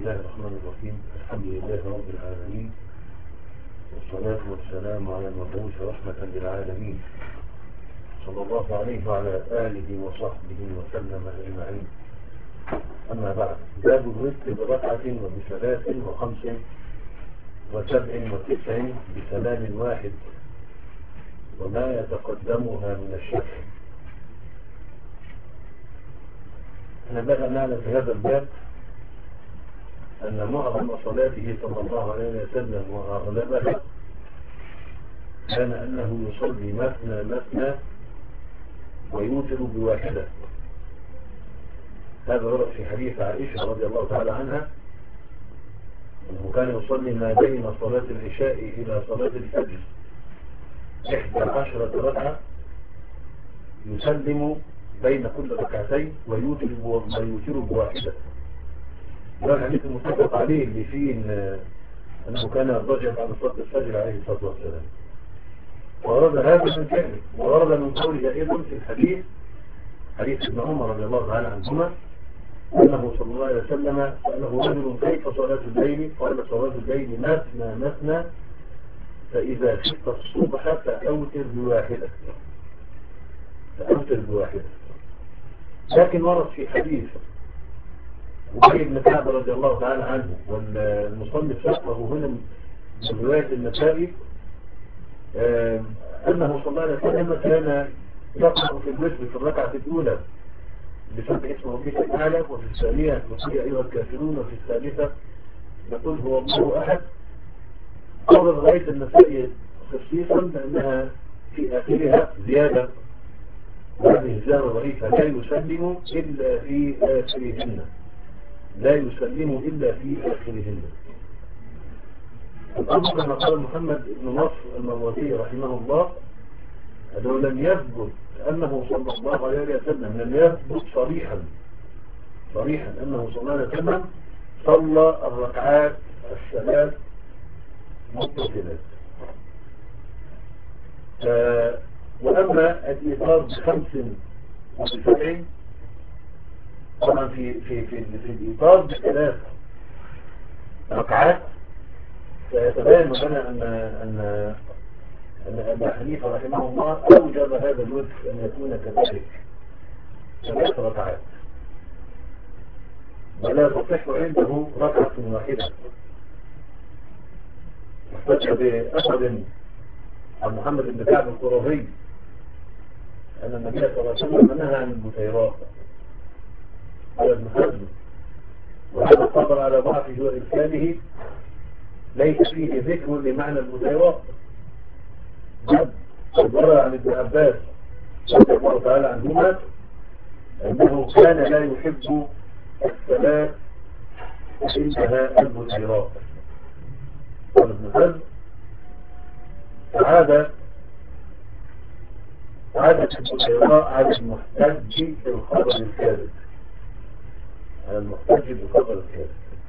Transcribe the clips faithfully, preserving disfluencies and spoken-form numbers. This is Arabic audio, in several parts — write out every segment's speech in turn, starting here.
الله الرحمن الرحيم. الحمد لله رب العالمين، والصلاة والسلام على المبعوث رحمة للعالمين صلى الله عليه وعلى آله وصحبه وسلم أجمعين. أما بعد، باب الرزق بركعة وبثلاث وخمس وسبع وتسع بسلام واحد وما يتقدمها من الشفع. نبدأ معنا في هذا الباب أن معظم صلاته صلى الله عليه وسلم وأغلبها كان أنه يصلي مثنى مثنى ويوتر بواحدة. هذا ورد في حديث عائشة رضي الله تعالى عنها أنه كان يصلي ما بين صلاة العشاء إلى صلاة الفجر إحدى عشرة ركعة، يسلم بين كل ركعتين ويوتر بواحدة. ده الحديث المتفق عليه اللي فيه أنه كان يضجع بعد صلاة الفجر عليه الصلاة والسلام. ورد هذا من كلمه، ورد من قوله أيضا في الحديث حديث ابن عمر رضي الله تعالى عنهما أنه صلى الله عليه وسلم سأله رجل كيف صلاة الليل؟ قال صلاة الليل مثنى مثنى فإذا خفت الصبح فأوتر بواحدة فأوتر بواحدة. لكن ورد في حديث أبي بن كعب رضي الله تعالى عنه، والمصنف نقله هنا من رواية النسائي أنه صلى الله عليه وسلم كان يقرأ في الوتر في الركعة الأولى بسبح اسم ربك الأعلى، وفي الثانية يقول يا أيها الكافرون، وفي الثالثة يقول هو الله أحد. أورد رواية النسائي خصيصا لأنها في آخرها زيادة، وهذه الزيادة ضعيفة، لا يسلم إلا في آخرهن لا يسلم إلا في آخرهن. الأمر كما قال محمد بن نصر المروزي رحمه الله أنه لم يثبت أنه صلى الله عليه وسلم لم يثبت صريحا صريحا أنه صلى الله عليه وسلم صلى الركعات الثلاث متصلات. آه وأما الإيقاظ بخمس وبسبع، طبعا في في في في الإيقاظ بثلاث ركعات فيتبين لنا أن أن أن أبا حنيفة رحمه الله أوجب هذا الوتر أن يكون كذلك ثلاث ركعات، ولا تصح عنده ركعة واحدة. احتج بأحد عن محمد بن كعب القرظي أن النبي صلى الله عليه وسلم نهى عن البتيراء على ابن حزم، وهذا الخبر على ضعفه وإرساله ليس فيه ذكر لمعنى البتيراء. قال عن ابن عباس رضي الله تعالى عنهما أنه كان لا يحب الصلاة عندها البتيراء. قال ابن حزم عادة عادة البتيراء على المحتج بالخبر الكاذب على المحتج بالخبر الكاذب.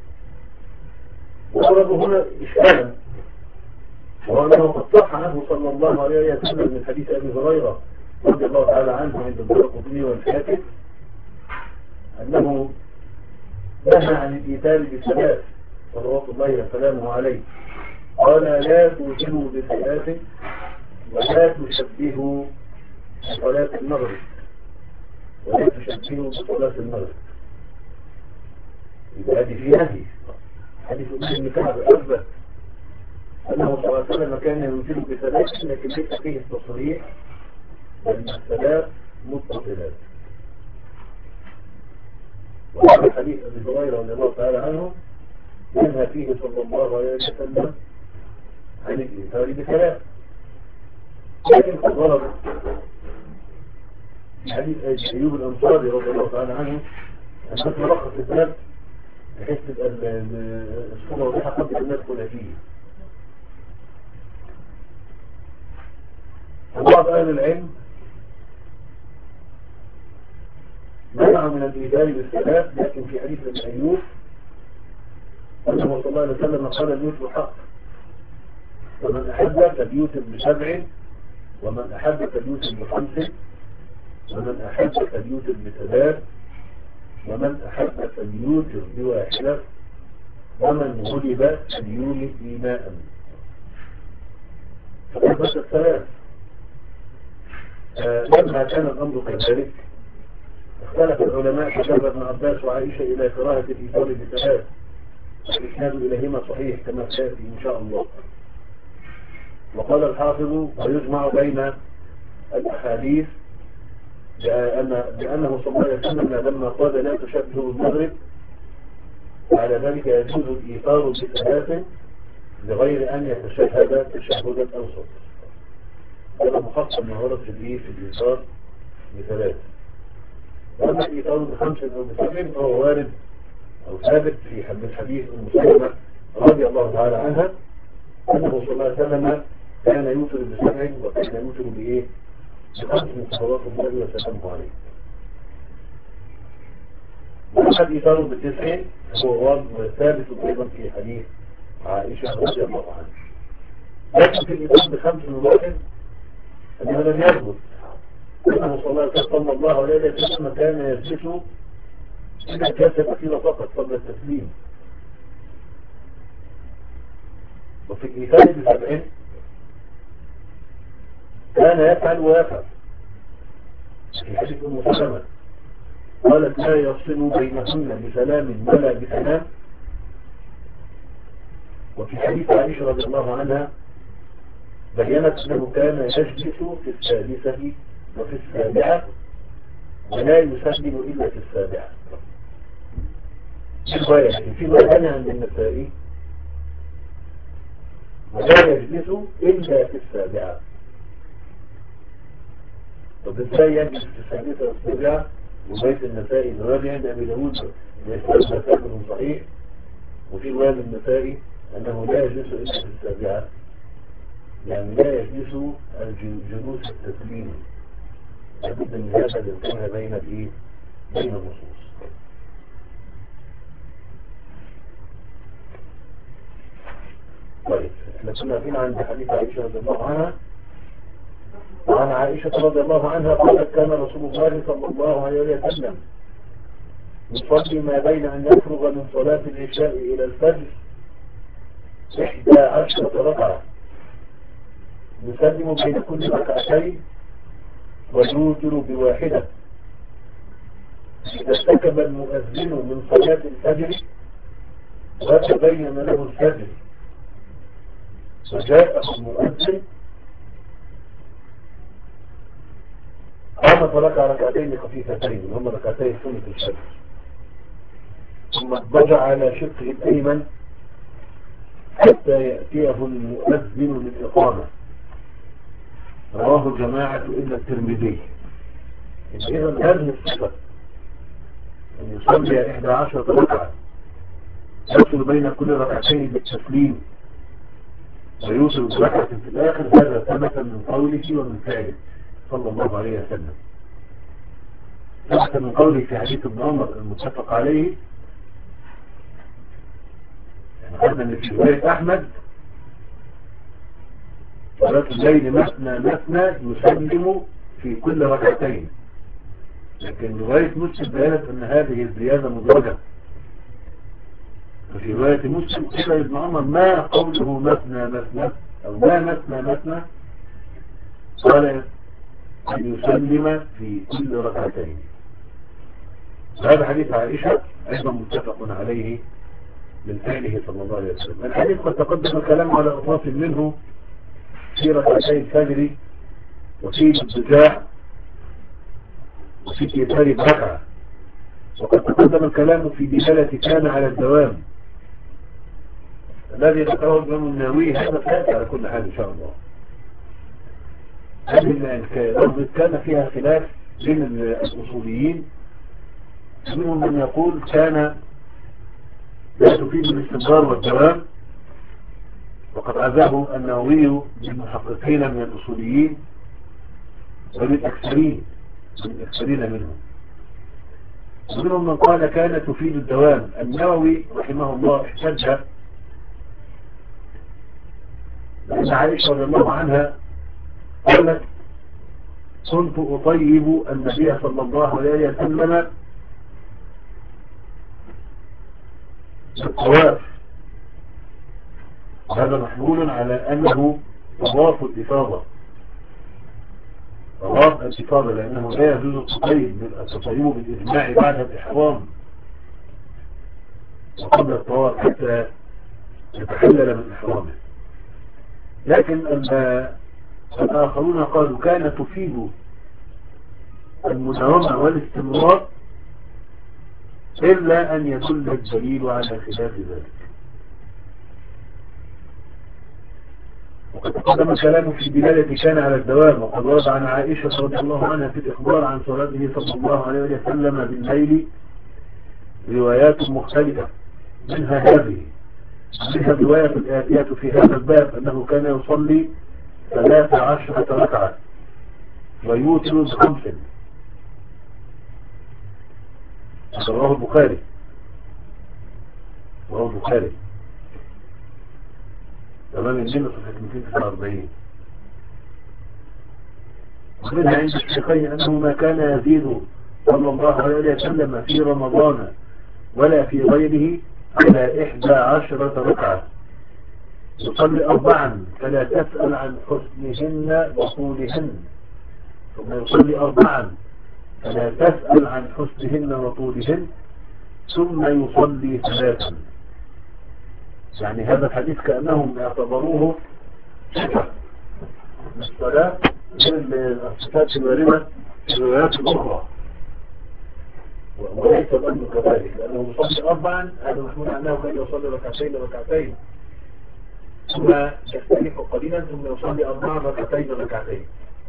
وأورده هنا إشكالا، وأنه قد صح عنه صلى الله عليه وسلم من حديث أبي هريرة رضي الله تعالى عنه عند الدارقطني والحاكم أنه نهى عن الإيتال بثلاث صلوات الله وسلامه عليه. قال لا توتروا بثلاث ولا تشبهوا بصلاة المغرب ولا تشبهوا بصلاة المغرب. إذا هذه في نهي. حديث ابن كعب أثبت أنه صلى الله عليه وسلم كان يوتر بثلاث، لكن ليس فيه التصريح بأن الثلاث متصلات. وهذا حديث أبي هريرة رضي الله تعالى عنه ينهى فيه صلى الله عليه وسلم عن الإيتار بثلاث. لكن قد ورد في حديث أيوب الأنصاري رضي الله تعالى عنه أن تتلخص الثلاث بحيث تبقى الصورة واضحة قبل أن ندخل فيه. بعض أهل العلم منع من الإيتار بالثلاث، لكن في حديث ابن أيوب أنه صلى الله عليه وسلم قال الوتر حق، ومن أحب فليوتر بسبع، ومن أحب فليوتر بخمس، ومن أحب فليوتر بثلاث، ومن أحب فليوتر بواحدة، ومن غلب فليولي إيماء. فقد الثلاث. آه لما كان الأمر كذلك اختلف العلماء فذهب ابن عباس وعائشة إلى كراهة الإيثار بثلاث، والإسناد إليهما صحيح كما سيأتي إن شاء الله. وقال الحافظ ويجمع بين الأحاديث بأن بأنه صلى الله عليه وسلم لما قال لا تشبهوا المغرب على ذلك يجوز الإيثار بثلاث بغير أن يتشهد تشهدا أوسط. هذا مخصص ما ورد في الإيه في الإيثار بثلاث. وأما الإيثار بخمس أو بسبع فهو وارد أو ثابت في حديث أم سلمة رضي الله تعالى عنها أنه صلى الله عليه وسلم كان يوتر بسبع وكان يوتر بإيه؟ بخمس من صلوات الله وسلامه عليه. وأما الإيثار بالتسع هو وارد ثابت أيضا في حديث عائشة رضي الله عنها. لكن في الإيثار بخمس من واحد أنه لم يثبت أنه صلى الله عليه وسلم كان يجلس إذا كانت كثيرة فقط قبل التسليم. وفي الإيثار بسبعين كان يفعل ويفعل. في حديث أم سلمة قالت لا يفصل بينهن بسلام ولا بسلام. وفي حديث عائشة رضي الله عنها بيّنت أنه كان يجلس في السادسة وفي السابعة ولا يسلم إلا في السابعة. في رواية في رواية عند النسائي ولا يجلس إلا في السابعة. طب ازاي يجلس في السادسة والسابعة؟ وبيت النسائي الرواية عند أبي داود يستوى ثابت صحيح. وفي رواية النسائي أنه لا يجلس إلا في السابعة، يعني لا يجلس الجلوس التسليم. لابد من هذا الانتباه بين الايه؟ بين النصوص. طيب احنا كنا فينا عند حديث عائشة رضي الله عنها. وعن عائشة رضي الله عنها قالت كان رسول الله صلى الله عليه وسلم يصلي ما بين أن يفرغ من صلاة العشاء إلى الفجر إحدى عشرة ركعة يسلم بين كل ركعتين ويوتر بواحدة. إذا ارتكب المؤذن من صلاة الفجر وتبين له الفجر فجاءه المؤذن قام فركع ركعتين خفيفتين هم ركعتين سنة الفجر، ثم اضطجع على شقه الأيمن حتى يأتيه المؤذن للإقامة. رواه الجماعة إلا الترمذي. إذا هذه الصفة أن يصلي إحدى عشرة ركعة يصل بين كل ركعتين بالتسليم ويوصل بركعة في الآخر، هذا ثبت من قوله ومن فعله صلى الله عليه وسلم. ثبت من قوله في حديث ابن عمر المتفق عليه هذا من في رواية أحمد صلاة الليل مثنى مثنى يسلم في كل ركعتين. لكن رواية مسلم بيانت أن هذه الزيادة مدرجة. وفي رواية مسلم قيل ابن عمر ما قوله مثنى مثنى أو ما مثنى مثنى، قال أن يسلم في كل ركعتين. هذا حديث عائشة أيضا متفق عليه من فعله صلى الله عليه وسلم. الحديث قد تقدم الكلام على أطراف منه في ركعتي الفجر وفي الضجاع وفي كتاب بركعة، وقد تقدم الكلام في دلالة كان على الدوام الذي ذكره الإمام النووي. هذا سيأتي على كل حال إن شاء الله. هذه اللفظة كان فيها خلاف بين الأصوليين، منهم من يقول كان لا تفيد الاستمرار والدوام، وقد عزاه النووي للمحققين من الأصوليين وللأكثرين من الأكثرين منهم. ومنهم من قال كان تفيد الدوام. النووي رحمه الله احتج لأن عائشة رضي الله عنها قالت كنت أطيب النبي صلى الله عليه وسلم بالطواف هذا محمول على أنه طواف الإفاضة، طواف الإفاضة، لأنه لا يجوز التطيب التطيب بالإجماع بعد الإحرام وقبل الطواف حتى يتحلل من إحرامه. لكن الآخرون قالوا كان تفيد المداومة والاستمرار إلا أن يدل الدليل على خلاف ذلك. وقد تقدم كلامه في دلالة كان على الدوام، وقد ورد عن عائشة رضي الله عنها في الإخبار عن صلاته صلى الله عليه وسلم بالليل روايات مختلفة، منها هذه، منها الرواية الآتية في هذا الباب أنه كان يصلي ثلاث عشرة ركعة ويوتر بخمس، رواه البخاري رواه البخاري تمام الجنة صفحة مئتين وتسعة وأربعين. ومنها عند الشيخين أنه ما كان يزيد صلى الله عليه وسلم في رمضان ولا في غيره على إحدى عشرة ركعة، يصلي أربعا فلا تسأل عن حسنهن وطولهن، ثم يصلي أربعا فلا تسأل عن حسنهن وطولهن، ثم يصلي ثلاثا. يعني هذا الحديث كأنهم اعتبروه صفة من الصلاة من الصفات الواردة في الروايات الأخرى، وليس الأمر كذلك، لأنه يصلي أربعا هذا محمول عنه كان يصلي ركعتين ركعتين ثم يستريح قليلا ثم يصلي أربعا ركعتين ركعتين.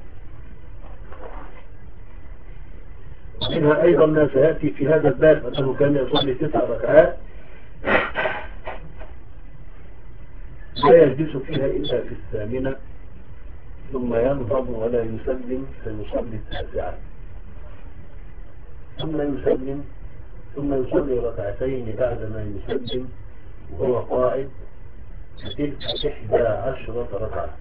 منها أيضا ما سيأتي في هذا الباب أنه كان يصلي تسع ركعات لا يجلس فيها إلا في الثامنة ثم ينهض ولا يسلم فيصلي التاسعة، ثم يسلم ثم يصلي ركعتين بعدما يسلم وهو قاعد، فتلك إحدى عشرة ركعة،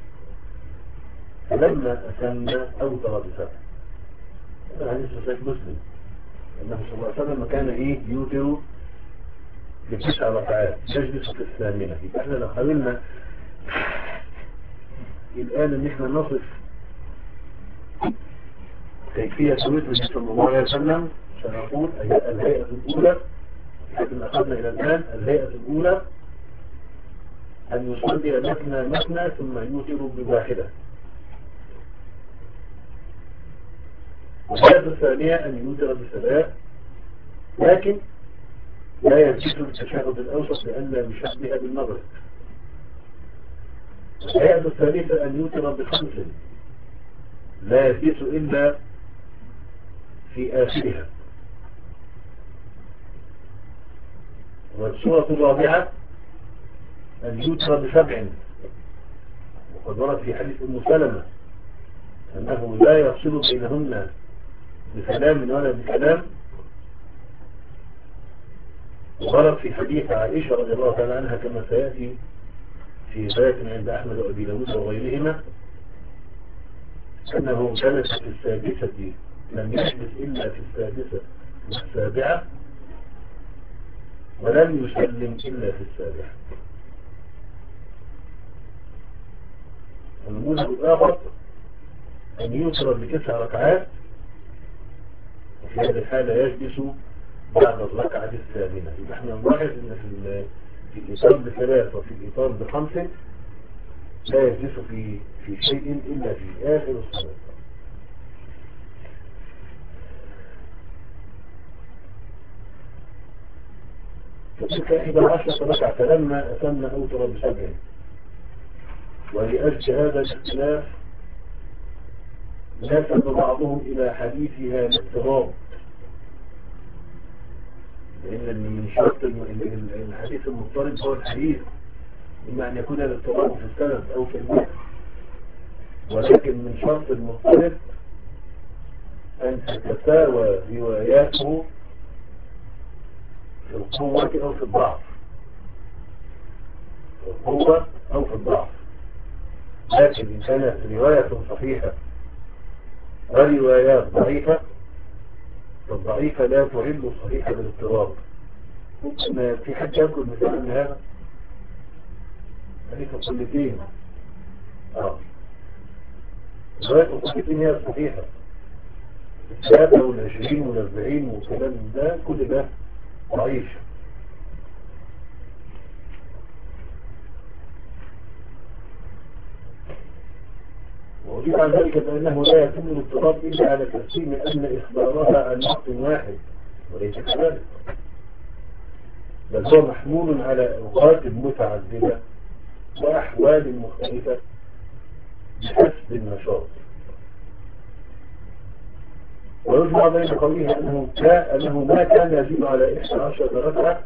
فلما أتم أوتر بسبع. هذا حديث صحيح مسلم أنه صلى الله عليه وسلم كان إيه يوتر بتسع ركعات يجلس في الثامنة. يبقى احنا لو حاولنا الآن ان احنا نصف كيفية وتر صلى الله عليه وسلم سنقول الهيئة الأولى، لكن أخذنا إلى الآن الهيئة الأولى أن يصلي مثنى مثنى ثم يوتر بواحدة، والهيئة الثانية أن يوتر بثلاث لكن لا يجلس التشهد الأوسط لأن يشبه بالمغرب. الهيئة الثالثة أن يوتر بخمس لا يجلس إلا في آخرها. والصورة الرابعة أن يوتر بسبع، وقد ورد في حديث أم سلمة أنه لا يفصل بينهن بسلام ولا بكلام، وورد في حديث عائشة رضي الله تعالى عنها كما سيأتي في رواية عند أحمد وأبي داود وغيرهما أنه جلس في السادسة لم يجلس إلا في السادسة والسابعة ولم يسلم إلا في السابعة. النموذج الآخر أن يوتر بتسع ركعات، وفي هذه الحالة يجلس بعد الركعة الثامنة. يبقى احنا نلاحظ أن في في الإطار بثلاث وفي الإطار بخمس لا يجلس في في شيء إلا في آخر الصلاة. فتلك إحدى عشرة ركعة فلما أتم أوتر بسبع. ولأجل هذا الاختلاف نسب بعضهم إلى حديثها الاضطراب، لأن من شرط الحديث المضطرب هو الحديث إما أن يكون الاضطراب في السند أو في المتن، ولكن من شرط المضطرب أن تتساوى رواياته في القوة أو في الضعف، في القوة أو في الضعف. لكن إن كانت رواية صحيحة وروايات ضعيفة فالضعيفة لا تعل الصحيحة بالاضطراب. ممكن في حد يذكر مثال من هذا؟ حديث القلتين. اه رواية القلتين هي الصحيحة. الثلاثة والعشرين والأربعين والكلام ده كل ده ضعيف. وأجيب عن ذلك بأنه لا يتم الاضطراب إلا على تقسيم أن إخبارها عن وقت واحد وليس كذلك، بل هو محمول على أوقات متعددة وأحوال مختلفة بحسب النشاط. ويجمع بين قوله أنه, أنه ما كان يزيد على إحدى عشرة ركعة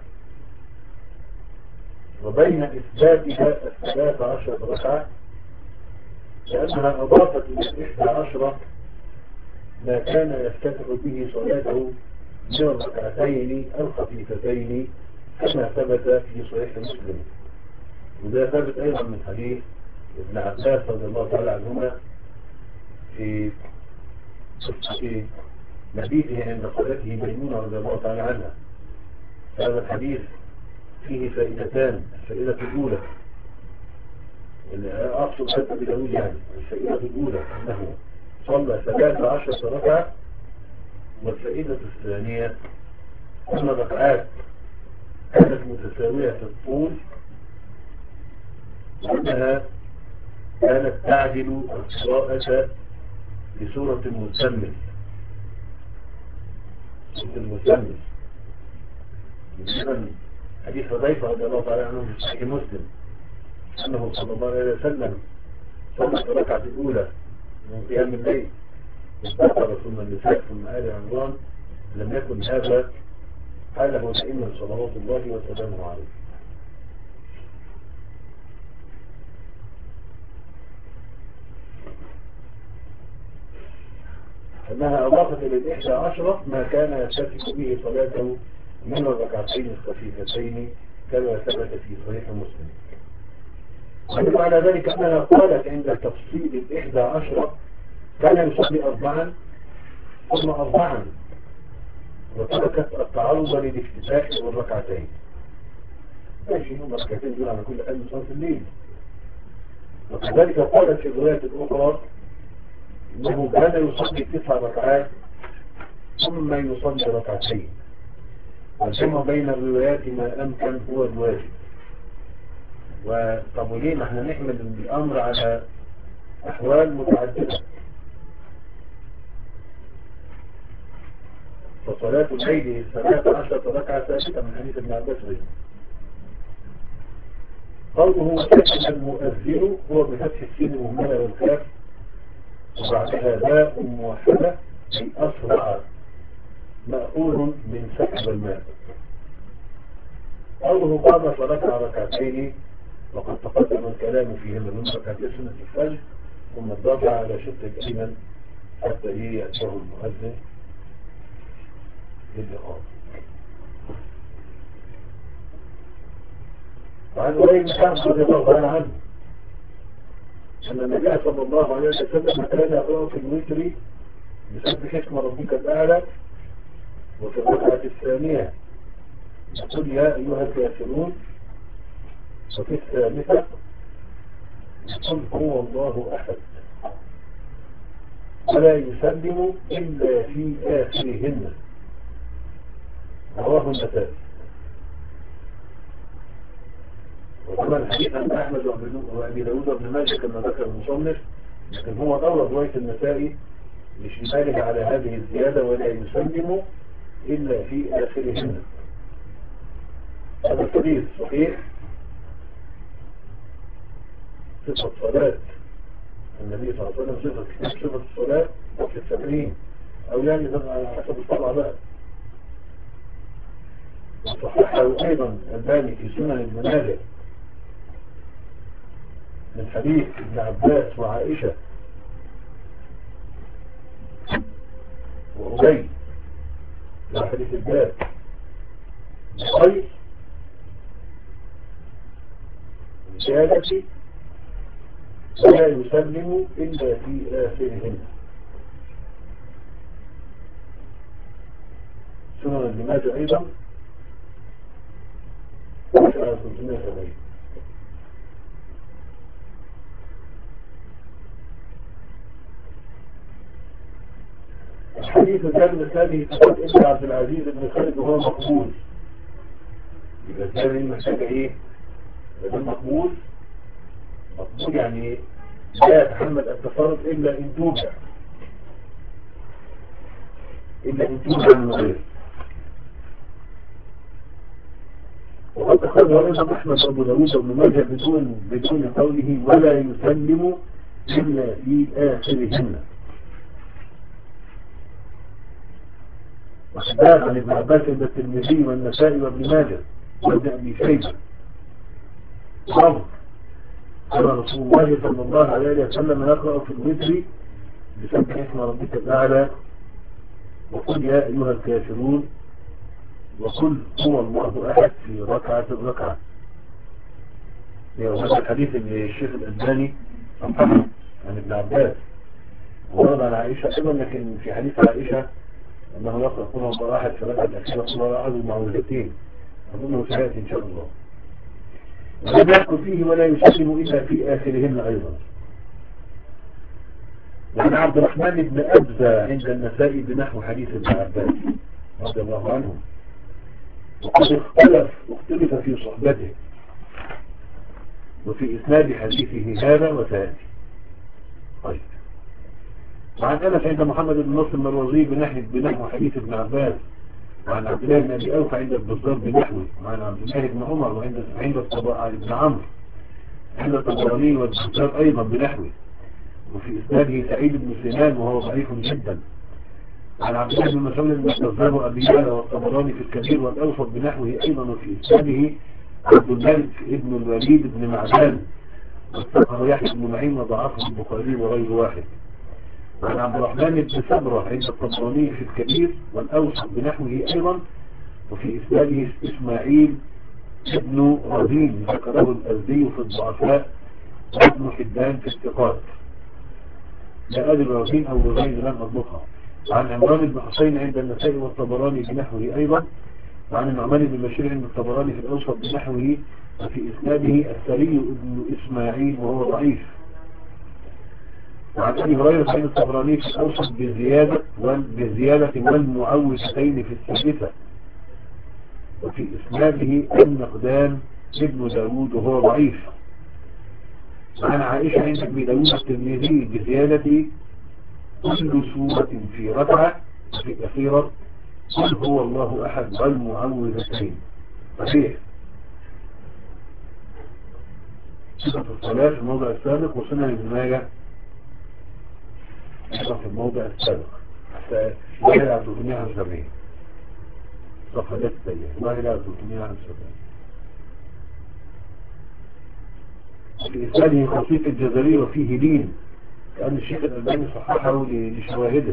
وبين إثباتها الثلاث عشرة ركعة لأنها أضافت إلى إحدى عشرة ما كان يفتتح به صلاته من الركعتين الخفيفتين كما ثبت في صحيح مسلم. وده ثبت أيضا من حديث ابن عباس رضي الله تعالى عنهما في قصة مبيته عند قولته ميمونة رضي الله تعالى عنها. هذا الحديث فيه فائدتان. الفائدة الأولى أقصد حتى بداود يعني الفائدة الأولى أنه صلى ثلاث عشرة ركعة. والفائدة الثانية أن الركعات كانت متساوية في الطول وأنها كانت تعدل القراءة بسورة المزمل. سورة المزمل مثلا حديث حذيفة رضي الله تعالى عنه في صحيح مسلم أنه صلى الله عليه وسلم صلى الركعة الأولى من قيام الليل البقرة ثم النساء ثم آل عمران لم يكن هذا حاله دائما صلوات الله وسلامه عليه. أنها أضافت إلى الإحدى عشرة ما كان يشترك به صلاته من الركعتين الخفيفتين كما ثبت في صحيح مسلم. ومعنى ذلك أنها قالت عند تفصيل الإحدى عشرة كان يصلي أربعا ثم أربعا وتركت التعرض للافتتاح والركعتين. ماشي هم ركعتين دول على كل حال صلاة الليل. وكذلك قالت في الرواية الأخرى إنه كان يصلي تسع ركعات ثم يصلي ركعتين. والجمع بين الروايات ما أمكن هو الواجب. وطب وليه ما احنا نحمل الأمر على أحوال متعددة؟ فصلاة الليل ثلاث عشرة ركعة ثابتة من حديث ابن عباس. قوله سكن المؤذن هو بفتح السين المهملة والكاف وبعدها باء موحدة أي أسرع مأخوذ من سحب الماء. قوله قام فركع ركعتين وقد تقدم الكلام فيهما من ركعتين سنة الفجر ثم الضرع على شق الأيمن حتى إيه يأتيه المؤذن للإقامة. وعن أبي بن كعب رضي الله تعالى عنه أن النبي صلى الله عليه وسلم كان يقرأ في الوتر بسبح اسم ربك الأعلى وفي الركعة الثانية يقول يا أيها الكافرون وفي الثالثة يقول هو الله أحد ولا يسلم إلا في آخرهن. رواه النسائي. وكما الحديث عن أحمد وأبي داود وابن ماجه كما ذكر المصنف لكن هو أورد رواية النسائي لشماله على هذه الزيادة ولا يسلم إلا في آخرهن. هذا الحديث صحيح صفة صلاة النبي صلى الله عليه وسلم صفة صفة الصلاة في السبعين أو يعني على حسب الطبع بقى. وصححه أيضا الباني في سنن ابن ماجه من حديث ابن عباس وعائشة وأبي وحديث الباب خير رسالتي ولا يسلم إلا في آخرهن. سنن ابن ماجه أيضا حديث كان الثاني فقط ابن عبد العزيز بن خالد وهو مقبول. يبقى الثاني محتاج ايه؟ يبقى مقبول. مقبول يعني لا يتحمل التفرد الا ان توجع، الا ان توجع من غير. وقد أخرجه أيضا أحمد وأبو داود وابن ماجه بدون بدون قوله ولا يسلم إلا في آخرهن. وحداد عن ابن عباس عند الترمذي والنسائي وابن ماجه وابن أبي شيبة قال قال رسول الله صلى الله عليه وسلم يقرأ في الوتر بسبح اسم ربك الأعلى وقل يا أيها الكافرون وقل هو الله أحد في ركعة الركعة. وهذا الحديث اللي الشيخ الألباني صححه عن ابن عباس ورد عن عائشة أيضا، لكن في حديث عائشة أنه يقرأ قل هو الله أحد في الركعة الأخيرة قل هو أحد المعوذتين، أظنه سيأتي إن شاء الله. ولم يذكر فيه ولا يسلم إلا في آخرهن أيضا. وعن عبد الرحمن بن أبزة عند النسائي بنحو حديث ابن عباس رضي الله عنه، وقد اختلف اختلف في صحبته وفي إسناد حديثه هذا وسيأتي. طيب. وعن أنس عند محمد بن نصر المروزي بنحو بنحو حديث ابن عباس، وعن عبد الله بن أبي أوفى عند البزار بنحوه، وعن عبد الله بن عمر وعند عند ابن عمرو عند الطبراني والبزار أيضا بنحوه، وفي إسناده سعيد بن سنان وهو ضعيف جدا. عن عبد الله بن مسعود المستظهر أبي يعلى والطبراني في الكبير والأوسط بنحوه أيضا، وفي إسناده عبد الملك ابن الوليد بن معدان واستقر يحيى بن معين وضعفه البخاري وغير واحد. وعن عبد الرحمن بن سبرة عند الطبراني في الكبير والأوسط بنحوه أيضا، وفي إسناده إسماعيل ابن رزين ذكره الأزدي في الضعفاء وابن حبان في الثقات. لا أدري رزين أو رزين لم أضبطها. عن عمران بن حسين عند النسائي والطبراني بنحوه أيضا، وعن النعمان بن بشير عند الطبراني في الأوسط بنحوه، وفي إسناده السري ابن إسماعيل وهو ضعيف. وعن أبي هريرة عند الطبراني في الأوسط بزيادة بزيادة والمعوذتين في الثالثة، وفي إسناده النقدان ابن داود وهو ضعيف. وعن عائشة عند ابن داود الترمذي بزيادة كل سورة في ركعة في الأخيرة قل هو الله أحد والمعوذتين. صحيح. صفة الصلاة في الموضع السابق، وسنن ابن ماجه في الموضع السابق واحد على ثلاثمائة وخمسة وسبعين صفحة التالية واحد على ثلاثمائة وخمسة وسبعين. في إسناده خصيص الجزري وفيه لين، كأن الشيخ الألباني صححه لشواهده.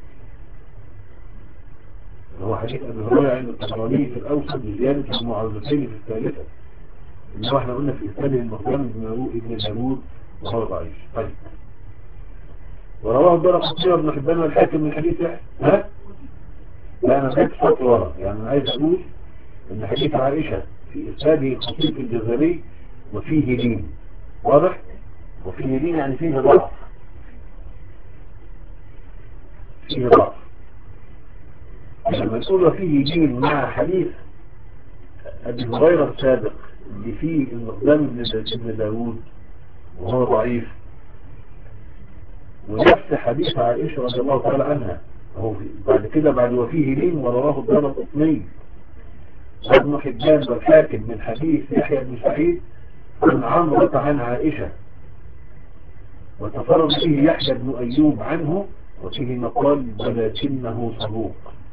هو حديث أبي هريرة عند الطبراني في الأوسط بزيادة المعوذتين في الثالثة، اللي هو احنا قلنا في إسناده المقدام ابن داود وهو ضعيف. طيب. ورواه الدارقطني وابن حبان والحاكم من حديث ها؟ لا أنا بقيت صوت ورا، يعني أنا عايز أقول إن حديث عائشة في إسناده خصيص الجزري وفيه لين، واضح؟ وفيه لين يعني فيه ضعف، فيه ضعف. لما نقول وفيه لين مع حديث أبي هريرة السابق اللي فيه المقدام ابن داود وهو ضعيف، ونفس حديث عائشة رضي الله تعالى عنها هو بعد كده بعد وفيه لين ورواه الدارقطني وابن حبان والحاكم من حديث يحيى بن سعيد عن عمرو عن عائشة، وتفرد فيه يحيى بن أيوب عنه، وفيه مقال ولكنه صدوق.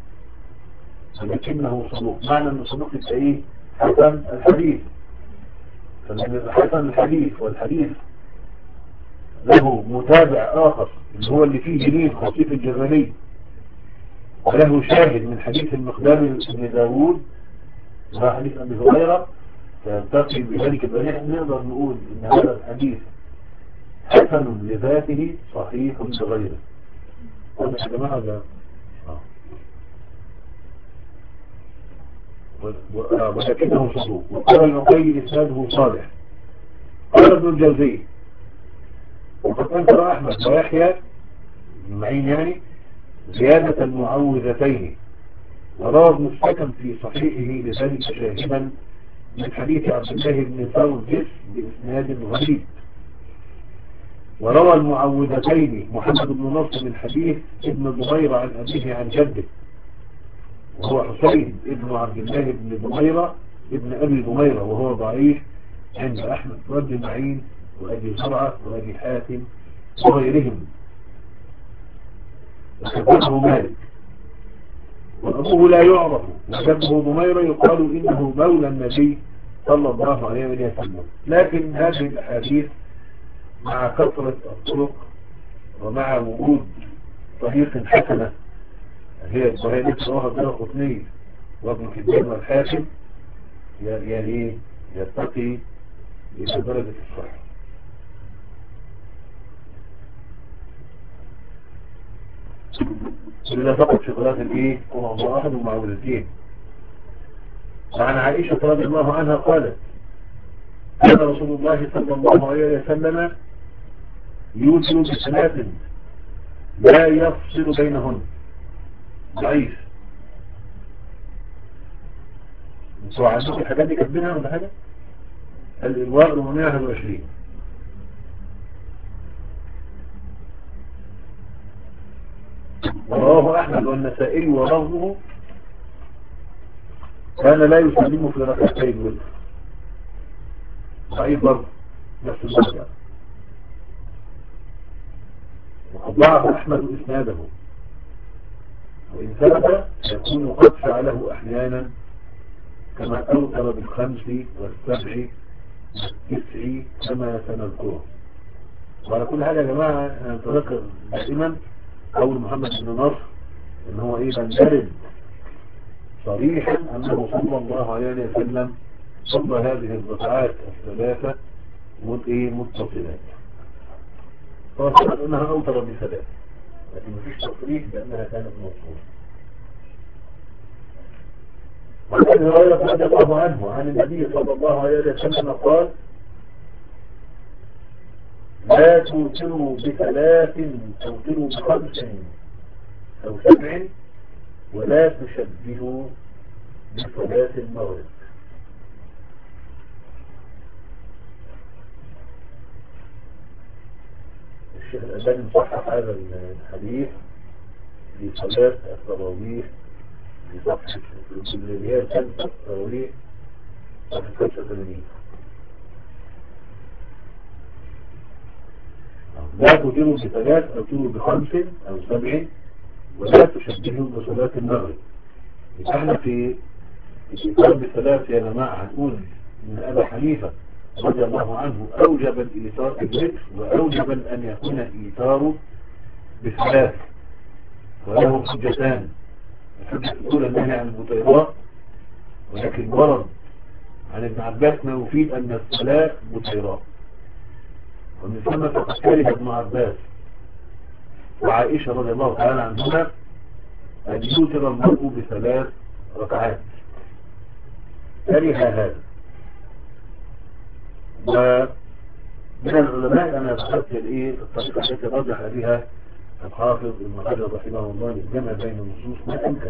ولكنه صدوق معنى أن صدوق ايه؟ حسن الحديث. فمن حسن الحديث والحديث له متابع آخر اللي هو اللي فيه جليل خصيف الجزري، وله شاهد من حديث المقدام بن داود وهو حديث أبي هريرة، فيلتقي بذلك بأن نقدر نقول إن هذا الحديث حسن لذاته صحيح لغيره. قلنا يا جماعة ده ولكنه صدوق. وقال العقيل إسناده صالح. قال ابن الجوزي وقد أنكر أحمد ويحيى بن معين يعني زيادة المعوذتين. وروى ابن الحكم في صحيحه لذلك شاهدا من حديث عبد الله بن فرجس بإسناد غريب. وروى المعوذتين محمد بن نصر من حديث ابن ضميرة عن أبيه عن جده، وهو حسين ابن عبد الله بن ضميرة ابن أبي ضميرة، وهو ضعيف عند أحمد وابن معين وأبي زرعة وأبي حاتم وغيرهم، وكذبه مالك. وأبوه لا يعرف، وجده ضميرة يقال إنه مولى النبي صلى الله عليه وسلم. لكن هذه الأحاديث مع كثرة الطرق ومع وجود طريق حسنة هي الصحيح التي رواه الدارقطني وابن حبان والحاكم يعني يرتقي إلى درجة الصحة. إلا فقط في ثلاثة الإيه قل الله أحد ومعوذتين. وعن عائشة رضي الله عنها قالت كان رسول الله صلى الله عليه وسلم يوتر بثلاث لا يفصل بينهن. ضعيف. انتوا عندكم الحاجات دي كاتبينها ولا حاجة؟ الإلواء أربعمائة وواحد وعشرين. رواه أحمد والنسائي ولفظه كان لا يسلم في ركعتين الوتر. ضعيف برضه نفس المرجع. وقد ضعف أحمد إسناده، وإن ثبت يكون قد فعله أحيانا كما أوتر بالخمس والسبع والتسع كما سنذكره. وعلى كل حاجة يا جماعة أنا أتذكر دائما قول محمد بن نصر إن هو إيه لم يرد صريحا أنه صلى الله عليه وسلم صلى هذه الركعات الثلاثة متصلات. هو ثبت أنها أوتر بثلاث، لكن مفيش تصريح بأنها كانت موصولة. وعن ابي هريرة رضي الله عنه عن النبي صلى الله عليه وسلم قال لا توتروا بثلاث توتروا بخمس أو سبع ولا تشبهوا بصلاة المغرب. الشيخ الألباني مصحح هذا الحديث في صلاة التراويح في صفحة اللي هي الخمسة التراويح صفحة خمسة وثمانين. لا توتروا بثلاث أو توتروا بخمس أو سبع ولا تشبهوا بصلاة المغرب. احنا في الإيثار بثلاث يا جماعة هنقول إن أبا حنيفة رضي الله عنه أوجب الإيثار بالوتر، وأوجب أن يكون الإيثار بثلاث، وله حجتان. الحجة الأولى النهي عن البطيرات، ولكن ورد عن ابن عباس ما يفيد أن الصلاة بطيرات، ومن ثم فقد كره ابن عباس وعائشة رضي الله تعالى عنهما أن يوتر المرء بثلاث ركعات، كره هذا. ومن العلماء أنا ذكرت الإيه الطريقة التي رجح بها الحافظ ابن حجر رحمه الله الجمع بين النصوص ما أمكن.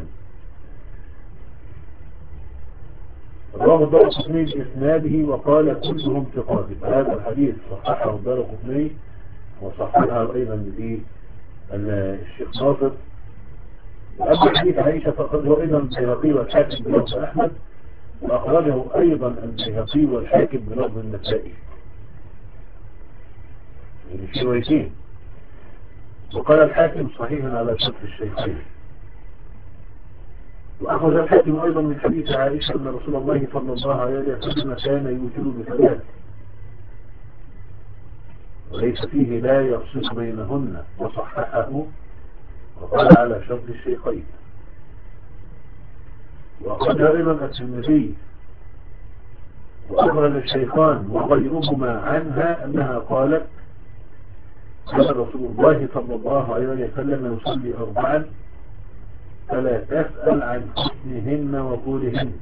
رواه الدارقطني بإسناده وقال كلهم ثقات. هذا الحديث صححه الدارقطني وصححه أيضا الإيه الشيخ ناصر. وأما حديث عائشة فقد هو أيضا البيهقي والحاكم بلفظ أحمد، وأخرجه أيضا البيهقي والحاكم بلفظ النسائي، يعني في روايتين. وقال الحاكم صحيح على شرط الشيخين. وأخرج الحاكم أيضا من حديث عائشة أن رسول الله صلى الله عليه وسلم كان يوتر بثلاث وليس فيه لا يفصل بينهن، وصححه وقال على شرط الشيخين. وأخرج أيضا الترمذي وأخرج الشيخان وغيرهما عنها أنها قالت كان رسول الله صلى الله عليه وسلم يصلي أربعا فلا تسأل عن حسنهن وطولهن.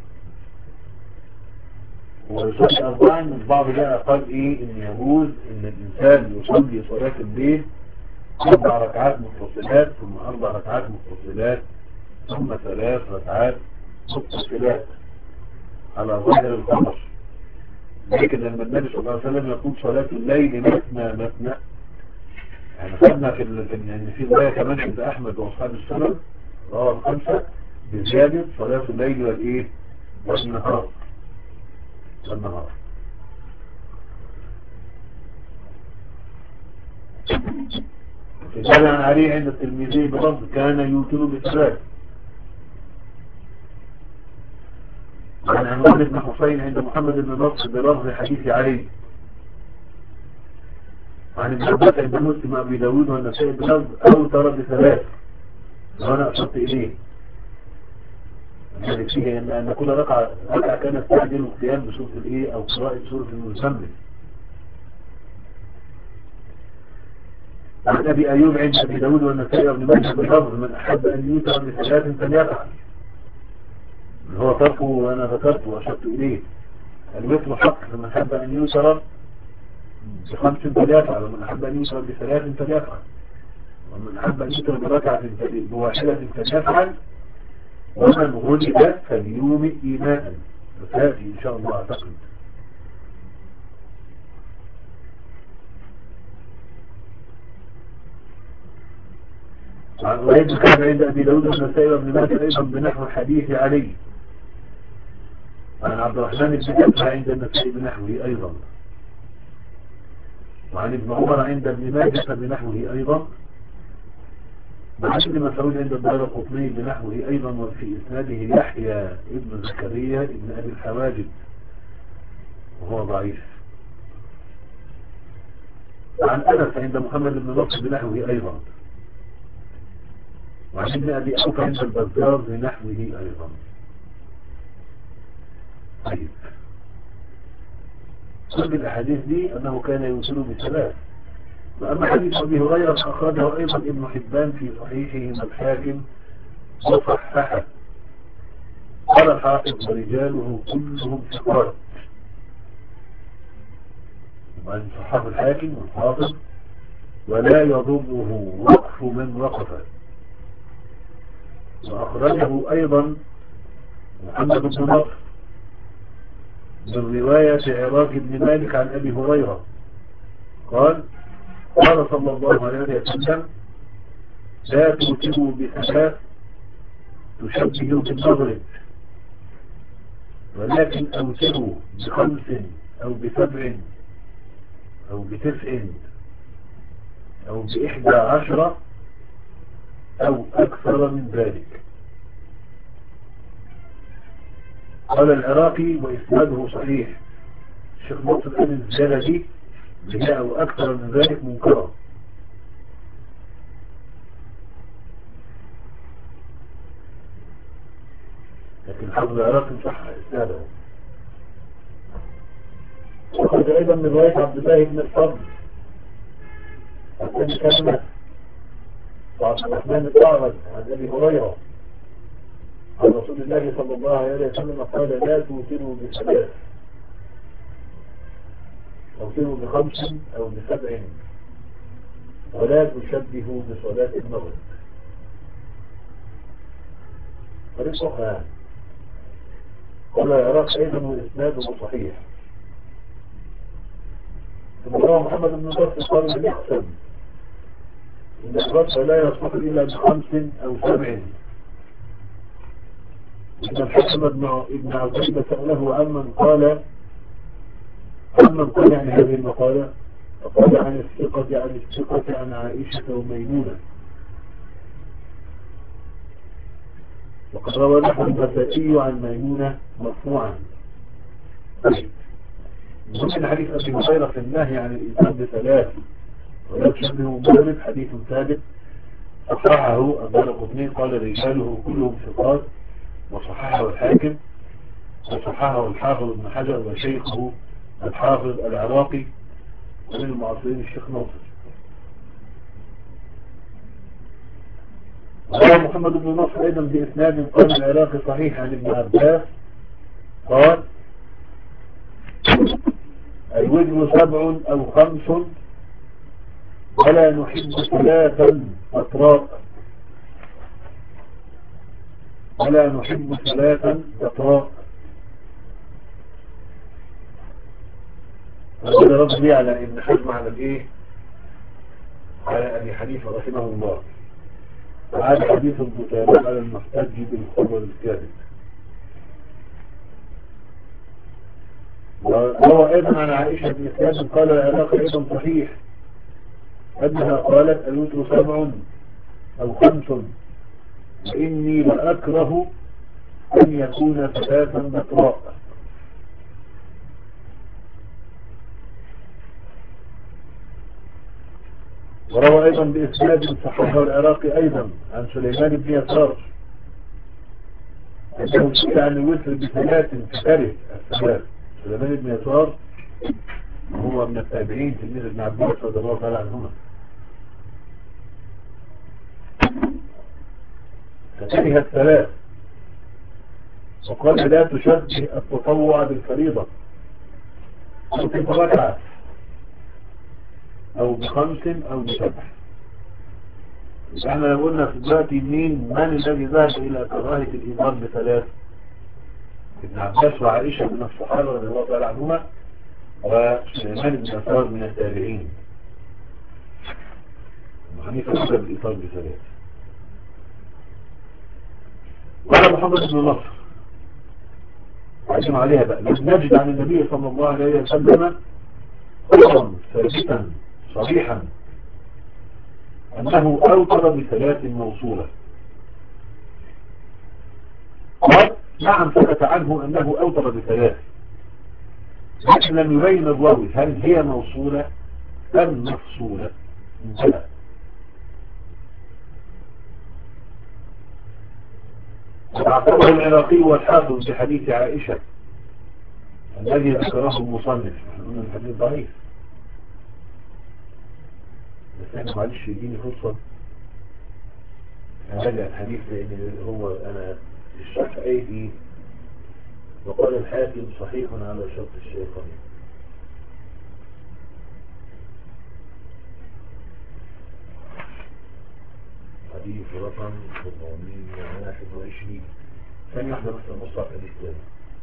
ويصلي أربعا البعض جاء قال إيه إن يجوز إن الإنسان يصلي صلاة الليل أربع ركعات متصلات ثم أربع ركعات متصلات ثم ثلاث ركعات متصلات على ظاهر الخبر. لكن لما النبي صلى الله عليه وسلم يقول صلاة الليل مثنى مثنى، يعني خدنا في ال... في ان في رواية كمان عند أحمد وأصحاب السنن رواه الخمسة بزيادة صلاة الليل والإيه والنهار والنهار. كان عليه عند الترمذي بلفظ كان يوتر بثلاث. عن عمران بن حسين عند محمد بن نصر بلفظ حديث علي. عن ابن عباس عند مسلم أبي داود والنسائي بلفظ أوتر بثلاث، وأنا أشرت إليه يعني فيه أن كل ركعة ركعة كانت تعدل القيام بسورة الإيه أو قراءة سورة المزمل. عن أبي أيوب عند أبي داود والنسائي وابن ماجه بلفظ من أحب أن يوتر بثلاث فليفعل، هو تركه وأنا ذكرته وأشرت إليه. الوتر حق، من أحب أن يوتر بخمس فليفعل، ومن أحب أن يوتر بثلاث فليفعل، ومن أحب أن يوتر بركعة بواحدة فليفعل، ومن غلب فليومئ إيماء. فتاتي إن شاء الله أعتقد. عن أولئك كان عند أبي داود والنسائي وابن ماجه أيضا بنحو حديث علي. عن عبد الرحمن بن كفر عند النسائي بنحوه أيضا. وعن ابن عمر عند ابن ماجه بنحوه أيضا. وعن ابن مسعود عند الدارقطني بنحوه أيضا، وفي إسناده يحيى ابن زكريا ابن أبي الحواجب وهو ضعيف. وعن أنس عند محمد بن نصر بنحوه أيضا. وعن ابن أبي أوفى عند البزار بنحوه أيضا. طيب، كل الأحاديث دي أنه كان يوصل بثلاث. وأما حديث أبي هريرة أخرجه أيضا ابن حبان في صحيحه الحاكم وصححه. قال الحافظ ورجاله كلهم ثقات. وعن صحاب الحاكم والحافظ ولا يضره وقف من وقفه. وأخرجه أيضا محمد بن نصر من رواية عراق بن مالك عن أبي هريرة قال قال صلى الله عليه وسلم لا توتروا بثلاث تشبهوا بالمغرب، ولكن أوتروا بخمس أو بسبع أو بتسع أو بإحدى عشرة أو أكثر من ذلك. قال العراقي وإسناده صحيح. الشيخ نصر بن الجلدي بها أو أكثر من ذلك منكرا. لكن الحافظ العراقي صح إسناده. وخرج أيضا من رواية عبد الله بن الفضل عن كلمة وعبد الرحمن الأعرج عن أبي هريرة عن رسول الله صلى الله عليه وسلم قال لا توتروا بثلاث، توتروا بخمس أو بسبع، ولا تشبهوا بصلاة المغرب. طريق أخرى. قال العراق أيضا وإسناده صحيح. ثم روى محمد بن نصر قال من يحسن إن الرد لا يصح إلا بخمس أو سبع. إن الحكم ابن عبيدة سأله عمن قال عمن قال عن هذه المقالة، فقال عن الثقة عن الثقة عن عائشة وميمونة. وقد روى نحو النسائي عن ميمونة مرفوعا. ومن حديث أبي هريرة في النهي عن الإنسان بثلاث ولا تشبهوا مغرب حديث ثابت صححه الدارقطني قال رجاله كلهم ثقات، وصححه الحاكم وصححه الحافظ ابن حجر وشيخه الحافظ العراقي ومن المعاصرين الشيخ ناصر. وقال محمد بن نصر أيضا بإسناد قال العراقي صحيح عن ابن عباس قال الوزن سبع أو خمس ولا نحب ثلاثا أطراء ولا نحب ثلاثا أطراء. هذا رد لي على ابن حزم على الايه، على ابي حنيفه رحمه الله. وهذا حديث المتابع على المحتج بالخبر الكاذب. وروى ايضا عن عائشه بن اسلام قال العلاقه ايضا صحيح انها قالت الوتر سبع او خمس واني لاكره ان يكون ثلاثا مطراء. وروى ايضا باسناد صححه العراقي ايضا عن سليمان بن يسار انه سئل عن الوتر بثلاث فكره الثلاث. سليمان بن يسار هو من التابعين تلميذ ابن عباس رضي الله تعالى عنهما، فكره الثلاث وقال لا تشبه التطوع بالفريضة ممكن بركعة او بخمس او بسبع. احنا لو قلنا في دلوقتي مين من الذي ذهب الى كراهة الايمان بثلاث؟ ابن عباس وعائشة من الصحابة رضي الله تعالى عنهما وسليمان بن يسار من التابعين. وحنيفة أخذ الإيطار بثلاث. قال محمد بن نصر عجم عليها بقى لم نجد عن النبي صلى الله عليه وسلم خبرا ثابتا صريحا أنه أوتر بثلاث موصولة. قال نعم ثبت عنه أنه أوتر بثلاث لكن لم يبين الراوي هل هي موصولة أم مفصولة. انتهى. وعقبه العراقي والحافظ بحديث عائشة الذي ذكره المصنف. نحن قلنا الحديث ضعيف بس احنا معلش يديني فرصة هذا الحديث لان هو انا الشرح ايه وقال الحاكم صحيح على شرط الشيخين. حديث رقم أربعمائة وواحد وعشرين. ثاني واحدة بس نبص على الحديث تاني.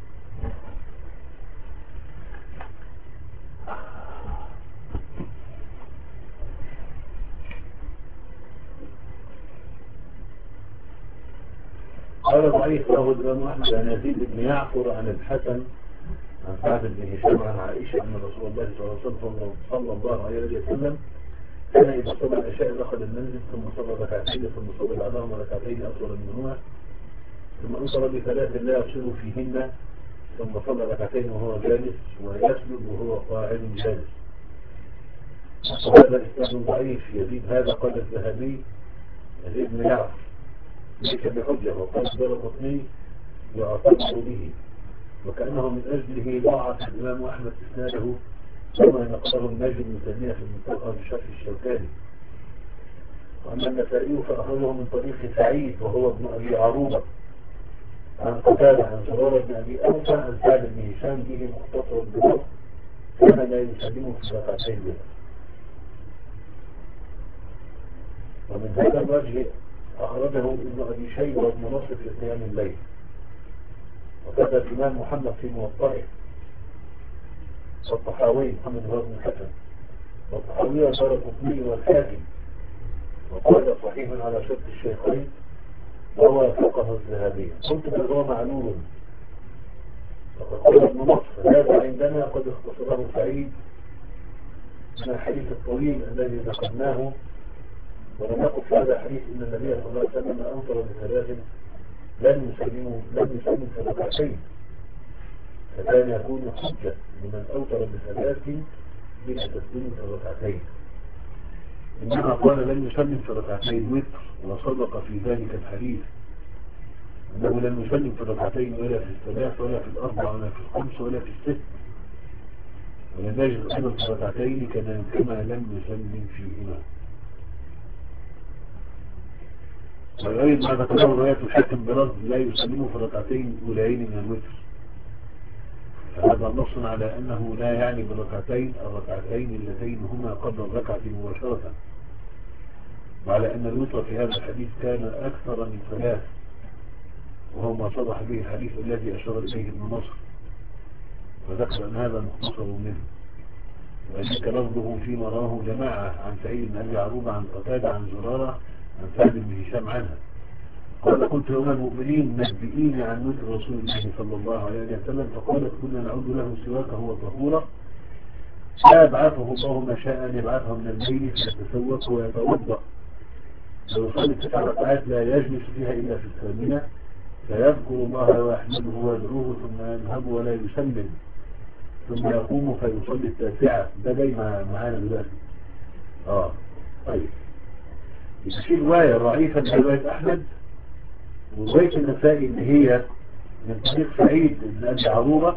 قال ضعيف له الإمام أحمد عن يزيد بن يعقر عن الحسن عن سعد بن هشام عن عائشة أن رسول الله صلى الله عليه وسلم صلى الله عليه وسلم كان إذا صلى العشاء دخل المنزل ثم صلى ركعتين ثم صلى بعدهما ركعتين أطول منهما ثم أوصل بثلاث لا يفصل فيهن ثم صلى ركعتين وهو جالس ويسجد وهو قاعد جالس. وهذا إسناد ضعيف. يزيد هذا قال الذهبي يزيد بن يعقر ليس بحجة وقال الدارقطني يعتبر به وكأنه من أجله ضاعف الإمام أحمد إسناده كما نقله النجم بن تيمية في المنطقة بشرح الشوكاني. وأما النسائي فأخرجه من طريق سعيد وهو ابن أبي عروبة عن قتادة عن سرارة بن أبي أوفى عن سعد بن هشام به مختصر بالضبط كان لا يسلمه في ركعتين به. ومن هذا الوجه أخرجه ابن أبي شيبة وابن نصر في قيام الليل وكذا الإمام محمد في موطئه والطحاوي محمد بن الحسن والطحاوي والدارقطني والحاكم وقال صحيح على شرط الشيخين وهو فقه الذهبي. قلت بل هو معلول وقد قال ابن نصر هذا عندنا قد اختصره سعيد من الحديث الطويل الذي ذكرناه ولم يقل في هذا الحديث ان النبي صلى الله عليه وسلم اوصل بثلاث لم يسلموا لم يسلم في ركعتين فكان يكون حجة لمن أوتر بثلاث بلا تسليم في ركعتين. إنما قال لم يسلم في ركعتين وتر وصدق في ذلك الحديث أنه لم يسلم في ركعتين ولا في الثلاث ولا في الأربع ولا في الخمس ولا في الست ولم يجد أيضا في ركعتين كما لم يسلم فيهما. ويؤيد ما ذكره رواية الحاكم برد لا يسلمه في ركعتين أولين من الوتر هذا نص على أنه لا يعني بالركعتين الركعتين اللتين هما قبل الركعة مباشرة، وعلى أن الوتر في هذا الحديث كان أكثر من ثلاث، وهو ما صرح به الحديث الذي أشار إليه ابن نصر، وذكر أن هذا مختصر منه. وذلك لفظه فيما رواه جماعة عن سعيد بن أبي عروبة عن قتادة عن زرارة عن سعد بن هشام عنها قال: قلت يوم المؤمنين نبئيني عن وتر رسول الله صلى الله عليه وسلم، فقالت: كنا نعود له سواك هو طهورة، فيبعثه الله ما شاء أن يبعثه من الليل فيتسوق ويتوضأ، ويصلي تسع ركعات لا يجلس فيها إلا في الثامنة، فيذكر الله ويحمده ويدعوه ثم يذهب ولا يسلم، ثم يقوم فيصلي التاسعة. ده جاي معانا دلوقتي. اه طيب، في رواية ضعيفة من رواية أحمد ورواية النسائي اللي هي من طريق سعيد بن أبي عروبة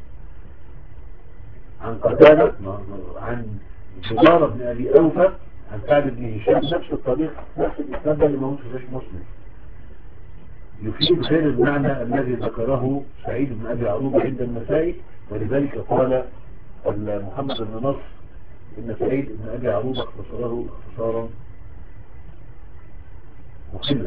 عن قتادة عن جبارة بن أبي أوفى عن سعد بن هشام، نفس الطريق نفس الإسناد اللي موجود في صحيح مسلم، يفيد غير المعنى الذي ذكره سعيد بن أبي عروبة عند النسائي. ولذلك قال محمد بن نصر إن سعيد بن أبي عروبة اختصره اختصارا مخلا.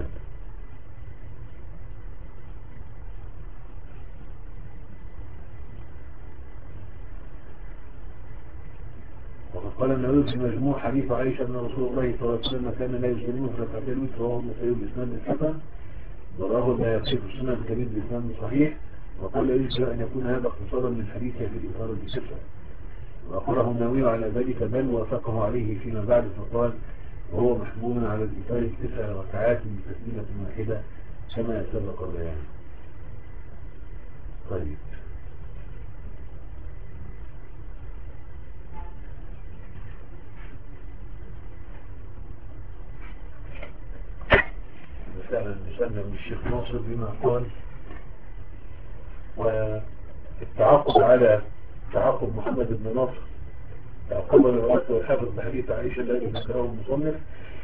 وقد قال النووي في مجموع حديث عائشة أن رسول الله صلى الله عليه وسلم كان لا يسلمه في ركعتين الوتر، رواه النسائي بإسناد الحسن، وراه البيهقي في السنن الكبير بإسناد صحيح، وقال يجوز أن يكون هذا اختصارا من حديث في الإثارة بالكفة، وأقره النووي على ذلك بل وافقه عليه فيما بعد فقال: وهو محمول على الإثارة تسع ركعات من تسليمة واحدة كما سبق بيانه. طيب، فعلا نسألنا من الشيخ ناصر بما قال، والتعاقب على تعاقب محمد بن نصر تعقب الرواية والحافظ بحديث عائشة الذي ذكره المصنف،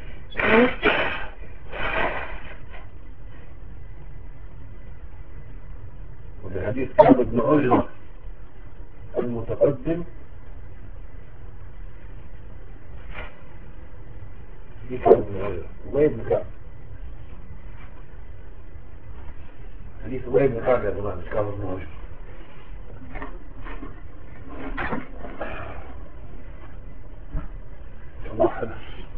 وبحديث كعب بن عجرة المتقدم في كعب بن عجرة وغير بن كعب، حديث وغير بن كعب يا جماعة، مش كعب بن عجرة. الله حدث.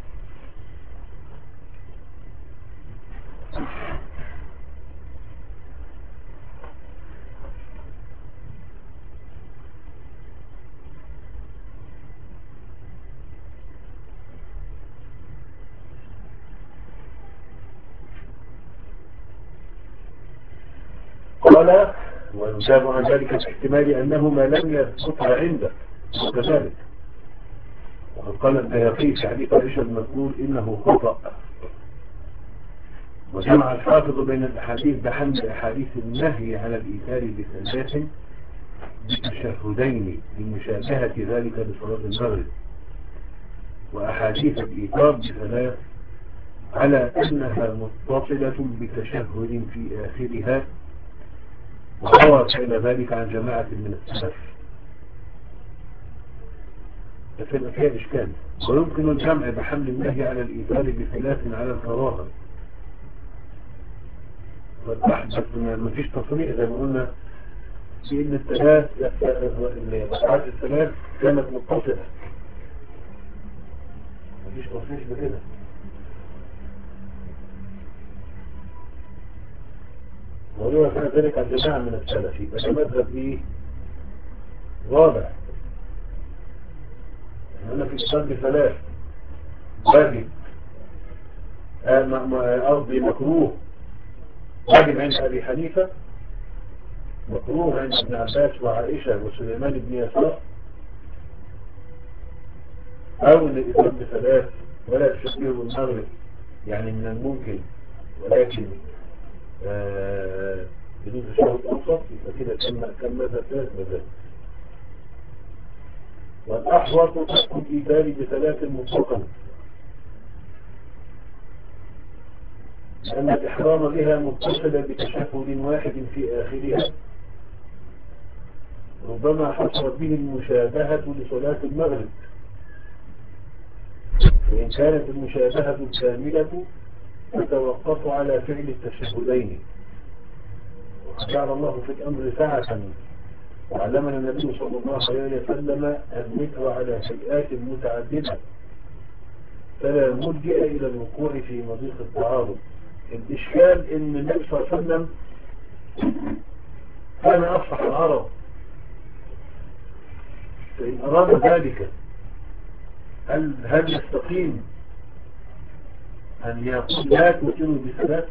قال: ويجاب عن ذلك الاحتمال أنه ما لم يثبتها عنده وكذلك. وقد قال البيهقي في حديث عائشة المذكور إنه خطأ. وجمع الحافظ بين الأحاديث بحمل أحاديث النهي على الإيثار بثلاث بتشهدين لمشابهة ذلك لصلاة المغرب، وأحاديث الإيثار بثلاث على أنها متصلة بتشهد في آخرها، وروى فعل ذلك عن جماعة من السلف. فكان فيها إشكال. ويمكن الجمع بحمل النهي على الإيثار بثلاث على الكراهة، بس ما فيش تصريح زي ما قلنا في ان الثلاث ركعات الثلاث كانت متصلة، ما فيش تصريح بكده. وهو كان ذلك عن جماعة من السلف، يبقى ده مذهب ايه واضح. هنا في الصلاة بثلاث واجب، قصدي مكروه، واجب عند ابي حنيفة، مكروه عند ابن عباس وعائشة وسليمان بن يسار، او ان الإسلام بثلاث ولا تشبهه بالمغرب، يعني من الممكن ولكن آه بدون تشبه اوسط، يبقى كده كم كم مذهب ثلاث مذاهب. والاحوط تحكم الايثار بثلاث مطلقا، لان الاحرام بها متصلة بتشهد واحد في اخرها، ربما حصلت به المشابهة لصلاة المغرب، وإن كانت المشابهة الكاملة تتوقف على فعل التشهدين. وجعل الله في الأمر سعة، وعلمنا النبي صلى الله عليه وسلم الذكر على هيئات متعددة، فلا ملجأ إلى الوقوع في مضيق التعارض. الإشكال إن النبي صلى الله عليه وسلم كان أفصح العرب، فإن أراد ذلك هل, هل يستقيم أن يقول لا توتروا بثلاث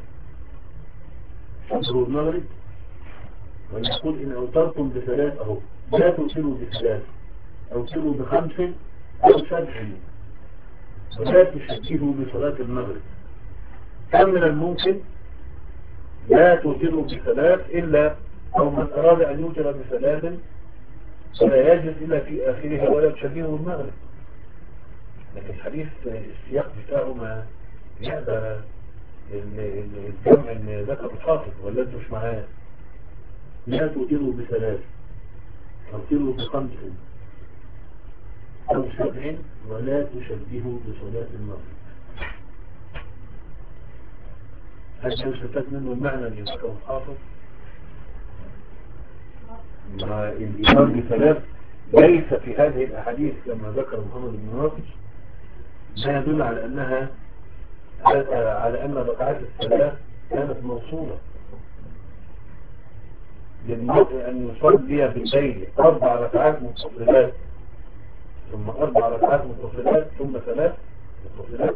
حضروا المغرب، ويقول إن أوترتم بثلاث أهو لا توتروا بثلاث، أوتروا بخمس أو سبع، ولا تشبهوا بصلاة المغرب؟ كم من الممكن لا توتروا بثلاث إلا أو من أراد أن يوتر بثلاث فلا يجد إلا في آخرها ولا تشبهه المغرب. لكن الحديث السياق بتاعه ما يأبى الجمع ان ذكر الحافظ ولا انتوا مش معاه. لا توتروا بثلاث، توتروا بخمس أو سبع، ولا تشبهوا بصلاة المغرب. هل يستفاد منه المعنى اللي ذكره الحافظ؟ مع الإمام بثلاث ليس في هذه الأحاديث كما ذكر محمد بن ناصر ما يدل على أنها على أن ركعات الصلاة كانت موصولة. للمرء أن يصلي بالليل أربع ركعات متصلات ثم أربع ركعات متصلات ثم ثلاث متصلات.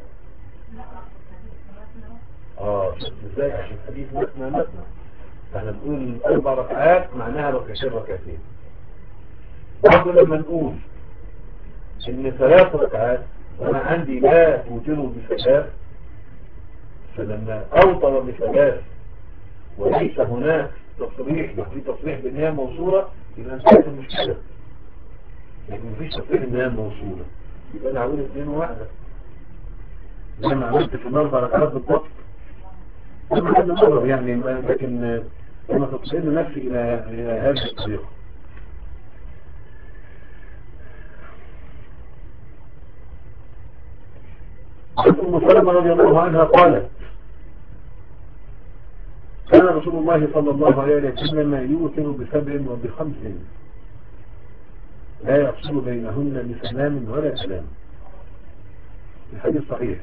آه ازاي؟ عشان حديث مثنى مثنى، احنا بنقول أربع ركعات معناها ركعتين ركعتين. برضه لما نقول إن ثلاث ركعات وأنا عندي لا توتروا بثلاث، فلما أوطر بثلاث وليس هناك تصريح، في تصريح بأنها موصولة، يبقى انتهت المشكلة. لكن مفيش تصريح بأنها موصولة، يبقى أنا هقول اثنين وواحدة زي ما عملت في الأربع ركعات بالضبط. لما حد نظر يعني، لكن أنا تطلعين نفسي إلى هذه الطريقة. أم سلمة رضي الله عنها قالت: كان رسول الله صلى الله عليه وسلم يوتر بسبع وبخمس لا يفصل بينهن بسلام ولا سلام. الحديث صحيح،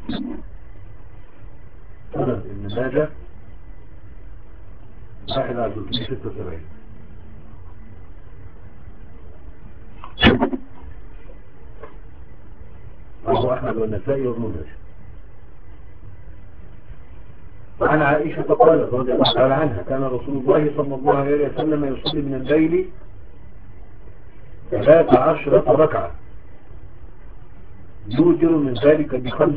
سنن ابن ماجه واحد على ثلاثمائة وستة وسبعين. أبو أحمد والنسائي وابن ماجه. وعن عائشة قالت رضي الله تعالى عنها: كان رسول الله صلى الله عليه وسلم يصلي من الليل ثلاث عشرة ركعة يوتر من ذلك بخمس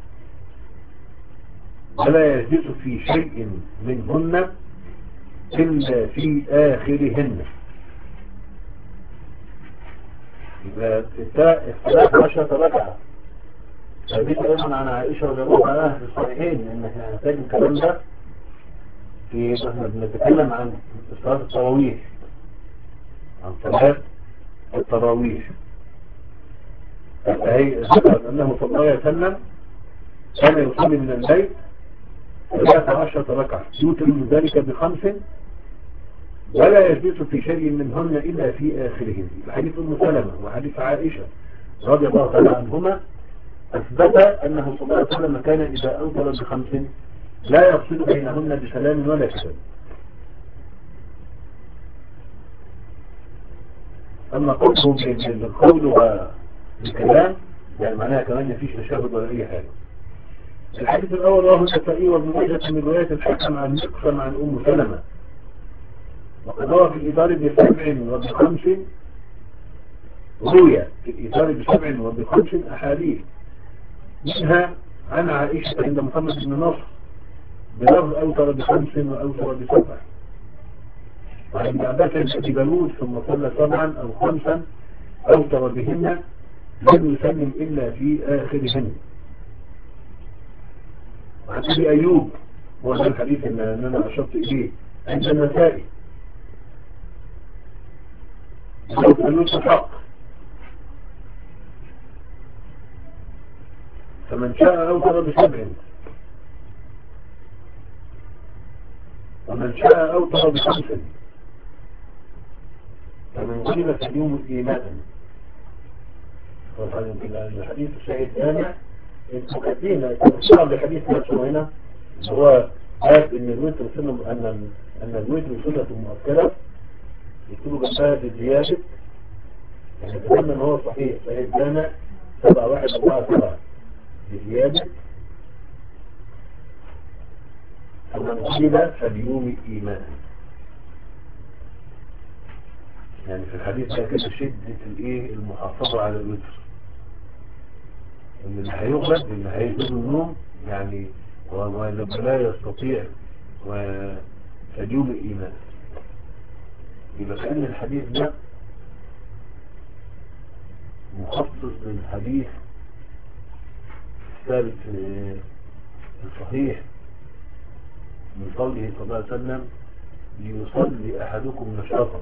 ولا يجلس في شيء منهن إلا في آخرهن. يبقى الثلاث عشرة ركعة حديث أيضا عن عائشة رضي الله عنها في الصحيحين، إن احنا هنحتاج الكلام ده في احنا بنتكلم عن صلاة التراويح، عن صلاة التراويح. فهي ذكرت أنه صلى الله عليه وسلم كان يصلي من الليل ثلاث عشرة ركعة يوتر من ذلك بخمس ولا يجلس في شيء منهن إلا في آخرهن. حديث أم سلمة وحديث عائشة رضي الله تعالى عنهما أثبت أنه صلى الله عليه وسلم كان إذا أوتر بخمس لا يفصل بينهن بسلام ولا كلام. أما قوله بالقول والكلام يعني معناها كمان مفيش تشهد ولا أي حاجة. الحديث الأول رواه النسائي وابن ماجه من رواية الحكم عن مقسم عن أم سلمة، وقد روى في الإيثار بسبع وبخمس، روي في الإيثار بسبع وبخمس أحاديث، منها عن عائشة عند محمد بن نصر بلفظ أوتر بخمس وأوتر بسبع، وعن ابن عباس في بلوز ثم صلى سبعا أو خمسا أوتر بهن لم يسلم إلا في آخرهن. وعن أبي أيوب وهذا الحديث اللي أنا أشرت إليه عند النسائي لو فلوس الحق. فمن شاء أوتر بسبع، ومن شاء أوتر بخمس، فمن غلب فاليوم إيمانا. الحديث الشهيد الثاني المكتبين الشعب بحديث نفسه هنا هو قال ان الوتر سنة ان ان الوتر سنة مؤكدة يكتبوا جنبها بزيادة، يعني اتمنى ان هو صحيح صحيح جامع سبعة واحد أربعة سبعة بزيادة فمن غلب فاليوم إيمانا. يعني في الحديث ده كده شدة الايه المحافظة على الوتر، ان اللي هيغلب اللي هيزول النوم يعني ولا يستطيع وفاليوم الإيمان. يبقى كأن الحديث ده مخصص للحديث الثالث الصحيح من قوله صلى الله عليه وسلم ليصلي أحدكم نشاطا،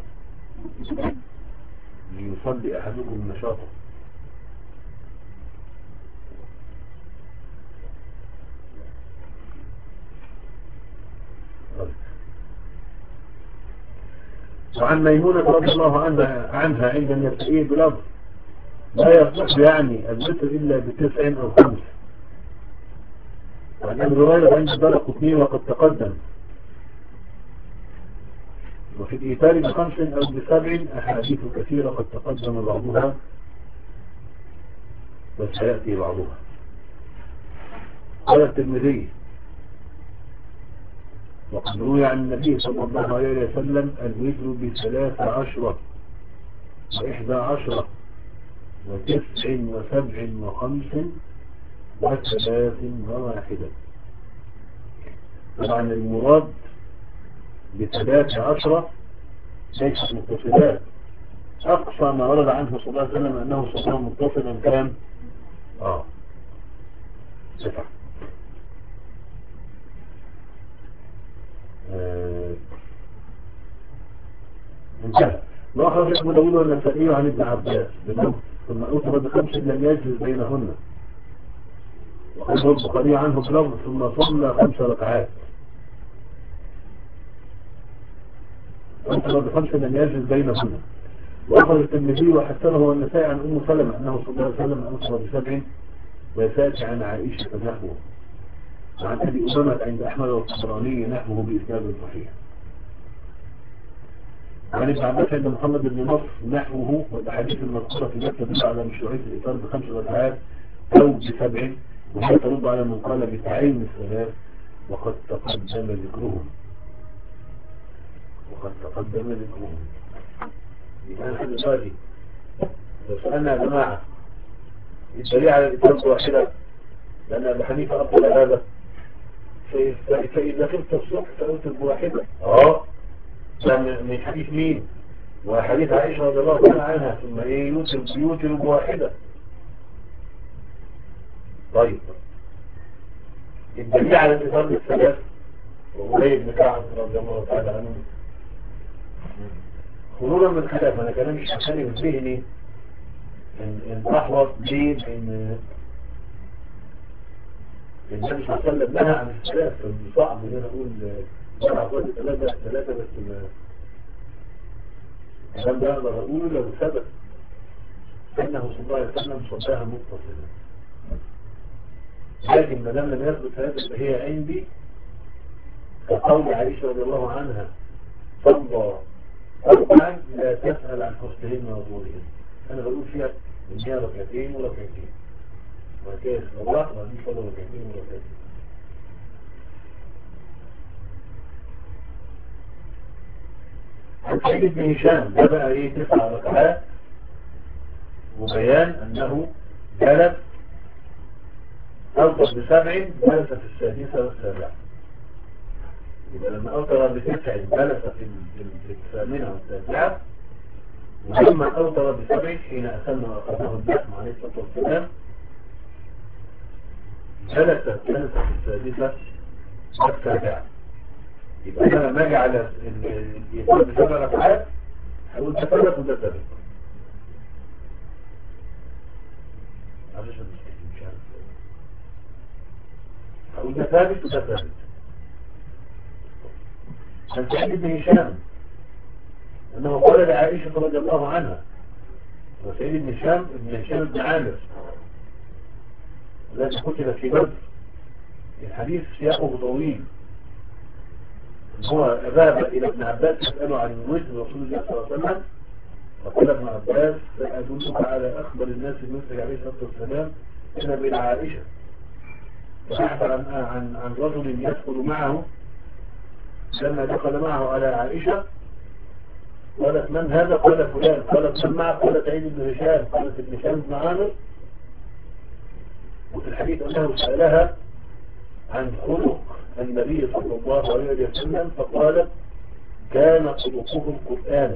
ليصلي أحدكم نشاطا. وعن ميمونة رضي الله عنها عنها عند النسائي بلفظ لا يصح يعني الوتر إلا بتسع أو خمس. وعن أبي هريرة عند الدارقطني وقد تقدم. وفي الإيثار بخمس أو بسبع أحاديث كثيرة قد تقدم بعضها وسيأتي بعضها. قال الترمذي وقد روي عن النبي صلى الله عليه وسلم الوتر بثلاث عشرة وإحدى عشرة وتسع وسبع وخمس وثلاث وواحدة. طبعا المراد بثلاث عشرة ليست متصلات. أقصى ما ورد عنه صلى الله عليه وسلم أنه صلى متصلا كان آه ستة. آه. انتهى. وأخرج أبو داود والنسائي عن ابن عباس بالنص ثم أوتر بخمس لم يجلس بينهن. وأخرج البخاري عنه بلفظ ثم صلى خمس ركعات. أوتر بخمس لم يجلس بينهن. وأخرج الترمذي وحسنه والنسائي عن أم سلمة أنه صلى الله عليه وسلم أوتر بسبع ويساتي عن عائشة نحوه. وعن أبي أمامة عند أحمد والطبراني نحوه بإسناد صحيح. وعن ابن عباس عند محمد بن نصر نحوه والأحاديث المذكورة في ذلك تدل على مشروعية الإيثار بخمس ركعات أو بسبع، وهي ترد على من قال بتعين الصلاة وقد تقدم ذكرهم. وقد تقدم ذكرهم. يبقى نحن دلوقتي لو سألنا يا جماعة الدليل على الإيثار واحدة لأن أبو حنيفة أبطل هذا فإذا خفت الصبح فأوتر بواحدة. اه ده من حديث مين؟ وحديث عائشة رضي الله تعالى عنها ثم ايه يوتر يوتر بواحدة. طيب الدليل على الإيثار بالثلاث وأبي بن كعب رضي الله تعالى عنه خروجا من الخلاف. أنا كلام مش عشان يذهني إن إن أحوط ليه إن النبي صلى الله عليه وسلم نهى عن الثلاث. صعب إن أنا أقول مرة أقول ثلاثة ثلاثة بس ما الكلام ده أقدر أقوله لو ثبت أنه صلى الله عليه وسلم صلاها متصلة. لكن ما دام لم يثبت هذا فهي عندي كقول عائشة رضي الله عنها صلى أربعا لا تسأل عن حسنهن وطولهن. أنا بقول فيها إن هي ركعتين وركعتين وكيف الله وأن صلى ركعتين وركعتين. عن سعيد بن هشام ده بقى إيه تسع ركعات وبيان أنه جلس أوتر بسبع جلس في السادسة والسابعة. يبقى لما أوتر بتسع جلس في الثامنة والتاسعة، ولما أوتر بسبع حين أسلم وأخذه اللحم عليه الصلاة والسلام جلس جلس في السادسة والسابعة. يبقى أنا لما أجي على الإيثار بسبع ركعات هقول ده ثبت وده ثبت. عشان المسلمين مش عارف. هقول ده ثابت وده ثابت. عن سعيد بن هشام انه قال لعائشة رضي الله عنها، وسعيد بن هشام بن هشام بن عامر الذي قتل في بدر. الحديث سياقه طويل. هو ذهب الى ابن عباس يسأله عن وزن رسول الله صلى الله عليه وسلم، فقال ابن عباس أدلك على أخبر الناس المسلم عليه الصلاة والسلام اذهب إلى عائشة. فبحث عن عن عن رجل يدخل معه. لما دخل معه على عائشة قالت من هذا؟ قال فلان. قالت من معه؟ قال سعيد بن هشام. قالت ابن هشام بن عامر. وفي الحديث أنه سألها عن خلق النبي صلى الله عليه وسلم فقالت كان خلقه القرآن.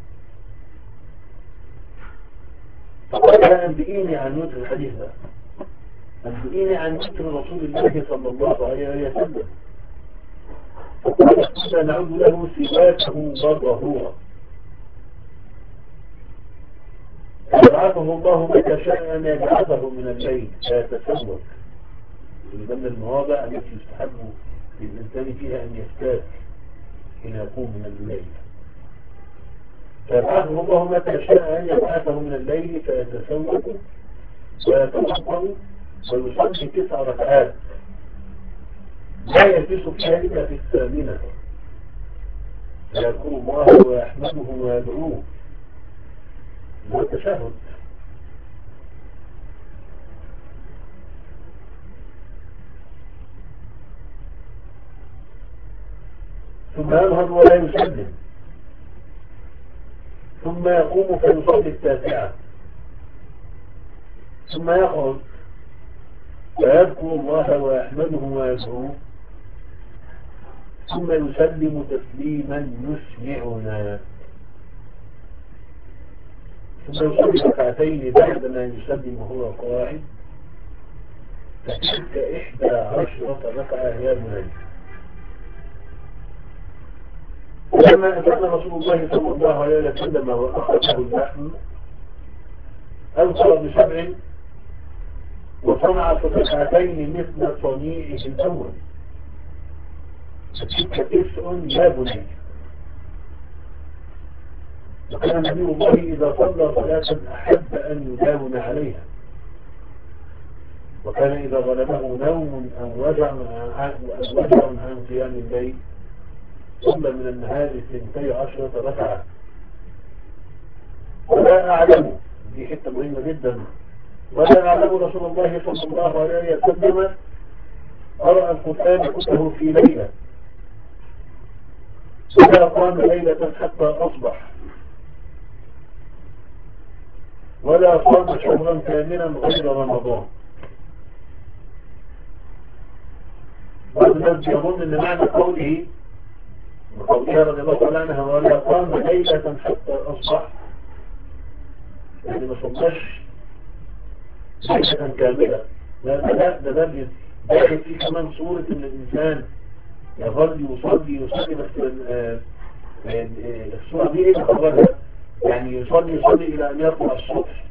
فقال لها أنبئيني عن وجه الحديث ده، أنبئيني عن وجه رسول الله صلى الله عليه وسلم. فقالت كنا نعود له سواكه وظهورا يبعثه الله متى شاء أن يبعثه من الليل فيتسوق. من ضمن المواضع التي يستحب للإنسان فيها أن يفتات حين يقوم من الليل. فيبعثه الله متى شاء أن يبعثه من الليل فيتسوق ويتوضأ ويصلي تسع ركعات لا يجلس فيها إلا في الثامنة، فيذكر الله ويحمده ويدعوه والتشهد. ثم ينهض ولا يسلم، ثم يقوم فيصلي التاسعة، ثم يقعد فيذكر الله ويحمده ويدعوه، ثم يسلم تسليما يسمعنا، ثم يصلي ركعتين بعدما يسلم وهو قاعد. فتلك إحدى عشرة ركعة يا بني. ولما أتانا رسول الله صلى الله عليه وسلم وأخذه اللحم أوصل بسبع وصنع ركعتين مثل صنيعه الأول. فتلك تسع يا بني. وكان نبي الله إذا صلى صلاة أحب أن يداوم عليها، وكان إذا غلبه نوم أو وجع وجع عن قيام الليل صلى من النهار اثنتي عشرة ركعة. ولا أعلم، دي حتة مهمة جدا، ولا أعلم رسول الله صلى الله عليه وسلم قرأ القرآن كله في ليلة ولا قام ليلة حتى أصبح ولا صام شهرا كاملا غير رمضان. بعض الناس يظن ان معنى قوله وقولها رضي الله تعالى عنها ولا قام ليلة حتى أصبح يعني ما صلىش ليلة كاملة. لا لا ده ده داخل فيه كمان صورة ان الانسان يظل يصلي يصلي بس الصورة دي ايه تخرجها؟ يعني يصلي يصلي الى ان يطلع الصبح.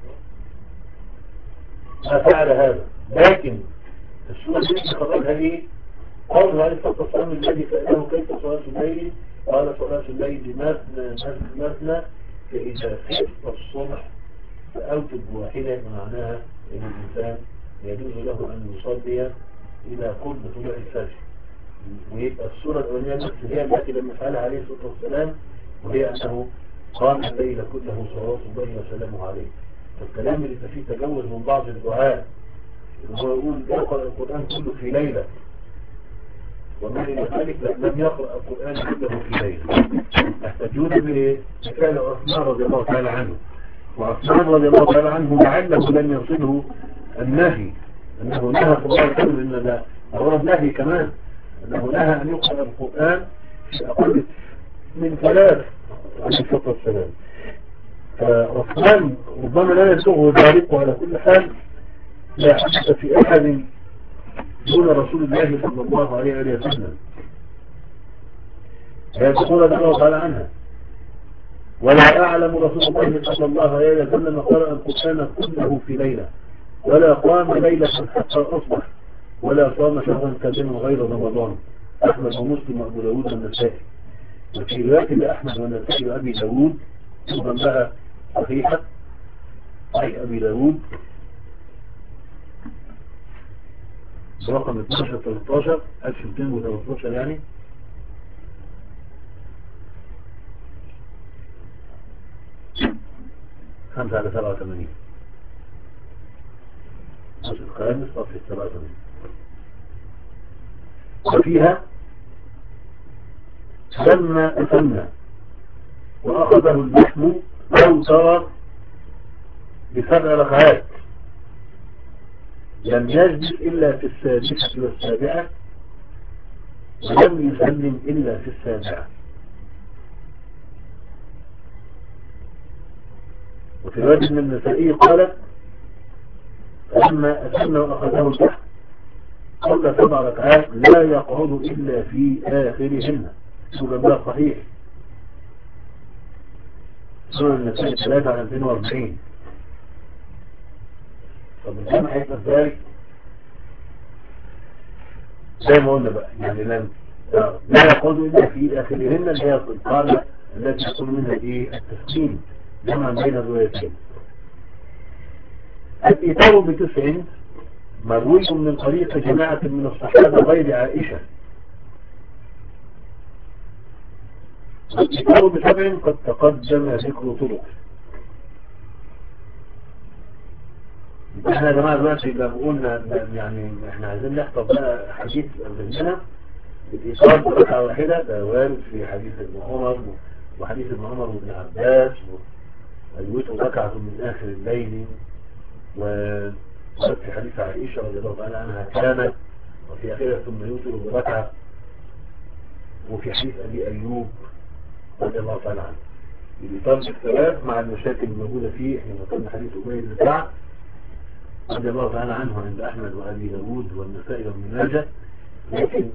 ما فعل هذا، لكن الصورة دي تخرجها ايه؟ قال عليه الصلاة والسلام الذي سأله كيف صلاة الليل؟ قال صلاة الليل مثنى مثنى مثنى فإذا خفت الصبح فأوتب واحدة. معناها أن الإنسان يجوز له أن يصلي إلى قرب طلوع الفجر، ويبقى الصورة الأولانية نفس هي التي لما فعلها عليه الصلاة والسلام، وهي أنه قام الليل كله صلاة الله وسلامه عليه. فالكلام اللي فيه تجوز من بعض الدعاء هو يقول يقرأ القرآن كله في ليلة، ومن ذلك لم يقرأ القرآن كله في ليلة. يحتجون بفعل عثمان رضي الله تعالى عنه، وعثمان رضي الله تعالى عنه لعله لم يصله النهي، أنه نهى صلى الله عليه وسلم إن لا هو النهي كمان أنه نهى أن يقرأ القرآن في أقل من ثلاث عليه الصلاة والسلام. فعثمان ربما لا يسوغ ذلك، وعلى كل حال لا حدث في أحد دون رسول الله صلى الله عليه وسلم. هذه الصورة رضي الله تعالى عنها. ولا أعلم رسول الله صلى الله عليه وسلم قرأ القرآن كله في ليلة. ولا قام ليلة حتى أصبح، ولا صام شهرا كاملا غير رمضان. أحمد ومسلم وأبو داود والنسائي. وفي رواية لأحمد والنسائي وأبي داود أيضا لها صحيحة، صحيح أبي داود رقم اثناشر تلتاشر ألف ومئتين وتلتاشر يعني، خمسة على سبعة وثمانين، الخامس صفحة سبعة وثمانين. وفيها لما أتمنى وأخذه اللحم أوتر بسبع ركعات، لم يجلس إلا في السادسة والسابعة، ولم يسلم إلا في السابعة. وفي رواية من النسائي قالت لما أتمنى وأخذه اللحم صلى سبع ركعات لا يقعد إلا في آخرهن. وجملة صحيح سنة النسائي ثلاثة على مئتين وأربعين. طب الجمع هيبقى ازاي؟ زي ما قلنا بقى يعني لم لا يقعد إلا في آخرهن، اللي هي القاعدة التي يكون منها ايه التسليم جمعا بين الروايتين. الإيتار بتسع مروي من طريق جماعة من الصحابة غير عائشة. الإيتار بسبع قد تقدم ذكر طرق. احنا يا جماعة دلوقتي لما قلنا يعني احنا عايزين نحفظ بقى حديث ذهننا الإيتار بركعة واحدة، ده وارد في حديث ابن عمر وحديث ابن عمر وابن عباس، والوتر ركعة من آخر الليل، وفي حديث عائشة رضي الله تعالى عنها كانت، وفي آخرها ثم يوتر بركعة، وفي حديث أبي أيوب رضي الله تعالى عنه. الإيتار الثلاث مع المشاكل الموجودة فيه، احنا ذكرنا حديث أبي بن كعب رضي الله تعالى عنه عند أحمد وأبي داود والنسائي وابن ماجه، لكن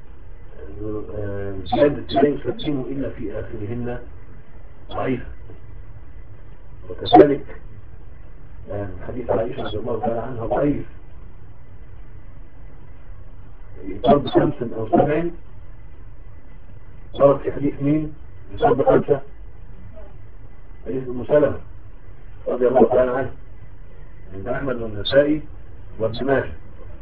زيادة لا يسلم إلا في آخرهن ضعيفة. وكذلك حديث عائشة رضي الله تعالى عنها ضعيف. الإيتار بخمس أو سبع صارت في حديث مين؟ الإيتار بخمسة حديث أم سلمة رضي الله تعالى عنه عند أحمد والنسائي وابن ماجه.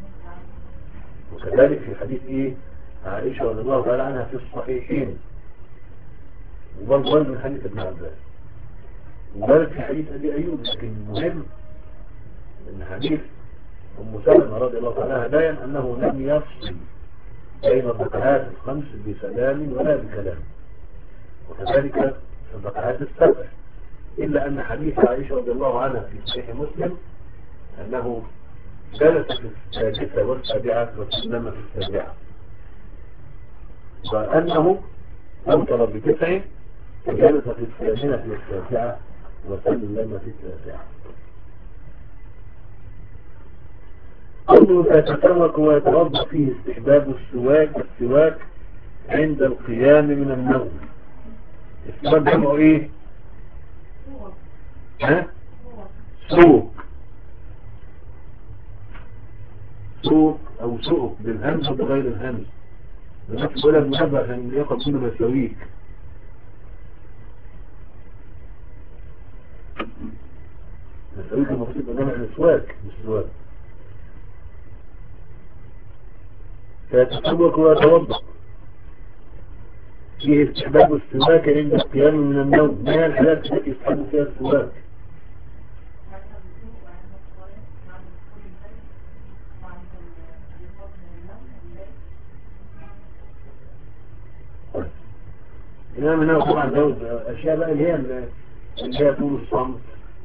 وكذلك في حديث إيه عائشة رضي الله تعالى عنها في الصحيحين، وبرضه من حديث ابن عباس، وذلك في حديث أبي أيوب. لكن المهم أن حديث أم سلمة رضي الله تعالى عنها باين أنه لم يفصل بين الركعات الخمس بسلام ولا بكلام، وكذلك في الركعات السبع، إلا أن حديث عائشة رضي الله عنها في صحيح مسلم أنه جلس في السادسة والسابعة وسلم في السابعة، وأنه أوتر بتسع وجلس في الثامنة والتاسعة وسلم في التاسعة. قوله يتسوك ويتوضأ فيه استحباب السواك السواك عند القيام من النوم. السواك جمعه ايه؟ ها؟ سوق سوق او سوق بالهمز وبغير الهمز، بنفس ولا بنفس عشان يقف كله بيساويك. بيساويك المفروض جمع الاسواك مش سواك. فيتسوك ويتوضأ فيه استحباب السواك عند القيام من النوم. ما هي الحالات التي يستحب فيها السواك؟ إنما منها طبعا زوج أشياء بقى اللي هي اللي هي طول الصمت،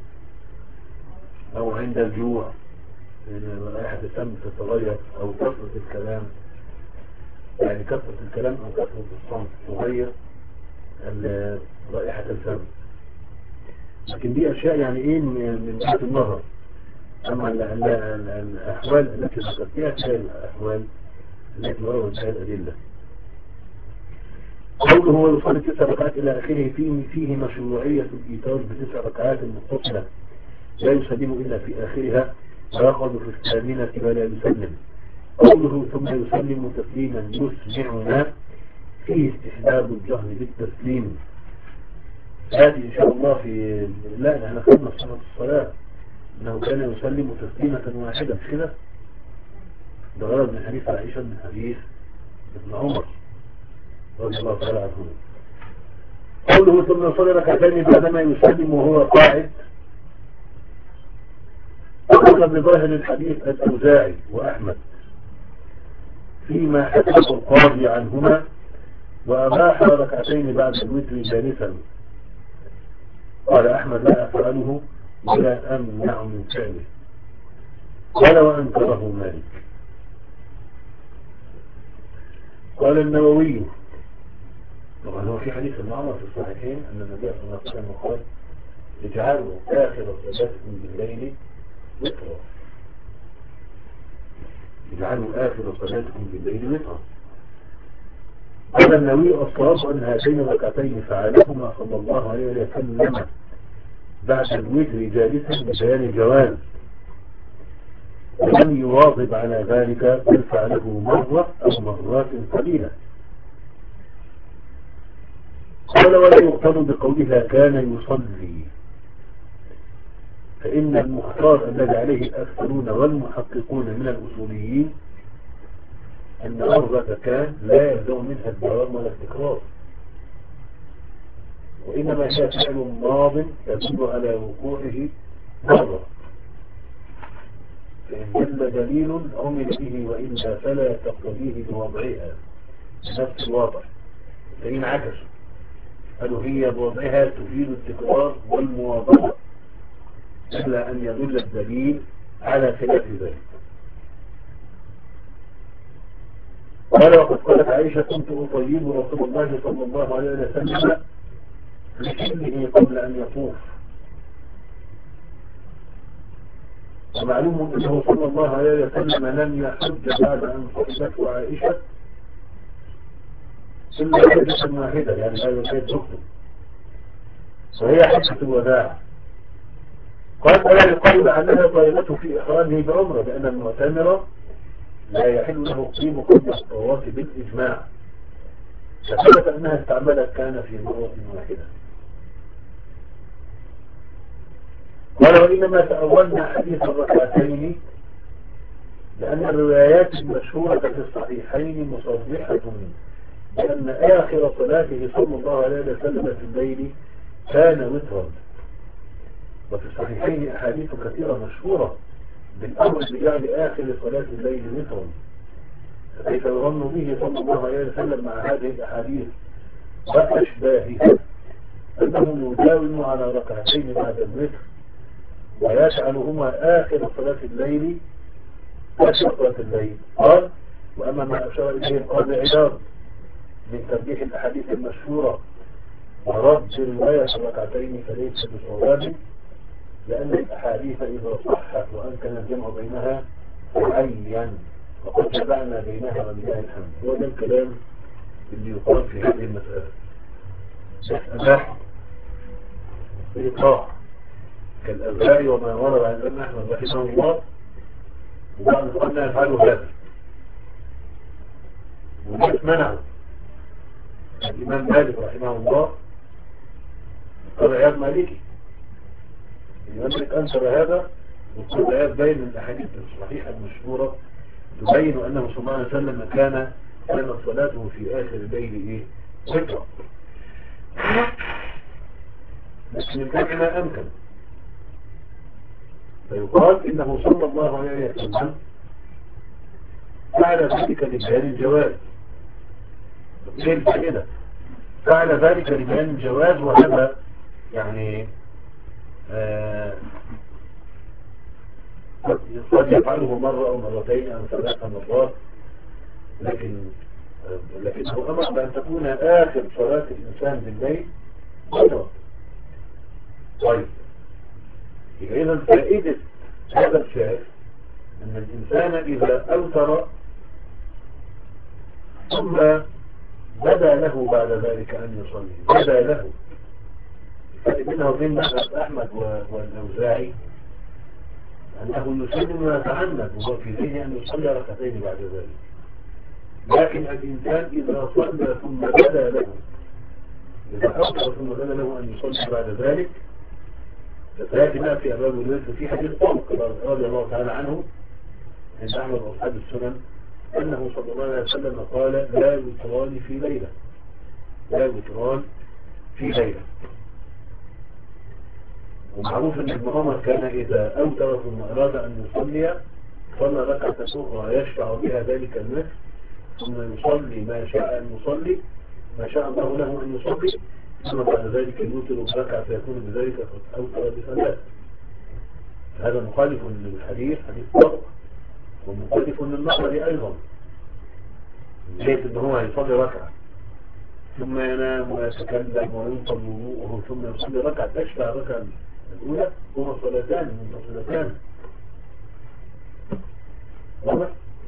أو عند الجوع رائحة الفم تتغير، أو كثرة الكلام، يعني كثرة الكلام أو كثرة الصمت تغير رائحة الفم. لكن دي أشياء يعني إيه من جهة النظر. أما الأحوال التي ذكرتها هي الأحوال التي وردت فيها الأدلة. قوله هو يصلي تسع ركعات إلى آخره فيه فيه مشروعية الإيتار بتسع ركعات متصلة لا يسلم إلا في آخرها، ويأخذ في الثامنة ولا يسلم. قوله ثم يسلم تسليما يسمعنا فيه استحباب الجهر بالتسليم. هذه إن شاء الله في لا احنا خدنا في صلاة الصلاة أنه كان يسلم تسليمة واحدة مش كده؟ ده غرض من حديث عائشة من حديث ابن عمر رضي الله تعالى عنه. قوله ثم يصلي ركعتين بعدما يسلم وهو قاعد أخذ بظاهر الحديث الأوزاعي وأحمد فيما حكاه القاضي عنهما وأباح ركعتين بعد الوتر جالسا. قال أحمد لا أفعله ولا أمنع من فعله قال وأنكره مالك. قال النووي طبعا هو في حديث ابن عمر في الصحيحين أن النبي صلى الله عليه وسلم قال اجعلوا آخر صلاتكم بالليل وترا اجعلوا آخر صلاتكم بالليل وترا. قال النووي الصواب أن هاتين الركعتين فعلهما صلى الله عليه وسلم بعد الوتر جالسا ببيان الجواز ولم يواظب على ذلك بل فعله مرة أو مرات قليلة. قال ولا يقتضى بقولها كان يصلي فإن المختار الذي عليه الأكثرون والمحققون من الأصوليين أن أرضة كان لا يلزم منها الدوام ولا التكرار وإنما هي فعل ماض يدل على وقوعه مرة فإن دل دليل عمل به وإلا فلا تقتضيه بوضعها نفس الوضع. فإن عكسوا قالوا هي بوضعها تفيد التكرار والمواظبة إلا أن يدل الدليل على خلاف ذلك. قال وقد قالت عائشة كنت أطيب رسول الله صلى الله عليه وسلم لحله قبل أن يطوف. ومعلوم أنه صلى الله عليه وسلم لم يحج بعد أن صحبته عائشة إلا حجة واحدة يعني لا يزيد زوجته وهي حجة الوداع. قال ولا يقال عنها طيبته في إحرامه بعمرة لأن المعتمر لا يحل له قيم قبل الطواف بالإجماع فثبت أنها استعملت كان في مرة واحدة. قال وإنما تأولنا حديث الركعتين لأن الروايات المشهورة في الصحيحين مصرحة بأن آخر صلاته صلى الله عليه وسلم في الليل كان وترا وفي الصحيحين أحاديث كثيرة مشهورة بالأمر بجعل آخر صلاة الليل وترا كيف يظن به صلى الله عليه وسلم مع هذه الأحاديث وأشباهها أنه يداوم على ركعتين بعد الوتر ويجعلهما آخر صلاة الليل آخر صلاة الليل. قال وأما ما أشار إليه القاضي عياض من ترجيح الأحاديث المشهورة ورد رواية الركعتين فليس بصواب لأن الأحاديث إذا صحت وأمكن الجمع بينها معين وقد جمعنا بينها ولله الحمد. هو ده الكلام اللي يقال في هذه المسألة. أباح إيقاع كالأذهاء وما ورد عن الإمام أحمد رحمه الله وبعض قلنا يفعلوا هذا والناس منعوا. الإمام مالك رحمه الله قال عياد مالكي الإمام مالك أنشر هذا وقال عياد بين الأحاديث الصحيحة المشهورة تبين أنه صلى الله عليه وسلم كان كانت صلاته في آخر الليل إيه؟ وترا بس من كان ما أمكن فيقال إنه صلى الله عليه وسلم فعل ذلك لبيان الجواز. كيف كده فعل ذلك لبيان الجواز وهذا يعني آه قد يفعله مرة أو مرتين أو ثلاث مرات لكن آه لكنه أمر بأن تكون آخر صلاة الإنسان بالليل مرة. طيب إذا فائدة هذا الفعل أن الإنسان إذا أوتر ثم بدا له بعد ذلك أن يصلي بدا له فرق بينه وبين مذهب أحمد والأوزاعي أنه يسلم ويتعنت وهو في ذهنه أن يصلي ركعتين بعد ذلك. لكن الإنسان إذا صلى ثم بدا له إذا أوصل ثم بدا له أن يصلي بعد ذلك، فسيأتي ما في أبواب الوتر في حديث طلق رضي الله تعالى عنه عند أحمد وأصحاب السنن أنه صلى الله عليه وسلم قال لا وتران في ليلة، لا وتران في ليلة. ومعروف أن ابن عمر كان إذا أوتر ثم أراد أن يصلي صلى ركعة أخرى يشفع بها ذلك الوتر ثم يصلي ما شاء أن يصلي ما شاء الله له أن يصلي ثم بعد ذلك الوتر بركعة فيكون بذلك قد أوتر بثلاث. هذا مخالف للحديث حديث طرق، ومخالف للنظر أيضا، جيد أنه هو يصلي ركعة ثم ينام ويتكلم وينقض وضوءه ثم يصلي ركعة تشفع الركعة الأولى هما صلاتان منفصلتان. واضح؟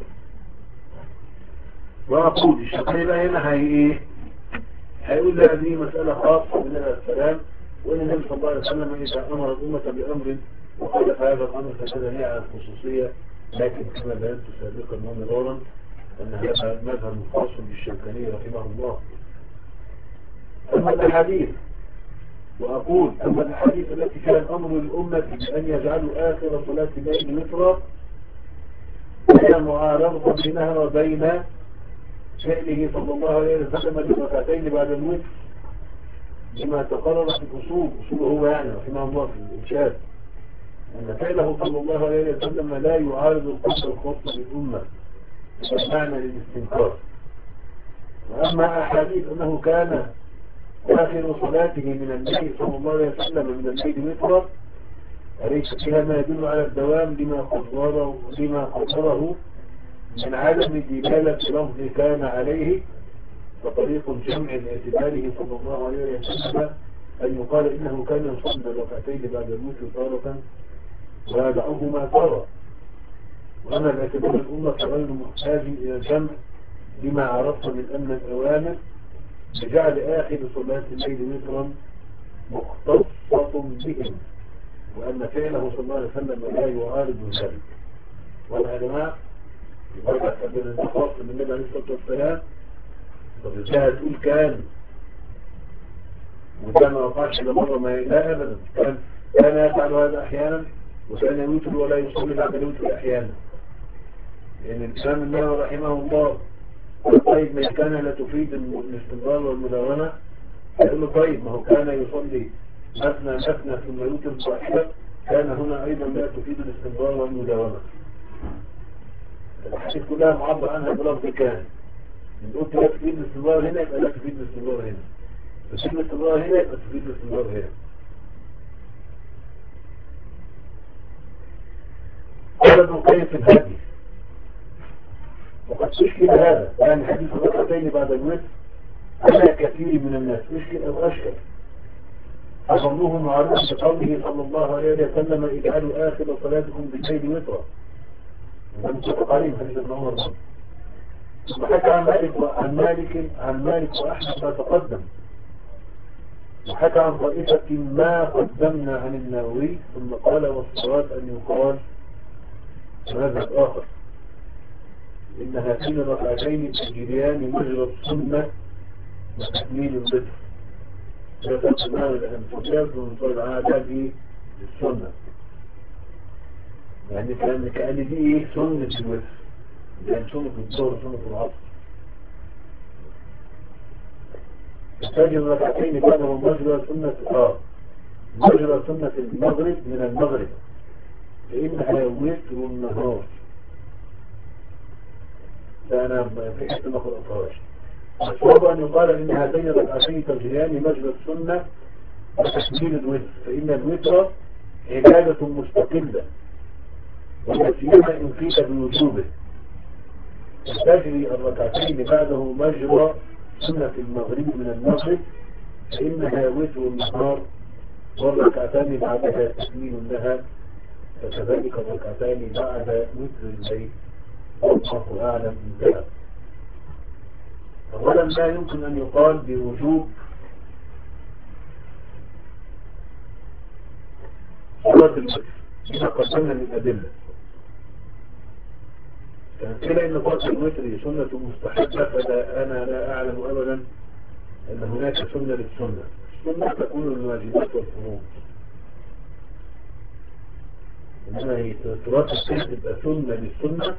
وأقول الشيخين هنا هي إيه؟ هيقول لها دي مسألة خاصة من السلام، وإن النبي صلى الله عليه وسلم إذا أمر الأمة بأمر وقال هذا الأمر فكذا هي على الخصوصية، لكن كما بينت سابقا ومرارا أن هذا مذهب خاص بالشوكاني رحمه الله. أما الحديث وأقول أما الحديث التي كان أمر الأمة بأن يجعلوا آخر صلاة الليل وترا هي معارضة بينها وبين فعله صلى الله عليه وسلم لركعتين بعد الوتر لما تقرر في الأصول، أصوله هو يعني رحمه الله في الإرشاد أن فعله صلى الله عليه وسلم لا يعارض القصة الخاصة بالأمة معنى للاستنكار. وأما أحاديث أنه كان آخر صلاته من الليل صلى الله عليه وسلم من الليل وترا أليس فيها ما يدل على الدوام لما قدره لما قدره من عدم دلالة لفظ كان عليه، فطريق جمع لاعتباره صلى الله عليه وسلم أن يقال إنه كان يصلي ركعتين بعد الوتر تارة ويدعوهما تارة. وأما باعتبار الأمة غير محتاج إلى الجمع لما عرفت من أن الأوامر بجعل آخر صلاة الليل وترا مختصة بهم، وأن فعله صلى الله عليه وسلم لا يعارض ذلك. وأنا يا جماعة يبقى كبير الخاص من النبي عليه الصلاة والسلام. طب ازاي هتقول كان وده ما وقعش إلا مرة؟ ما لا أبدا، كان كان يفعل هذا أحيانا وكان يوتر ولا يصلي بعد الوتر أحيانا. لأن يعني الإسلام النووي رحمه الله طيب ما كان لا تفيد الاستمرار والمداومة، يقول له طيب ما هو كان يصلي مثنى مثنى ثم يوتر واحدة، كان هنا أيضا لا تفيد الاستمرار والمداومة. الحديث كلها معبر عنها بلفظ كان. إن قلت لا تفيد الاستمرار هنا يبقى لا تفيد الاستمرار هنا، تفيد الاستمرار هنا يبقى تفيد الاستمرار هنا. قال ابن القيم في الهدي وقد تشكل هذا يعني حديث الركعتين بعد الوتر على كثير من الناس مشكل أو أشكل، أظنه معروف بقوله صلى الله عليه وسلم اجعلوا آخر صلاتكم بالليل وترا، ومتفق عليه حديث ابن عمر. وحكى عن مالك عن مالك عن مالك وأحمد ما تقدم، وحكى عن طائفة ما قدمنا عن النووي، ثم قال والصواب أن يقال مذهب آخر إن هاتين الركعتين تجريان مجرى السنة وتكميل الضفر. فقط المعنى الانفجاز من طول العادة دي السنة، يعني كأن كأن دي ايه سنة الوتر، يعني سنة الظهر سنة العصر. الفجر الركعتين كانوا مجرى سنة اه مجرى سنة المغرب من المغرب فإنها وتر النهار. فأنا في حتة ما قرأتهاش. الصواب أن يقال إن هاتين الركعتين تجريان مجرى السنة وتكميل الوتر، فإن الوتر عبادة مستقلة ويسيرها إن قيل بوجوبه، تجري الركعتين بعده مجرى سنة المغرب من المغرب فإنها وتر النهار، والركعتان بعدها تكميل لها، فكذلك الركعتان بعد وتر الليل. والله أعلم انتهى. أولا لا يمكن أن يقال بوجوب صلاة الوتر، إذا قدمنا من الأدلة كان كده إن فرض الوتر سنة مستحبة، فلا أنا لا أعلم أبدا أن هناك سنة للسنة. السنة تكون الواجبات والفروض، إنما هي ترتب تبقى سنة للسنة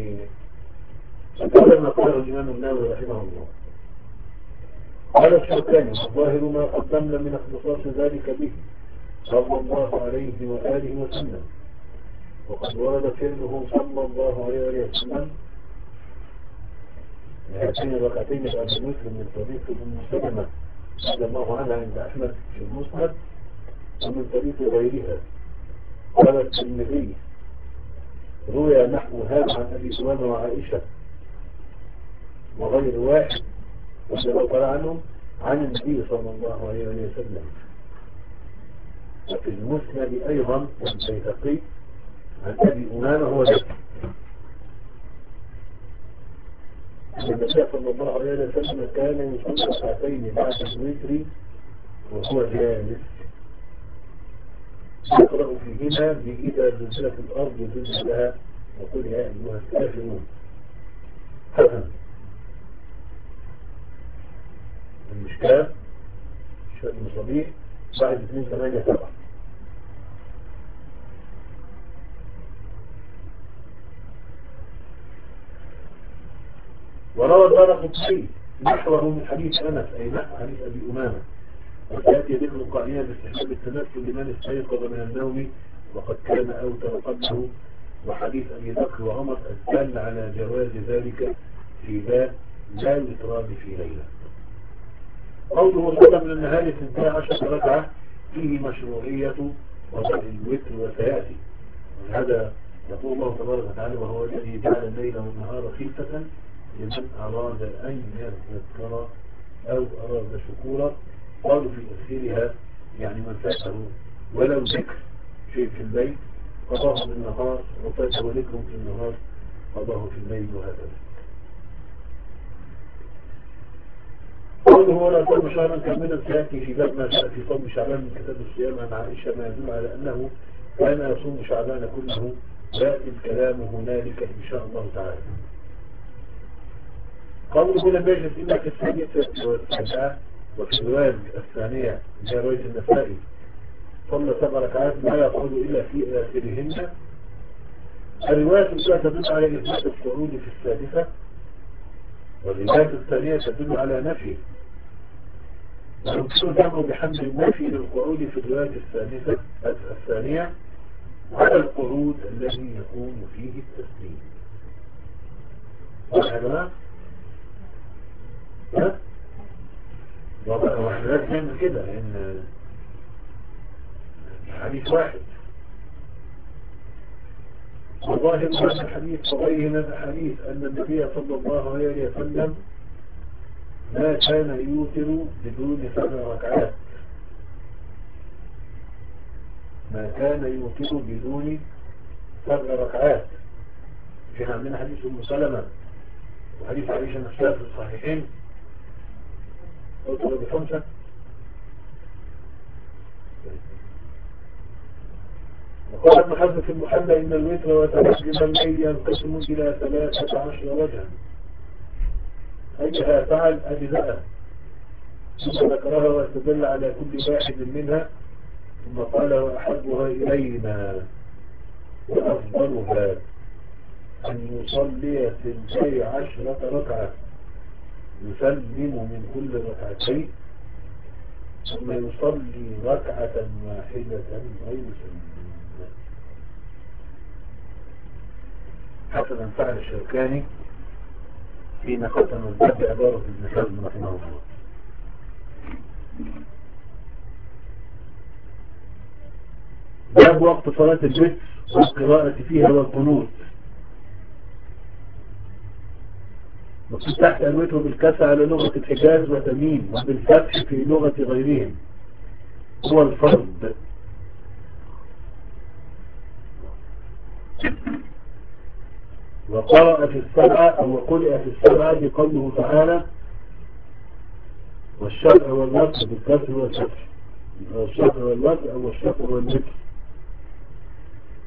قال ما قاله الإمام النووي رحمه الله. قال الشوكاني الظاهر ما قدمنا من اختصاص ذلك به صلى الله عليه وآله وسلم، وقد ورد فعله صلى الله عليه وسلم هاتين الركعتين بعد المسلم من طريق ابن سلمة رضي الله عنها عند أحمد في المسند ومن طريق غيرها. قال الترمذي روي نحو هذا عن أبي سلمة وعائشة وغير واحد رضي الله عنهم عن النبي صلى الله عليه وسلم. وفي المسند أيضا والبيهقي عن أبي أمامة هو ذلك النبي صلى الله عليه وسلم كان يصلي ركعتين بعد الوتر وهو جالس يقرأ فيهما بإذا زلزلت الأرض زلزالها وقل يا أيها الكافرون. حسن المشكاة شهد المصابيح بعد اثنين ثمانية سبعة. وروى الدارقطني نحوه من حديث أنس أي نحو حديث أبي أمامة، وسيأتي ذكر قائلا باستحباب التمثل لمن استيقظ من النوم وقد كان أوتر قبله، وحديث أبي بكر وعمر الدال على جواز ذلك في باب لا يتران في ليلة. قوله صلى من النهار اثنتا عشرة ركعة فيه مشروعية وضع الوتر وسيأتي. هذا يقول الله تبارك وتعالى وهو الذي جعل الليل والنهار خلفة لمن أراد أن يذكر أو أراد شكورا. قالوا في تفسيرها يعني من فاته ولو ذكر شيء في الليل قضاه في النهار وفاته ذكر في النهار قضاه في الليل وهكذا. قوله ولا صوم شهرا كاملا سيأتي في باب ما جاء في صوم شعبان من كتاب الصيام عن عائشة ما يدل على أنه كان يصوم شعبان كله، ويأتي الكلام هنالك إن شاء الله تعالى. قوله لم يجلس إلا في الثالثة والتاسعة وفي الرواية الثانية هي رواية النسائي صلى سبع ركعات لا يقعد إلا في آخرهن. الرواية الأولى تدل على إثبات القعود في السادسة، والرواية الثانية تدل على نفي، ويمكن الجمع بحمل النفي للقعود في الرواية الثالثة الثانية على القعود الذي يكون فيه التسليم. واضح يا جماعة؟ ها؟ واحنا لازم نعمل كده لأن حديث واحد والله هذا الحديث وغيره من الحديث أن النبي صلى الله عليه وسلم ما كان يوتر بدون سبع ركعات، ما كان يوتر بدون سبع ركعات. في عندنا حديث أم سلمة وحديث عائشة نفسها في الصحيحين أوتر بخمسة. وقال ابن حزم في المحلى إن الوتر وتنجم الليل ينقسم إلى ثلاثة عشر وجها، أيها فعل أجزاء ثم ذكرها واستدل على كل واحد منها ثم قال وأحبها إلينا وأفضلها أن يصلي ثنتي عشرة ركعة يسلم من كل ركعتين ثم يصلي ركعة واحدة ويسلم. حسنا فعل الشوكاني حين ختم الباب بعبارة ابن حزم رحمه الله. باب وقت صلاة الوتر والقراءة فيها والقنوت. مكتوب تحت الوتر بالكسر على لغة الحجاز وتميم وبالفتح في لغة غيرهم هو الفرد. وقرأ في السبعة أو قرأ في السبعة بقوله تعالى والشفع والوتر بالكسر والفتح، الشفع والوتر أو الشفع والوتر.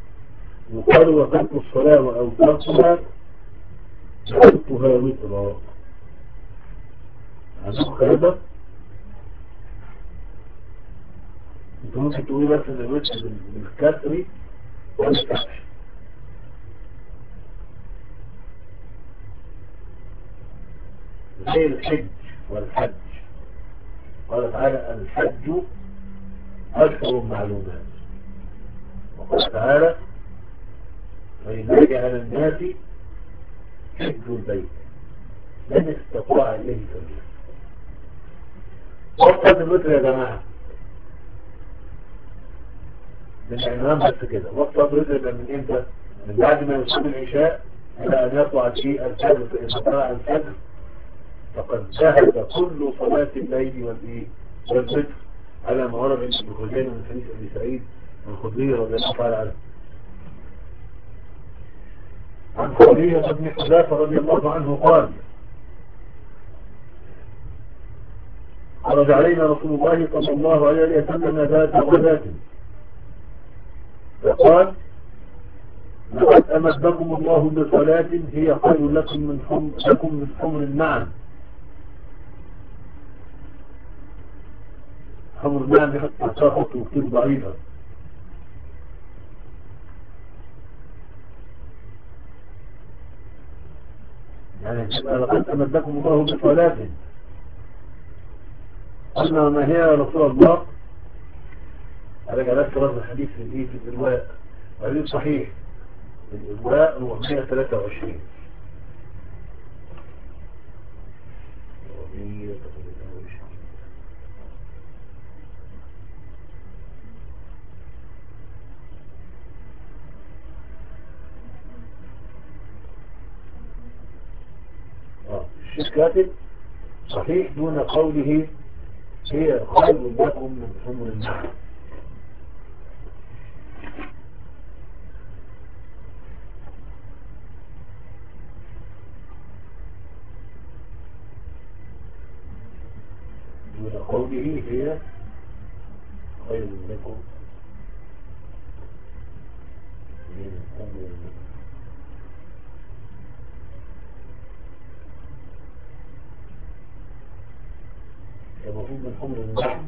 يقال وترك الصلاة أو تركها تركها وترا. عندك هذا انت ممكن تقولي بس ان الوتر بالكسري والفتح زي الحج والحج. قال تعالى الحج أشهر معلومات، وقال تعالى فإن على الناس حج البيت من استطاع إليه سبيلا. وقت الوتر يا جماعة من عنوان بس كده. وقت الوتر من امتى؟ من بعد ما يصيب العشاء إلى أن يطلع في الفجر. فإن طلع الفجر فقد ذهب كل صلاة الليل والإيه والفجر على ما ورد عند ابن خزيمة من حديث أبي سعيد الخدري رضي الله تعالى عنه. عن خديجة بن حذافة رضي الله عنه قال خرج علينا رسول الله صلى الله عليه وسلم ذات غداة فقال لقد أمدكم الله بصلاة هي خير لكم من حمر لكم من حمر النعم. حمر النعم بحق تساقط وكتير ضعيفة. يعني لقد أمدكم الله بصلاة. قلنا ما هي يا رسول الله؟ أرجع لك رد الحديث في الإيه في الإلواء. وهذا صحيح. الإلواء هو مئة وثلاثة وعشرين. الشيخ كاتب صحيح دون قوله هي خير لكم من حمر النعم. دون قوله هي خير لكم من حمر النعم. المفروض من حمر النعم.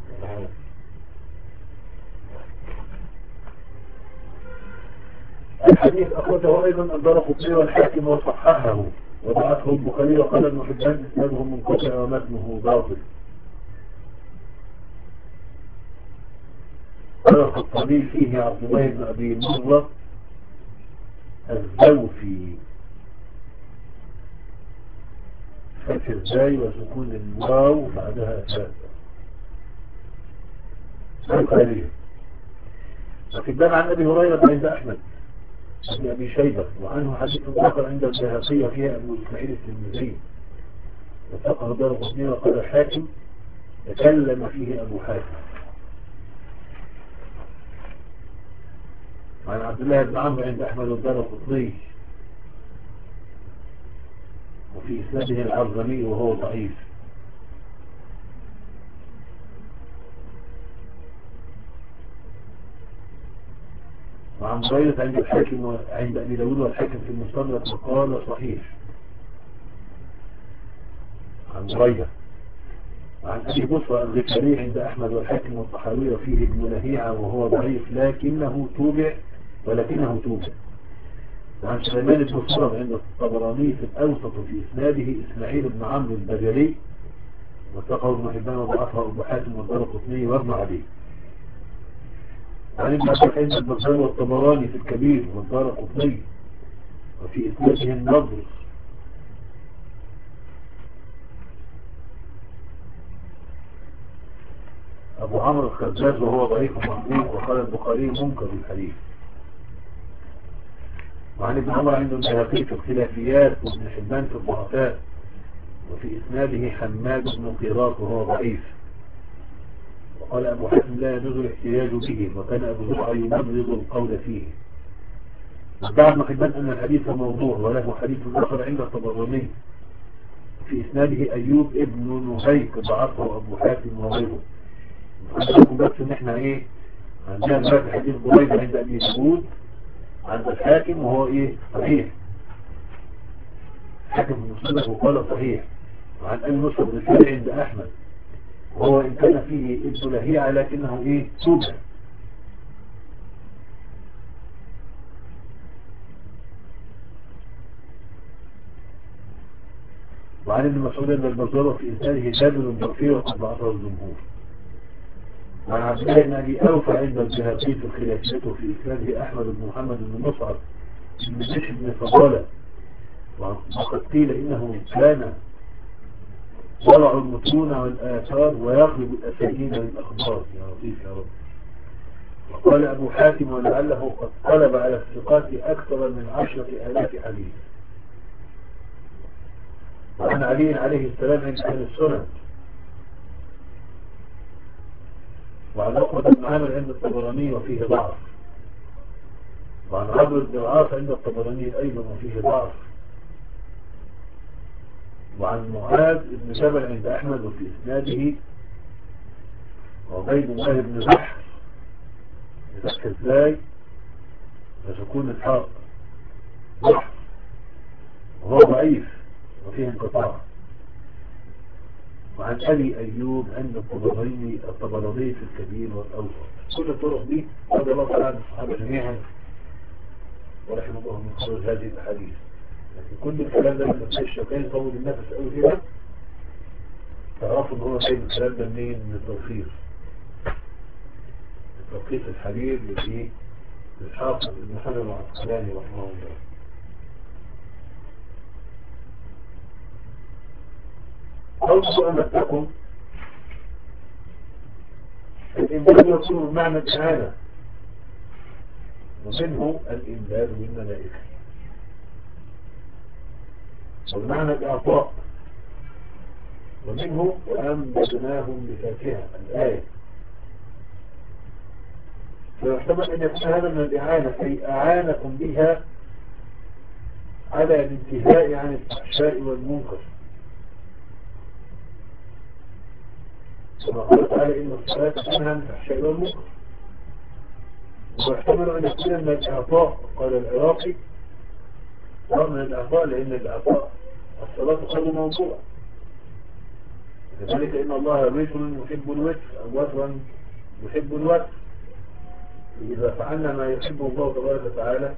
الحديث أخرجه أيضا الدارقطني والحاكم وصححه وضعفه البخاري وقال ابن حبان إسناده منقطع ومتنه باطل. قال الخطابي فيه عبد الله بن أبي مرة الزوفي فتح الزاي وسكون الواو بعدها أساس البخاري. وفي الباب عن أبي هريرة عند أحمد بن أبي شيبة وعنه حديث آخر عند البيهقي فيها أبو إسماعيل الترمذي وثقه الدارقطني وقال الحاكم تكلم فيه أبو حاتم. وعن عبد الله بن عمرو عند أحمد الدارقطني وفي إسناده العرزمي وهو ضعيف. وعن بريدة عند الحاكم وعند أبي داود والحاكم في المستدرك وقال صحيح. عن بريدة. وعن أبي بصرى الغفاري عند أحمد والحاكم والطحاوي وفيه ابن لهيعة وهو ضعيف لكنه توبع ولكنه توبع. وعن سليمان بن صرم عند الطبراني في الأوسط في إسناده إسماعيل بن عمرو البجلي وثقه ابن حبان وضعفه أبو حاتم والدارقطني وابن علي. وعن ابن عباس عند البخاري والطبراني في الكبير والدارقطني وفي إسناده النضر. أبو عمرو الخزاز وهو ضعيف مهبوط وقال البخاري منكر الحديث. وعن ابن عمر عند البيهقي في اختلافيات وابن حبان في الضعفاء وفي إسناده حماد بن قيراط وهو ضعيف. وقال أبو حاتم لا يجوز الاحتجاج به وكان أبو زرعة يمرض القول فيه. وادعى ابن حبان أن الحديث موضوع وله حديث آخر عند الطبراني في إسناده أيوب ابن نهيك ضعفه أبو حاتم وغيره. عندكم بس إن إحنا إيه عندنا دلوقتي حديث بريدة عند أبي داود عند الحاكم وهو ايه صحيح، حاكم المسلم وقال صحيح. وعن ابي نصر الرسالة عند احمد وهو ان كان فيه ابن لهيعة لكنه ايه سودا. وعن ابن مسعود ان البزار في انسانه جابر ضعفي وقد ضعفه الجمهور. وعن عبد الله بن ابي اوفى عند البيهقي في خلافته في اسناده احمد بن محمد بن مصعب بن بشر بن فضالة، وقد قيل انه كان يضع المتون والآثار ويقلب الأسانيد للأخبار. يا لطيف يا رب. وقال أبو حاتم ولعله قد قلب على الثقات أكثر من عشرة آلاف حديث. وعن علي عليه السلام عند أهل السنن. وعن عقبة بن عامر عند الطبراني وفيه ضعف. وعن عمرو بن العاص عند الطبراني أيضا وفيه ضعف. وعن معاذ بن جبل عند أحمد وفي إسناده وعبيد الله بن بحر يفتح ازاي فتكون الحق بحر وهو ضعيف وفيه انقطاع. وعن أبي أيوب عند الطبراني الطبراني في الكبير والأوسط. كل الطرق دي رضي الله تعالى عن الصحابة جميعا ورحمه الله من خروج هذه الأحاديث. لكن كل الكلام ده لما تلاقي الشوكاني يطول النفس قوي كده تعرفوا ان هو جايب الكلام ده منين؟ من التلخيص. التلخيص الحبيب لفيه للحافظ ابن حجر العسقلاني رحمه الله. قوله أمتكم الإمداد يكون بمعنى الإعانة، ومنه الإمداد بالملائكة، وبمعنى الإعطاء، ومنه وأمددناهم بفاكهة الآية. فيحتمل أن يكون هذا من الإعانة أي أعانكم بها على الانتهاء عن الفحشاء والمنكر، كما قال تعالى إن الصلاة تنهى عن الفحشاء والمنكر. ويحتمل أن يكون من الإعطاء، قال العراقي من الإعطاء لأن الإعطاء الصلاة خير موضوع، لذلك إن الله وتر يحب الوتر أو وترا يحب الوتر. إذا فعلنا ما يحبه الله تبارك وتعالى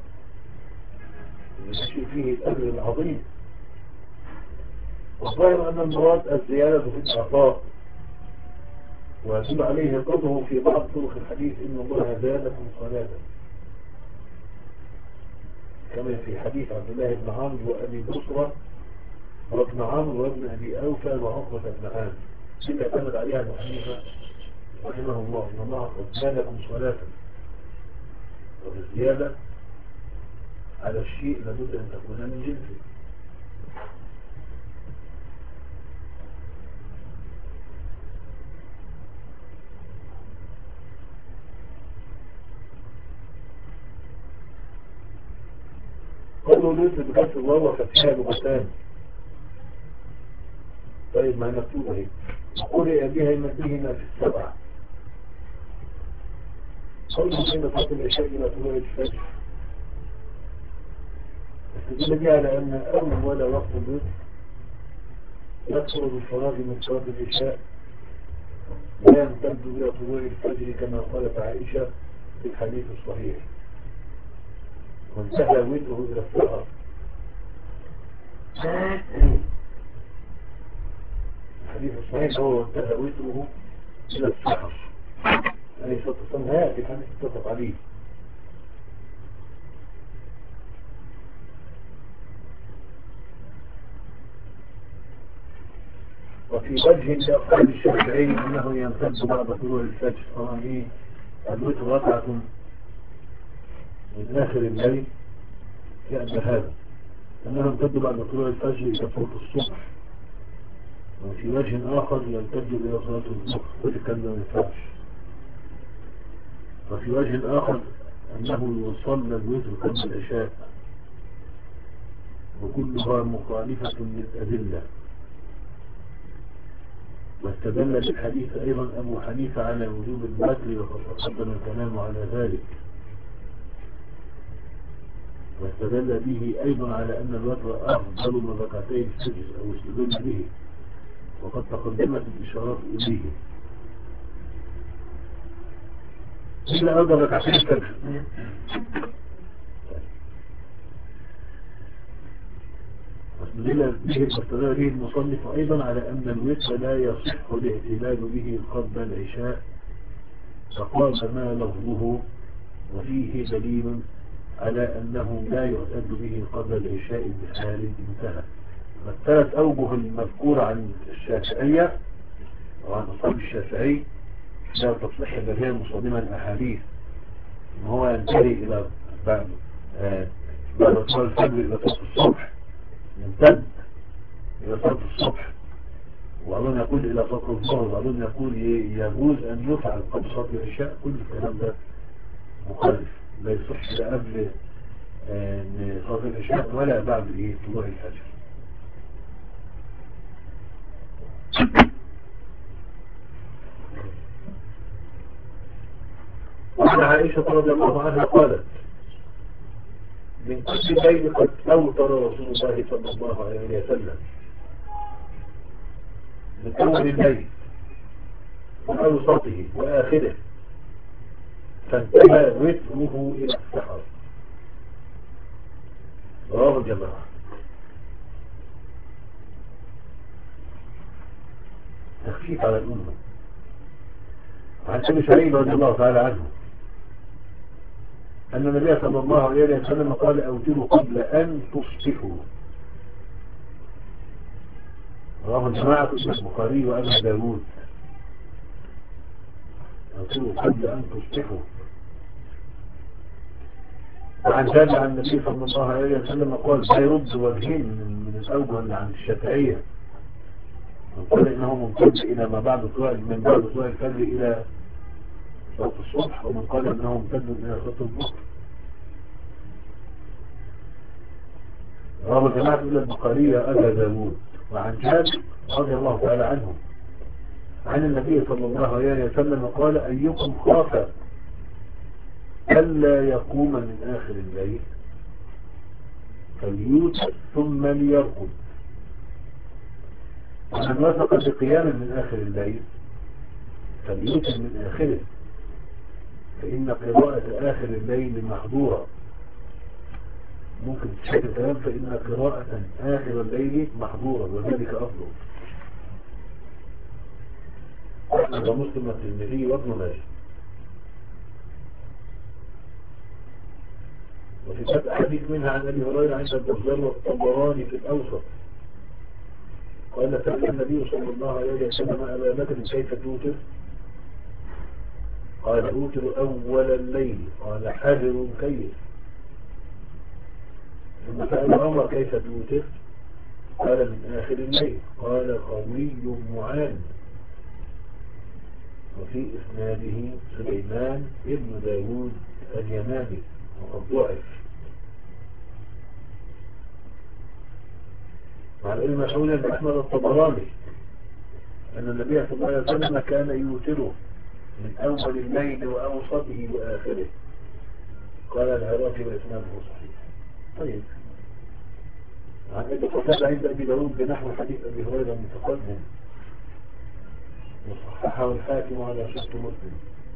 يشفي فيه الأجر العظيم. والظاهر أن المراد الزيادة في الإعطاء، ويدل عليه قوله في بعض طرق الحديث إن الله زادكم صلاة، كما في حديث عبد الله بن عمرو وأبي بصرة وابن عمرو وابن أبي أوفى وعقبة بن عامر، اللي اعتمد عليها أبو حنيفة رحمه الله إن الله قد زادكم صلاة. والزيادة على الشيء لابد أن تكون من جنسه. قالوا ليس بكسر الله وفتحها لغتان. طيب ما نكتوبة هي قرئ بها يمدهنا في السبعة. قالوا حين فات العشاء إلى طلوع الفجر، استدل بها على أن أول وقت الوتر يكثر بالفراغ من صلاة العشاء لا يمتد إلى طلوع الفجر كما قالت عائشة في الحديث الصحيح، وانتهى وتره إلى السحر. الحديث الصحيح هو انتهى وتره إلى السحر، يعني صوت الصنهاء في الحديث اتفق عليه. وفي وجه لأصحاب الشافعي أنه يمتد بعد طلوع الفجر، طبعا إيه الوتر ركعة من آخر الليل يأتي هذا أنه يمتد بعد طلوع الفجر إلى فوق الصبح. وفي وجه آخر يمتد إلى صلاة الظهر، وتكلم ما ينفعش. وفي وجه آخر أنه يصلى الوتر قبل العشاء، وكلها مخالفة للأدلة. واستدل بالحديث أيضا أبو حنيفة على وجوب الوتر، وقد تقدم الكلام على ذلك. واستدل به أيضا على أن الوتر أفضل من ركعتي الفجر أو استدل به، وقد تقدمت الإشارات إليه. إلا أفضل ركعتي الفجر. واستدل به واستدل به المصنف أيضا على أن الوتر لا يصح الاعتماد به قبل العشاء، فقال ما لفظه وفيه دليل على أنه لا يعتد به قبل العشاء بحال انتهى. الثلاث أوجه المذكورة عن الشافعية وعن أصحاب الشافعي لا تصح بها مصادمة الأحاديث، إن هو ينتهي إلى بعد بعد صلاة الفجر إلى صلاة الصبح، يمتد إلى صلاة الصبح، وأظن يقول إلى صلاة الظهر، وأظن يقول يجوز أن يفعل قبل صلاة العشاء. كل الكلام ده مخالف، لا يصح لا قبل صلاة العشاء ولا بعد إيه طلوع الفجر. وعن عائشة رضي الله عنها قالت من كل ليل قد أوتر رسول الله صلى الله عليه وسلم، من أول الليل وأوسطه وآخره، فانتهى وتره إلى السحر. رواه الجماعة. تخفيف على الأمة. عن أبي سعيد رضي الله تعالى عنه أن النبي صلى الله عليه وسلم قال أوتروا قبل أن تصبحوا. رواه الجماعة البخاري وأبو داود. أوتروا قبل أن تصبحوا. وعن جابر عن النبي صلى الله عليه وسلم قال لا يرد وجهين من الأوجه عن الشافعية، قال إنه ممتد إلى ما بعد طلوع من بعد طلوع الفجر إلى صلاة الصبح، ومن قال إنه ممتد إلى صلاة الظهر. رواه الجماعة إلى البخاري وأبو داود. وعن جابر رضي الله تعالى عنه عن النبي صلى الله عليه وسلم قال أيكم خاف ألا يقوم من آخر الليل فليوتر ثم ليرقد، ومن وثق بقيام من آخر الليل فليوتر من آخره، فإن قراءة آخر الليل محظورة. ممكن تشاهد الكلام فإن قراءة آخر الليل محظورة وذلك أفضل. هذا مسلم والترمذي وابن ماجه. وفي فتح حديث منها عن أبي هريرة عند البزار والطبراني في الأوسط قال سأل النبي صلى الله عليه وسلم أبا بكر كيف توتر؟ قال أوتر أول الليل. قال حذر كيف؟ ثم سأل عمر كيف توتر؟ قال من آخر الليل. قال قوي معان. وفي إسناده سليمان ابن داود اليماني وقد ضعف. مع العلم مشهور بأحمد الطبراني أن النبي صلى الله عليه وسلم كان يوتره من أول الليل وأوسطه وآخره. قال العراقي وإسناده صحيح. طيب، عن أبي قتادة عند أبي داود بنحو حديث أبي هريرة المتقدم وصححه الحاكم على شرط مسلم.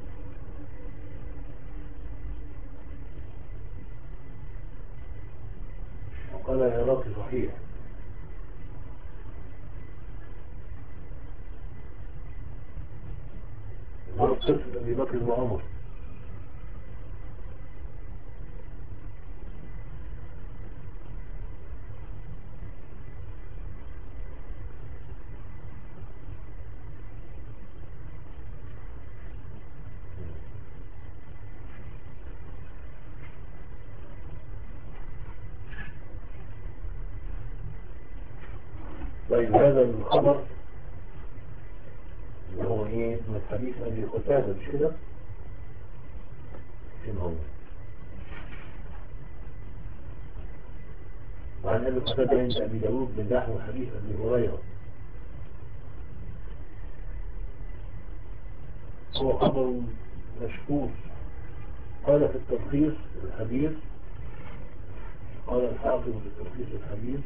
وقال العراقي صحيح. ضرب قصة أبي بكر وعمر. طيب، هذا الخبر اللي هو ايه من حديث أبي قتادة مش كده؟ فين هو؟ وعن أبي قتادة عند أبي داود من نحو حديث أبي هريرة. هو خبر مشهور. قال في التلخيص الحديث قال الحافظ لتلخيص الحديث: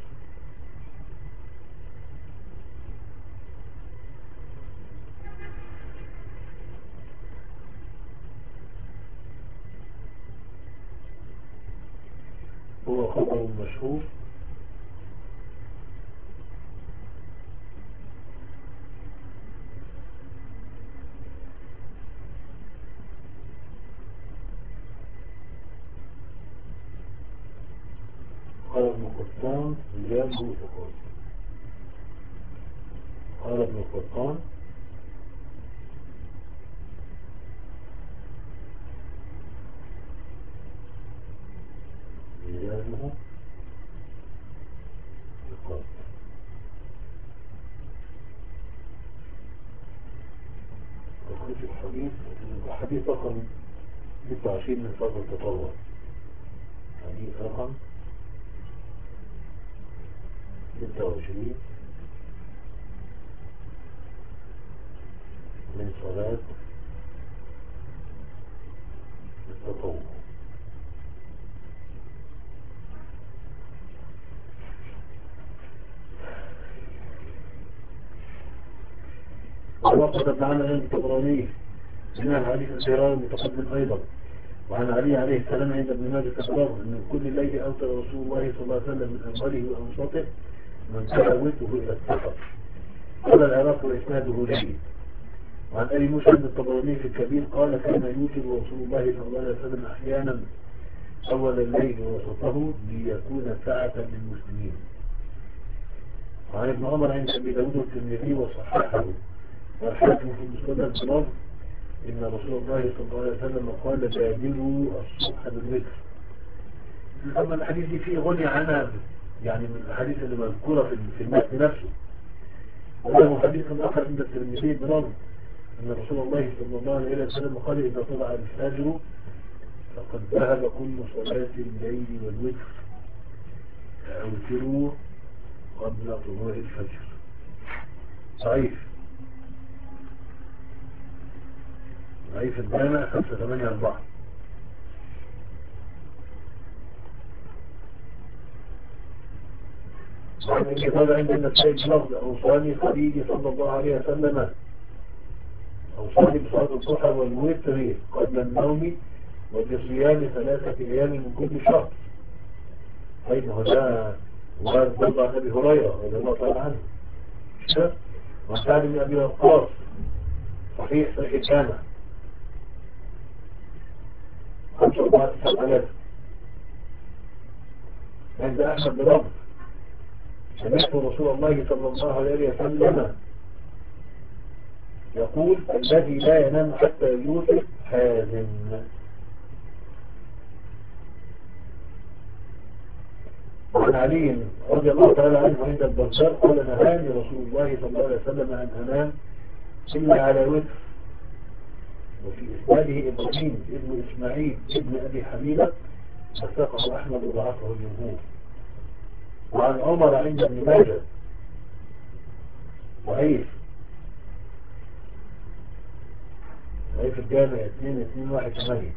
هو خبر مشهور قال ابن قطان رجاله ثقات. قال ابن قطان رجاله ثقات. تخرج الحديث الحديث رقم ستة وعشرين من فضل التطور. حديث رقم ستة وعشرين من صلاة التطور. ووقفت معنا عند الطبراني سمع حديث الزهراء المتقدم أيضا، وعن علي عليه السلام عند ابن ماجه أخبره أن كل ليلة أوتر رسول الله صلى الله عليه وسلم من أمواله وأنصاته من تلاوته إلى السفر. قال العراق وإسناده جيد. وعن أبي موسى بن الطبراني في الكبير قال: كان يوتر رسول الله صلى الله عليه وسلم أحيانا أول الليل ووسطه ليكون ساعة للمسلمين. وعن ابن عمر عند أبي داود والترمذي وصححه والحاكم في المستدرك بلفظ: إن رسول الله صلى الله عليه وسلم قال: بادروا الصبح بالوتر. أما الحديث دي فيه غني عنها، يعني من الحديث اللي مذكورة في المتن نفسه. وله حديث آخر عند الترمذي بلفظ أن رسول الله صلى الله عليه وسلم قال: إذا طلع الفجر فقد ذهب كل صلاة الليل والوتر، فأوتروا قبل طلوع الفجر. ضعيف ضعيف الجامع خمسة ثمانية أربعة. وعن الكتاب عندنا السيد لفظ: أوصاني خليلي صلى الله عليه وسلم أوصاني بصلاة الضحى والوتر قبل النوم وبصيام ثلاثة أيام من كل شهر. طيب هو ده وارد برضه عن أبي هريرة رضي الله تعالى عنه. وعن سعد بن أبي وقاص صحيح صحيح الجامع خمسة أربعة تسعة ثلاثة. عند أحمد بن سمعت رسول الله صلى الله عليه وسلم يقول: الذي لا ينام حتى يوتر حازم. وعن علي رضي الله تعالى عنه عند البزار قال: نهاني رسول الله صلى الله عليه وسلم أن أنام إلا على وتر. وفي إسناده إبراهيم ابن إسماعيل ابن أبي حبيبة وثقه أحمد وضعفه الجمهور. وعن عمر عند ابن ماجه ضعيف ضعيف الجامع اثنين اثنين واحد ثمانية.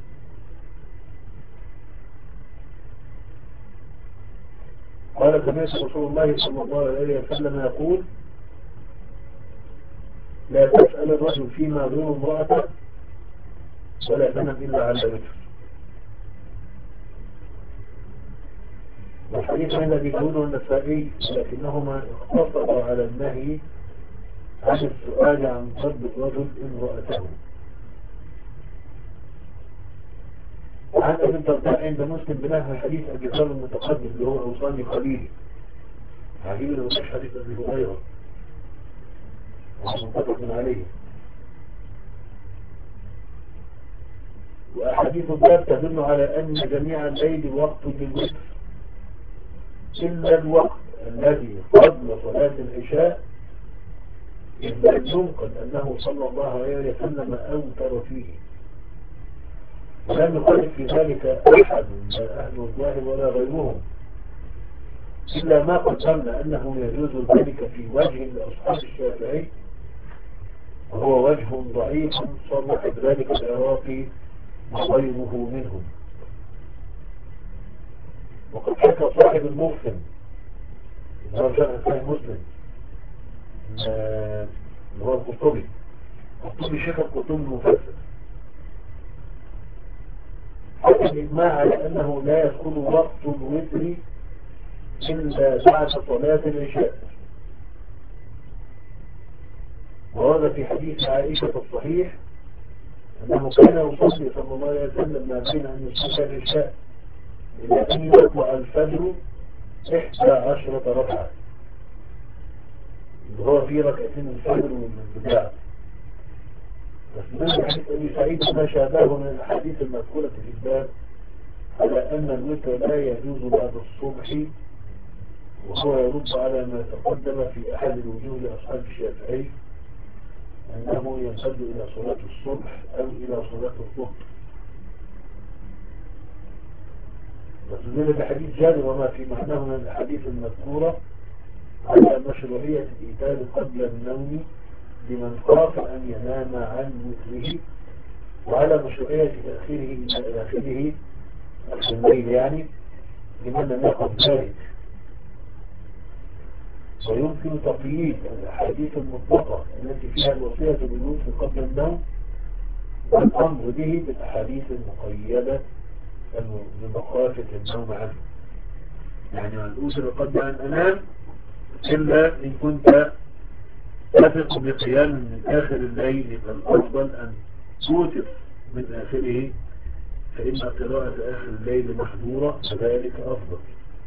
قال: سمعت رسول الله صلى الله عليه وسلم يقول: لا تسأل الرجل فيما دون امرأته ولا تنم إلا على وتر. والحديث عند أبي داود والنسائي لكنهما اقتصرا على النهي عن السؤال عن ضرب الرجل امرأته. وعن ابن الدرداء عند مسلم بنحو حديث أبي ذر المتقدم اللي هو أوصاني خليلي. عجيب انه مش حديث أبي هريرة ومتفق عليه. وأحاديث الباب تدل على أن جميع الليل وقت للوتر إلا الوقت الذي قبل صلاة العشاء، إذ لم ينقل أنه صلى الله عليه وسلم أوتر فيه. ولم يخالف في ذلك أحد من أهل الظاهر ولا غيرهم، إلا ما قدمنا أنه يجوز ذلك في وجه لأصحاب الشافعي، وهو وجه ضعيف صرح بذلك العراقي وغيره منهم. وقد حكى صاحب المفهم اللي هو شرح صحيح مسلم آه، اللي هو القرطبي. القرطبي شيخ القرطبي المفسر حكى الإجماع على أنه لا يكون وقت الوتر إلا بعد صلاة العشاء. وهذا في حديث عائشة الصحيح أنه كان يصلي صلى الله عليه وسلم ما بين أن يصلي العشاء إلى أن يطلع الفجر إحدى عشرة ركعة، اللي هو في ركعتين الفجر والبداع. بس من حديث أبي سعيد ما شابه من الأحاديث المذكورة في الباب على أن الوتر لا يجوز بعد الصبح، وهو يرد على ما تقدم في أحد الوجوه لأصحاب الشافعي أنه يمتد إلى صلاة الصبح أو إلى صلاة الظهر. واستدل بحديث جابر وما في معناه من الأحاديث المذكورة على مشروعية الإيتار قبل النوم لمن خاف أن ينام عن وتره، وعلى مشروعية تأخيره إلى آخره في الليل يعني لمن لم يقف ذلك. ويمكن تقييد الأحاديث المطلقة التي فيها الوصية بالوتر قبل النوم والأمر به بالأحاديث المقيدة لمخافة النوم عنه. يعني من أوتر قبل أن أنام إلا إن كنت تثق بقيام من آخر الليل، يبقى الأفضل أن توتر من آخره، فإن قراءة آخر الليل محظورة فذلك أفضل.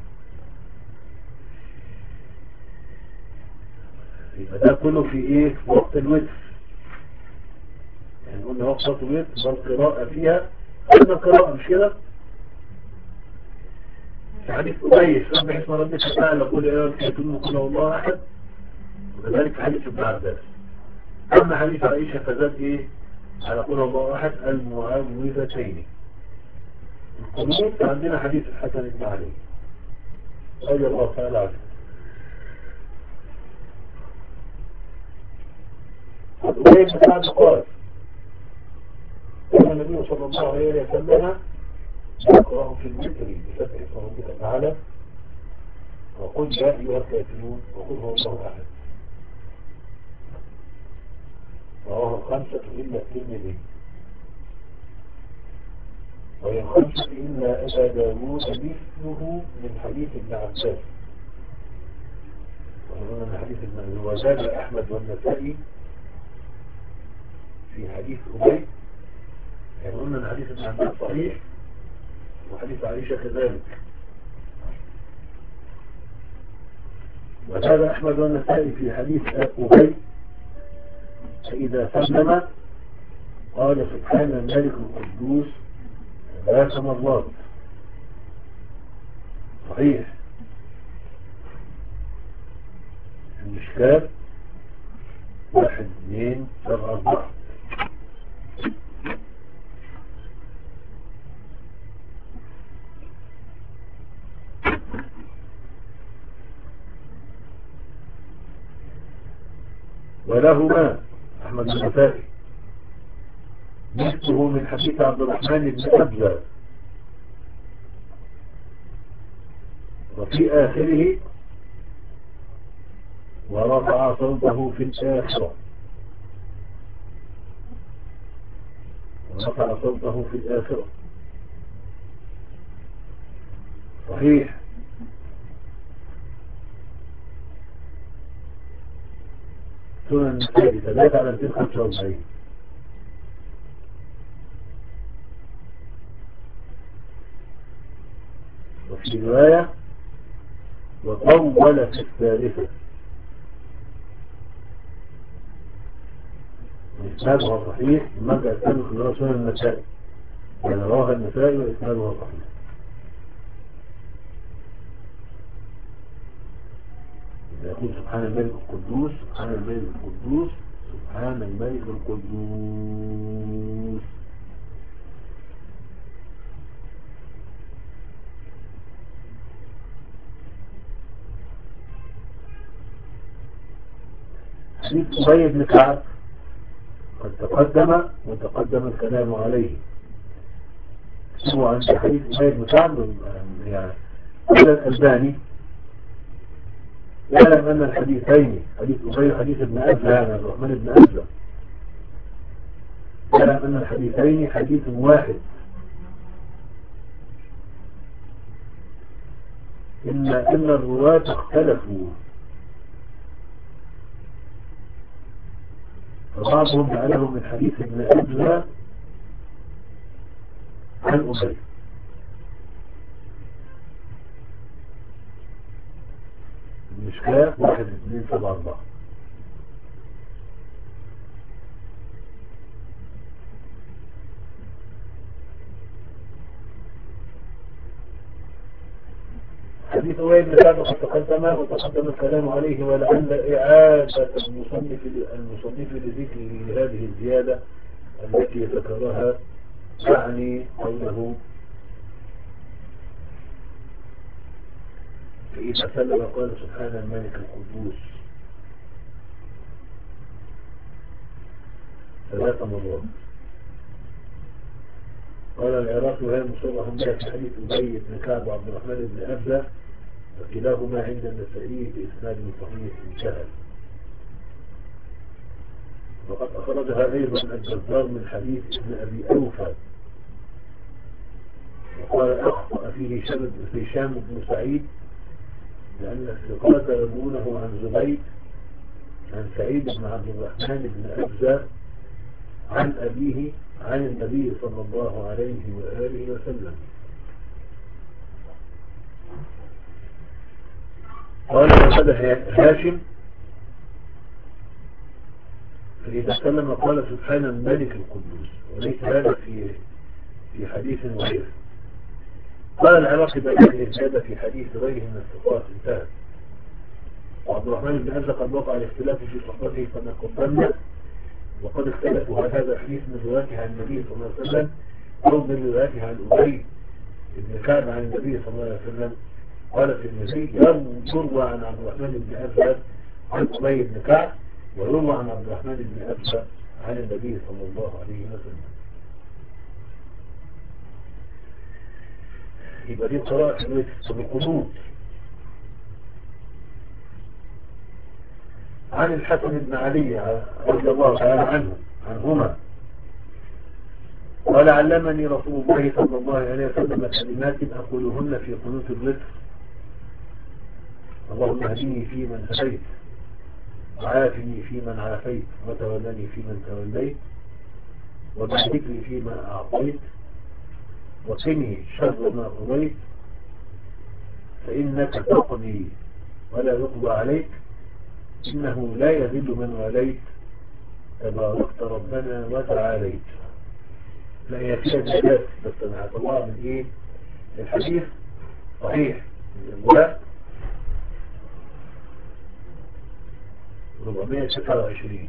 يبقى ده كله في إيه؟ في وقت الوتر. يعني قلنا وقت الوتر والقراءة فيها قلنا القراءة مش كده؟ في حديث كويس سبح اسم ربك الأعلى قل يا الكافرون قل هو الله أحد، وكذلك في حديث ابن عباس. أما حديث عائشة فزاد إيه؟ على قل الله أحد المعوذتين. القنوت عندنا حديث الحسن بن علي رضي الله تعالى عنه. أبي بن سعد قال كان النبي صلى الله عليه وسلم يقرأ في الوتر بسبح اسم ربك الأعلى وقل يا أيها الكافرون وقل هو الله أحد. رواه الخمسة إلا الترمذي، وهي الخمسة إلا أبا داوود مثله من حديث ابن عباس. وقلنا من حديث ابن عباس وزاد أحمد والنسائي في حديث أبي. يعني قلنا من حديث ابن عباس صحيح وحديث عائشة كذلك. وزاد أحمد والنسائي في حديث أبي فإذا سلم قال سبحان الملك القدوس ثلاث مرات صحيح. المشكات واحد اثنين سبعة أربعة. ولهما أحمد النسائي مثله من حديث عبد الرحمن بن أبزة وفي آخره ورفع صوته في الآخرة. ورفع صوته في الآخرة صحيح. سنن النسائي ثلاثة على مئتين وخمسة وأربعين. وفي رواية وطول في الثالثة وإسنادها صحيح. المرجع الثاني في سنن النسائي يعني رواه النسائي وإسنادها صحيح. يقول سبحان الملك القدوس سبحان الملك القدوس سبحان الملك القدوس. حديث أبي بن كعب قد تقدم وتقدم الكلام عليه. هو عند حديث أبي بن كعب يعني قال الألباني يعلم أن الحديثين حديث أبي وحديث ابن أبزة يعني الرحمن ابن أبزة يعلم أن الحديثين حديث واحد إلا أن الرواة اختلفوا فبعضهم جعله من حديث ابن أبزة عن أبي المشكاة واحد اثنين سبعة أربعة. حديث أبي بن كعب قد تقدم وتقدم الكلام عليه ولعل إعادة المصنف المصنف لذكر هذه الزيادة التي ذكرها يعني قوله فإذا سلم قال سبحان الملك القدوس ثلاث مرات. قال العراقي وهي مصرح بها في حديث أبي بن كعب وعبد الرحمن بن أبزة وكلاهما عند النسائي بإسناد صحيح انتهى. وقد أخرجها أيضا الجزار من حديث ابن أبي أوفى وقال أخطأ فيه هشام بن سعيد لأن الثقات يروونه عن زبيد عن سعيد بن عبد الرحمن بن أبزة عن أبيه عن النبي صلى الله عليه وآله وسلم. قال هذا هاشم فإذا سلم قال سبحان الملك القدوس وليس هذا في في حديث غيره. قال العراقي بأن الزيادة في حديث غيره من الثقات انتهت. وعبد الرحمن بن أبزة قد وقع الاختلاف في صحبته كما قدمنا وقد اختلفوا هل هذا الحديث من روايته عن النبي صلى الله عليه وسلم أو من روايته عن أبي بن كعب عن النبي صلى الله عليه وسلم. قال في النبي يروى عن عبد الرحمن بن أبزة عن أبي بن كعب ويروى عن عبد الرحمن بن أبزة عن النبي صلى الله عليه وسلم. يبقى دي قراءة بالقنوت. عن الحسن بن علي رضي الله تعالى عنه عنهما قال علمني رسول الله صلى الله عليه وسلم كلمات أقولهن في قنوت الوتر اللهم اهدني فيمن هديت وعافني فيمن عافيت وتولني فيمن توليت وبارك لي فيما أعطيت وقني شر ما قضيت فإنك تقضي ولا يقضى عليك إنه لا يذل من واليت تباركت ربنا وتعاليت. لا هي فيها زيادات بس أنا هطلعها من إيه الحديث صحيح من أربعمائة وستة وعشرين.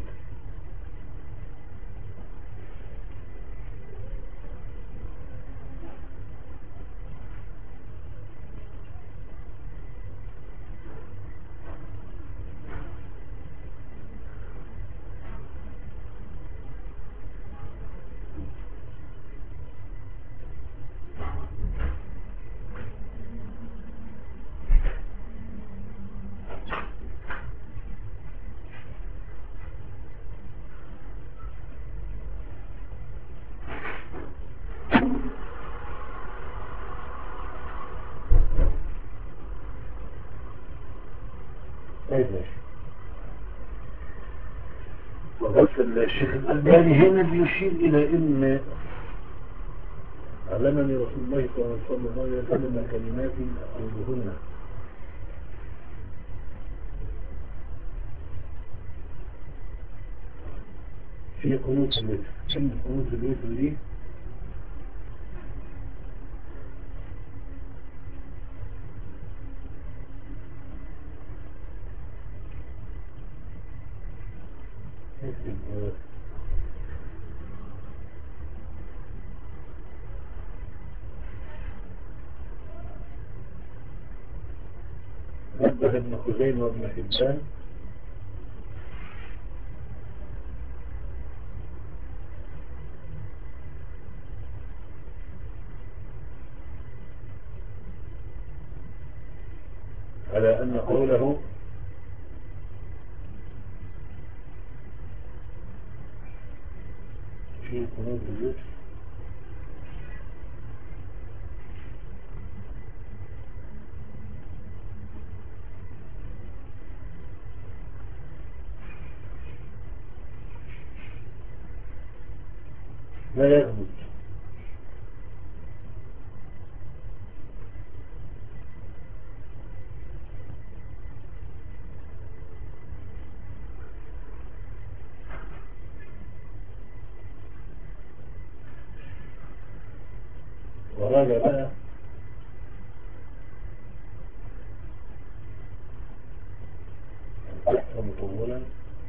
طيب ماشي. وبس الشيخ الألباني هنا بيشير إلى إن علمني رسول الله صلى الله عليه وسلم كلمات أقولهن في قنوت الوتر. كلمة قنوت الوتر دي نبه ابن خزيمة وابن حبان على أن قوله في قنوت الوتر لا يثبت. وراجع بقى أكثر مطولا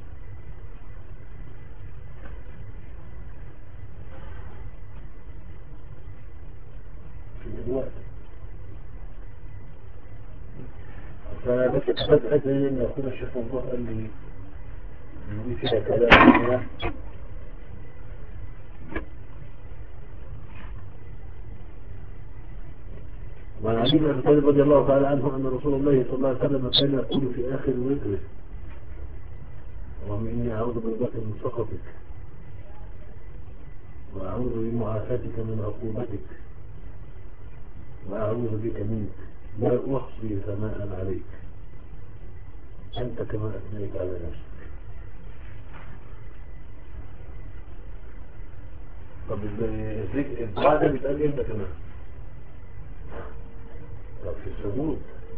في الوقت. فبس كتبت أدري أن أخونا الشيخ ممدوح قال لي إن دي فيها كلام هنا. وعن علي بن أبي طالب رضي الله تعالى عنه أن رسول الله صلى الله عليه وسلم كان يقول في آخر وتره: اللهم إني أعوذ برضاك من سخطك وأعوذ بمعافاتك من عقوبتك وأعوذ بك منك لا أحصي ثناء عليك أنت كما أثنيت على نفسك. طب الدعاء ده بيتقال امتى كمان؟ طب في السجود،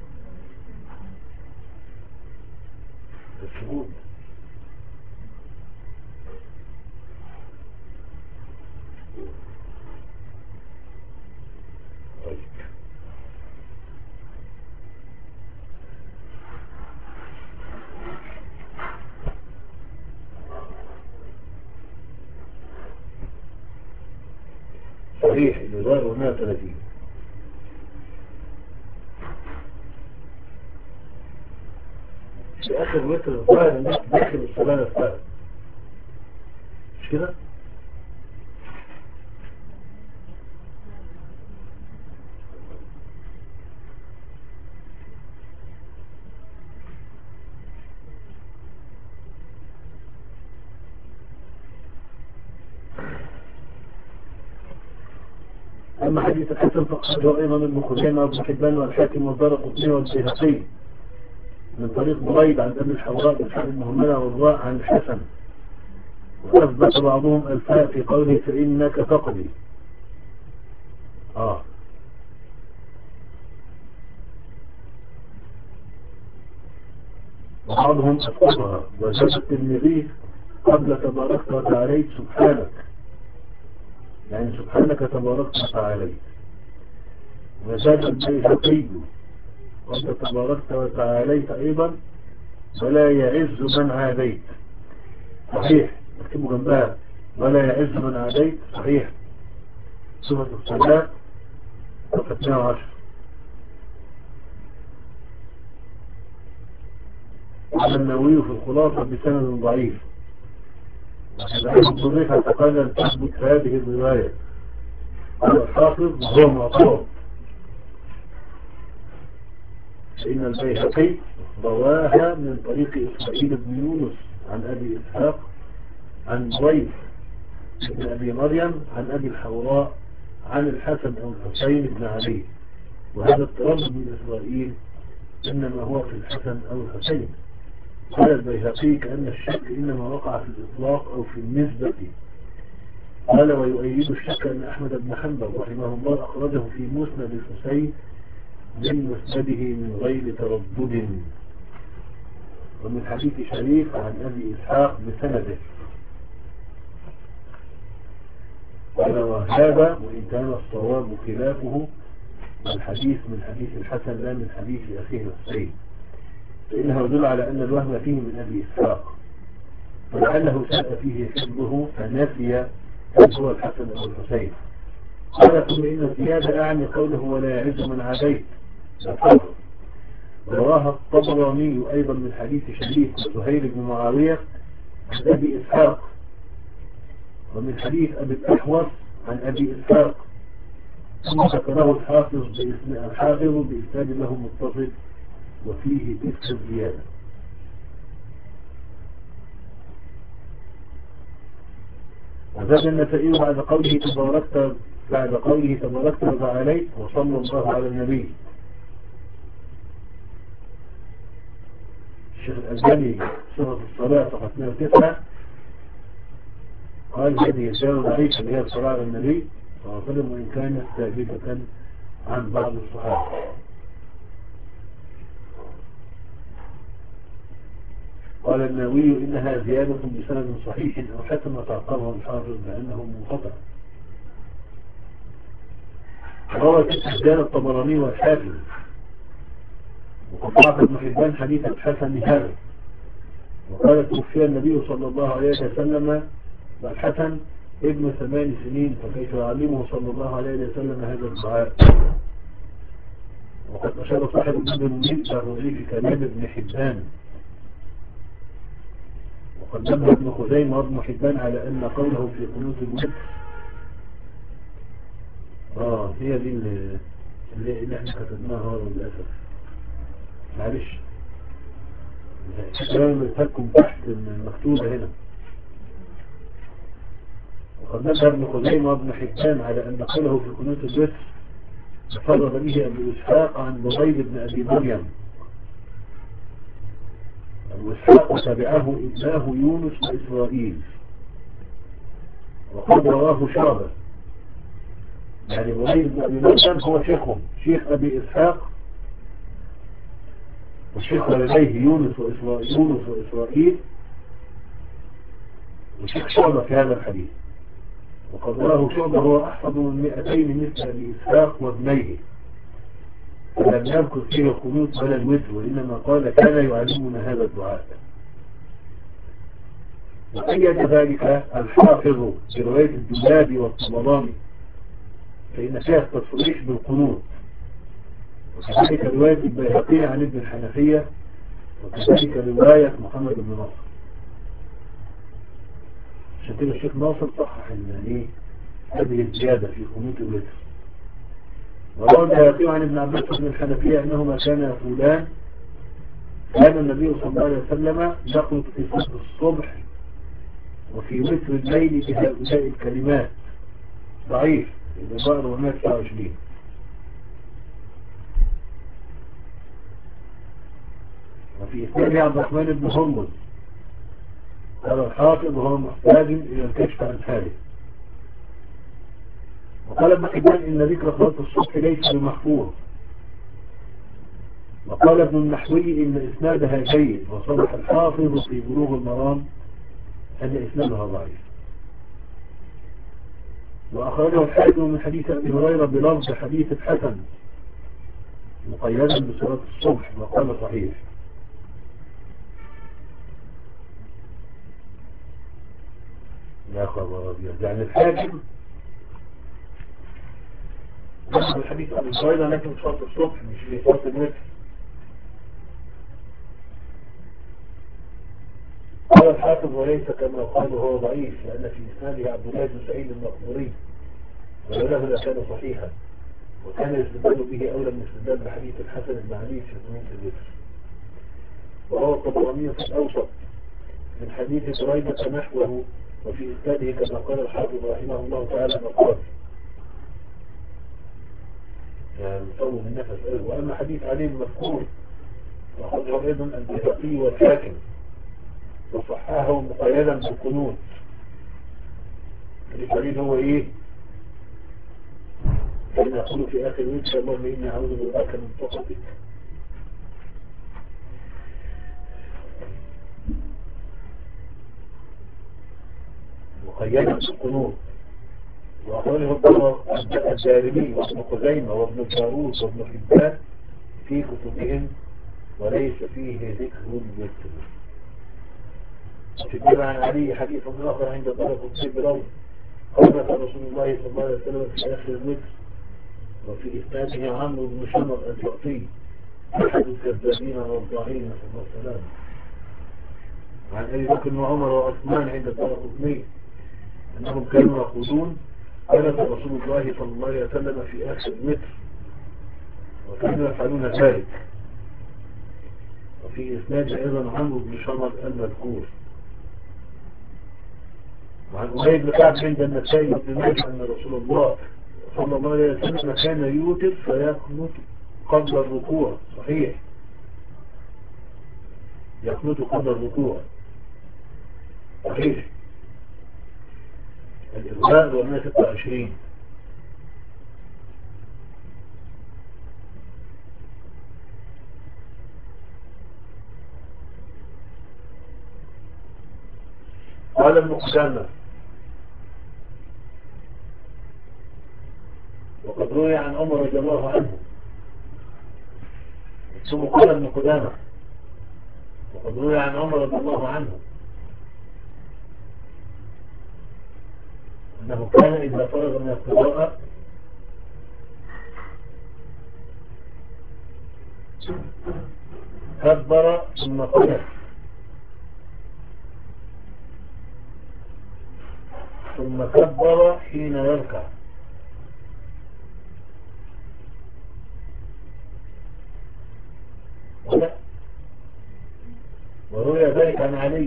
في السجود طيب. صحيح الإزار هنا ثلاثين. في آخر وتر الظاهر الناس داخل الصلاة نفسها، مش كده؟ أما حديث الحسن فأخرجه أيضا ابن خزيمة وابن حبان والحاكم والدارقطني والبيهقي من طريق بريد عن أبي الحوراء بالحق المهملة والراء عن الحسن، وأثبت بعضهم الفاء في قوله فإنك تقضي. آه وبعضهم أسقطها وزاد الترمذي قبل تباركت وتعاليت سبحانك، يعني سبحانك تباركت وتعاليت. وزاد البيهقي قبل تباركت وتعاليت أيضا ولا يعز من عاديت. صحيح اكتبوا جنبها ولا يعز من عاديت. صحيح سورة الصلاة صفحة اثنين وعشرين. على النووي في الخلاصة بسند ضعيف. العلم الضريفة فقال أن تثبت هذه الرواية على الحافظ وهو معترض، فإن البيهقي رواها من طريق إسماعيل بن يونس عن أبي إسحاق عن ضيف بن أبي مريم عن أبي الحوراء عن الحسن أو الحسين بن علي. وهذا اضطراب من إسرائيل إنما هو في الحسن أو الحسين. قال البيهقي كأن الشك إنما وقع في الإطلاق أو في النسبة. قال ويؤيد الشك أن أحمد بن حنبل رحمه الله أخرجه في مسند الحسين من مسنده من غير تردد ومن حديث شريف عن أبي إسحاق بسنده. قال وهذا وإن كان الصواب خلافه الحديث من حديث الحسن لا من حديث أخيه الحسين، فإنه يدل على أن الوهم فيه من أبي إسحاق ولعله ساء فيه حفظه فنسي هل هو الحسن أو الحسين. قال ثم إن الزيادة أعني قوله ولا يعز من عاديت. رواها الطبراني أيضا من حديث شريف وسهيل بن معاوية عن أبي إسحاق ومن حديث أبي الأحوص عن أبي إسحاق، ثم ذكره الحافظ الحافظ بإسناد له متصل وفيه تلك الزيادة. وزاد النسائي بعد قوله تباركت بعد قوله تباركت وتعاليت وصلى الله على النبي. الشيخ الألباني صفة الصلاة صفحة اثنين وتسعين قال هذه الزيادة ضعيفة اللي هي الصلاة على النبي صلى الله عليه وسلم، وإن كانت ثابتة عن بعض الصحابة. قال النووي إنها زيادة بسند صحيح أو حسن وتعقبه الحافظ بأنه منقطع. روى الزيادة الطبراني والحاكم، وقد ضعف ابن حبان حديث الحسن هذا، وقال توفي النبي صلى الله عليه وسلم والحسن ابن ثمان سنين، فكيف يعلمه صلى الله عليه وسلم هذا الدعاء؟ وقد أشار صاحب ابن المنير الرؤي في كلام ابن حبان، وقد نبه ابن خزيمة وابن حبان على أن قوله في قنوت الوتر اه هي دي اللي, اللي احنا كتبناها للأسف، معلش الكلام اللي تحكم تحت المكتوبة هنا. وقد نبه ابن خزيمة وابن حبان على أن قوله في قنوت الوتر تفرد به أبو إسحاق عن بريد بن أبي مريم. أبو إسحاق وتابعه ابناه يونس وإسرائيل، وقد رواه شعبة، يعني بريد بن أبي مريم هو شيخهم، شيخ أبي إسحاق والشيخ ولديه يونس وإسرائيل يونس وإسرائيل وشيخ شعبة في هذا الحديث. وقد رواه شعبة هو أحفظ من مئتين مثل أبي إسحاق وابنيه، فلم يذكر فيه القنوت ولا الوتر، وإنما قال كان يعلمنا هذا الدعاء. وأيد ذلك الحافظ في رواية الدولابي والطبراني، فإن فيها التصريح بالقنوت، وكذلك رواية البيهقي عن ابن الحنفية، وكذلك رواية محمد بن ناصر. عشان كده الشيخ ناصر صحح ان هذه الزيادة في قنوت الوتر. وروى البيهقي عن ابن عباس بن الحنفية أنهما كانا يقولان كان النبي صلى الله عليه وسلم يقنط في صلاة الصبح وفي وتر الليل بهؤلاء الكلمات. ضعيف الإباء أربعمائة وتسعة وعشرين. وفي إسناد عبد الرحمن بن هرمز قال الحافظ وهو محتاج إلى الكشف عن حاله. وقال ابن حبان إن ذكر صلاة الصبح ليس بمحفوظ. وقال ابن النحوي إن إسنادها جيد، وصرح الحافظ في بلوغ المرام أن إسنادها ضعيف. وأخرجه الحاكم من حديث أبي هريرة بلفظ حديث الحسن مقيدا بصلاة الصبح، وقال صحيح. يا خبر أبيض، يعني الحاكم نفس الحديث أبي هريرة لكن صلاة الصبح مش في صلاة الوتر. قال الحافظ وليس كما قال هو ضعيف، لأن في إسناده عبد الله بن سعيد المقبوري ولوله لكان صحيحا، وكان الاستدلال به أولى من الاستدلال بحديث الحسن بن علي في قنوت الوتر. وهو الطبراني في الأوسط من حديث بريدة نحوه، وفي إسناده كما قال الحافظ رحمه الله تعالى مقال يعني مطول النفس. وأما حديث علي المذكور وأخرجه أيضا البيهقي والحاكم وصححه مقيدا بالقنوت. الدليل هو إيه؟ فإن أقول في آخر وجه اللهم إني أعوذ بالله من سخطك. مقيدا بالقنوت. وأخرجه الدارمي وابن خزيمة وابن الجارود وابن حبان في كتبهم، وليس فيه ذكر الوتر. في الجمع عن علي حديث آخر عند طرف الطب الأول قال رسول الله صلى الله عليه وسلم في آخر الوتر، وفي إسناده عمرو بن شمر الجعفي أحد الكذابين والضاعين نسأل الله السلامة، عن أبي بكر وعمر وعثمان عند طرف اثنين أنهم كانوا يقولون قال رسول الله صلى الله عليه وسلم في آخر الوتر، وكانوا يفعلون ذلك. وفي إسناد أيضا عمرو بن شمر المذكور. وعن أبي بن كعب عند النسائي بن ماجه أن رسول الله صلى الله عليه وسلم كان يوتر فيقنط قبل الركوع. صحيح، يقنط قبل الركوع. صحيح. الإغلاق والناس ستة وعشرين. قال ابن قدامة وقد روي عن عمر رضي الله عنه، ثم قال ابن قدامة وقد روي عن عمر رضي الله عنه أنه كان إذا فرغ من القراءة كبر ثم قنت ثم كبر حين يركع. وروي ذلك عن علي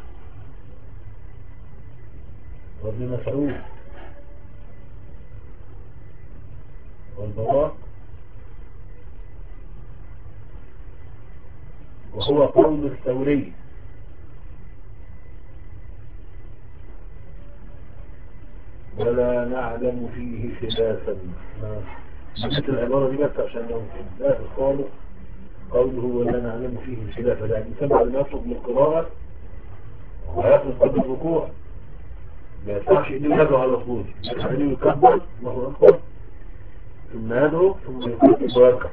وابن مسعود والبراء، وهو قول الثوري. ولا نعلم فيه خلافا. مثل العبارة دي بس عشان لو لا الخالق قوله ولا نعلم فيه خلافا، يعني سمع لما يطلب من القراءة ويطلب قبل الركوع ما يدفعش إنه يدعو على طول، يعني يكبر الله أكبر ثم يدعو ثم يكبر ويركع.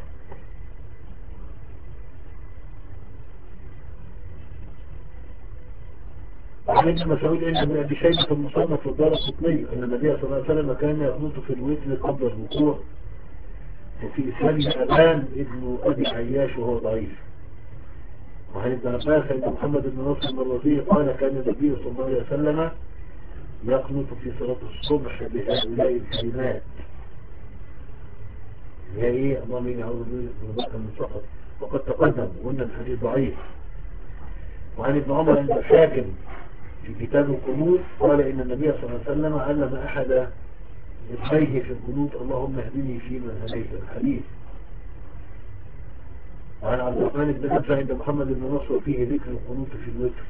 عن ابن مسعود عند ابن ابي شيبه في المصنف والدارقطني ان النبي صلى الله عليه وسلم كان يقنط في الوتر قبل الركوع، وفي اسناده ابان ابن ابي عياش وهو ضعيف. وعن ابن عباس ان محمد بن نصر المروزي قال كان النبي صلى الله عليه وسلم يقنط في صلاه الصبح بهؤلاء الكلمات. هي ايه؟ اللهم اني اعوذ بك من السخط، وقد تقدم وان الحديث ضعيف. وعن ابن عمر عند الحاكم في كتاب القنوت قال إن النبي صلى الله عليه وسلم علم أحد ابنيه في القنوت اللهم اهدني فيمن هديت. الحديث. وعن عبد الرحمن بن نافع عند محمد بن نصر فيه ذكر القنوت في الوتر.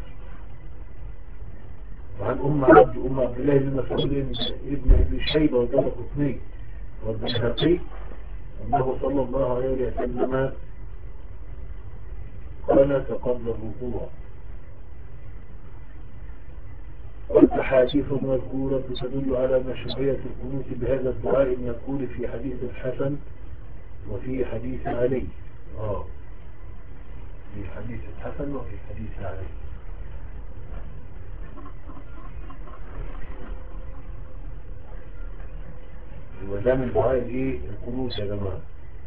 وعن أم عبد أم عبد الله بن مسعود ابن ابي شيبه والدارقطني والبيهقي أنه صلى الله عليه وسلم قال قبل الركوع. والأحاديث المذكورة تدل على مشروعية القنوت بهذا الدعاء المذكور في حديث الحسن وفي حديث علي. آه في حديث الحسن وفي حديث علي. وده من دعاء الايه القنوت يا جماعة.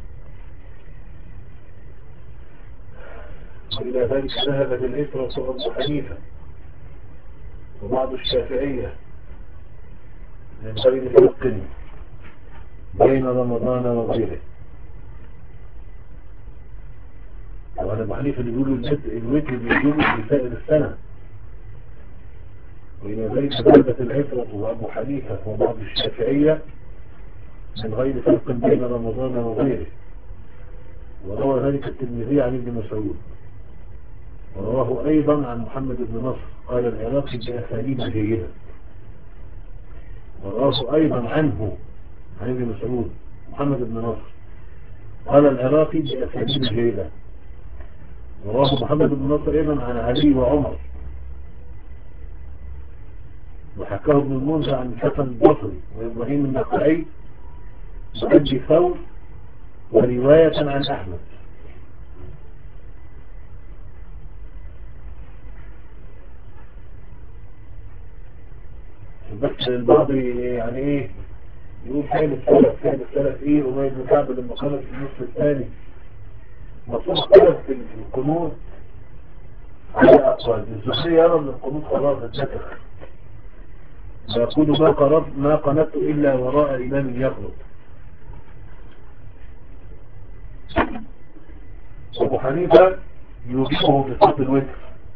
وإلى ذلك ذهبت الإسرة أبو حنيفة وبعض الشافعية من غير فرق بين رمضان وغيره. وأنا أبو حنيفة اللي بيقولوا الوتر بيجيبوا لسائر السنة. وإلى ذلك ذهبت الإسرة وأبو حنيفة وبعض الشافعية من غير فرق بين رمضان وغيره. وروى ذلك الترمذي عن ابن مسعود، ورواه أيضا عن محمد بن نصر قال العراقي بأساليب جيدة. ورواه أيضا عنه عن ابن مسعود محمد بن نصر قال العراقي بأساليب جيدة. ورواه محمد بن نصر أيضا عن علي وعمر، وحكاه ابن المنذر عن الحسن البصري وإبراهيم النخعي وأبي ثور ورواية عن أحمد. بس البعض يعني ايه يقول فين السلف فين السلف ايه وما بن كعب لما خلص في النصف الثاني مطلوب السلف في القنوت على أقوال. الزهري يرى ان القنوت خلاص اتذكر ويقول ما قرأت ما قنت إلا وراء إمام يقنط. أبو حنيفة يوجبه في صلاة الوتر.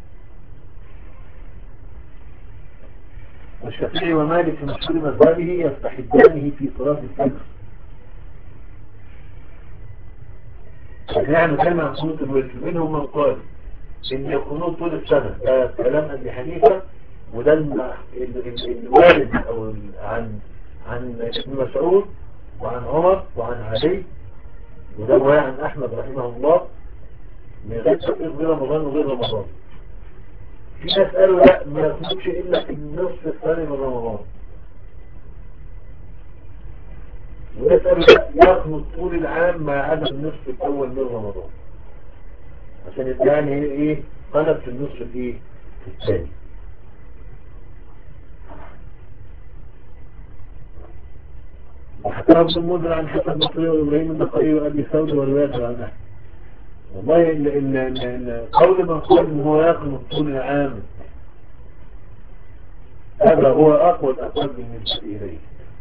والشافعي ومالك في مشهور مذهبه يستحبانه في صلاة الفجر. يعني كلمة عن قنوت الوتر، منهم من قال إن القنوت طول السنة، ده كلام أبي حنيفة، وده الوارد أو عن عن ابن مسعود وعن عمر وعن علي، وده رواية عن أحمد رحمه الله، من غير تفريق بين رمضان وغير رمضان. في ناس قالوا لا، ما يخرجش إلا في النصف الثاني من رمضان، وناس قالوا لا، يخرج طول العام ما عدا النصف الأول من رمضان، عشان يبقى يعني إيه قلب في النصف الإيه الثاني. وحكى ابن المنذر عن حسن بصري وإبراهيم النخعي وأبي ثور وروايات عن أحمد. والله ال ال ال قول من قال إن هو يخرج طول العام، هذا هو أقوى الأقوال بالنسبة إليه.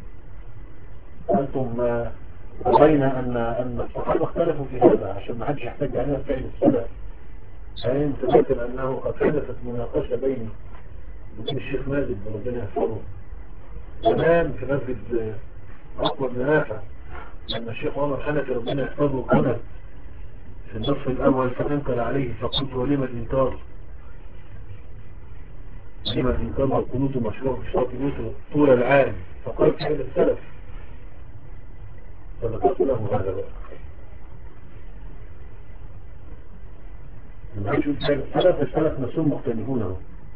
أنتم بين أن أن الصحابة اختلفوا في هذا عشان ما حدش يحتاج علينا فعل السلف. فإن تذكر أنه قد حدثت مناقشة بين وبين الشيخ ماجد ربنا يحفظه زمان في مسجد أقوى بن نافع، لما الشيخ عمر حنفي ربنا يحفظه قنت في النصف الأول فأنكر عليه، فقلت ولما الإنكار؟ لما الإنكار والقنوت مشروع بشرط الوتر طول العام؟ فقال فعل السلف، فذكرت له هذا بقى. لما يشوف فعل السلف، السلف نفسهم مختلفونه.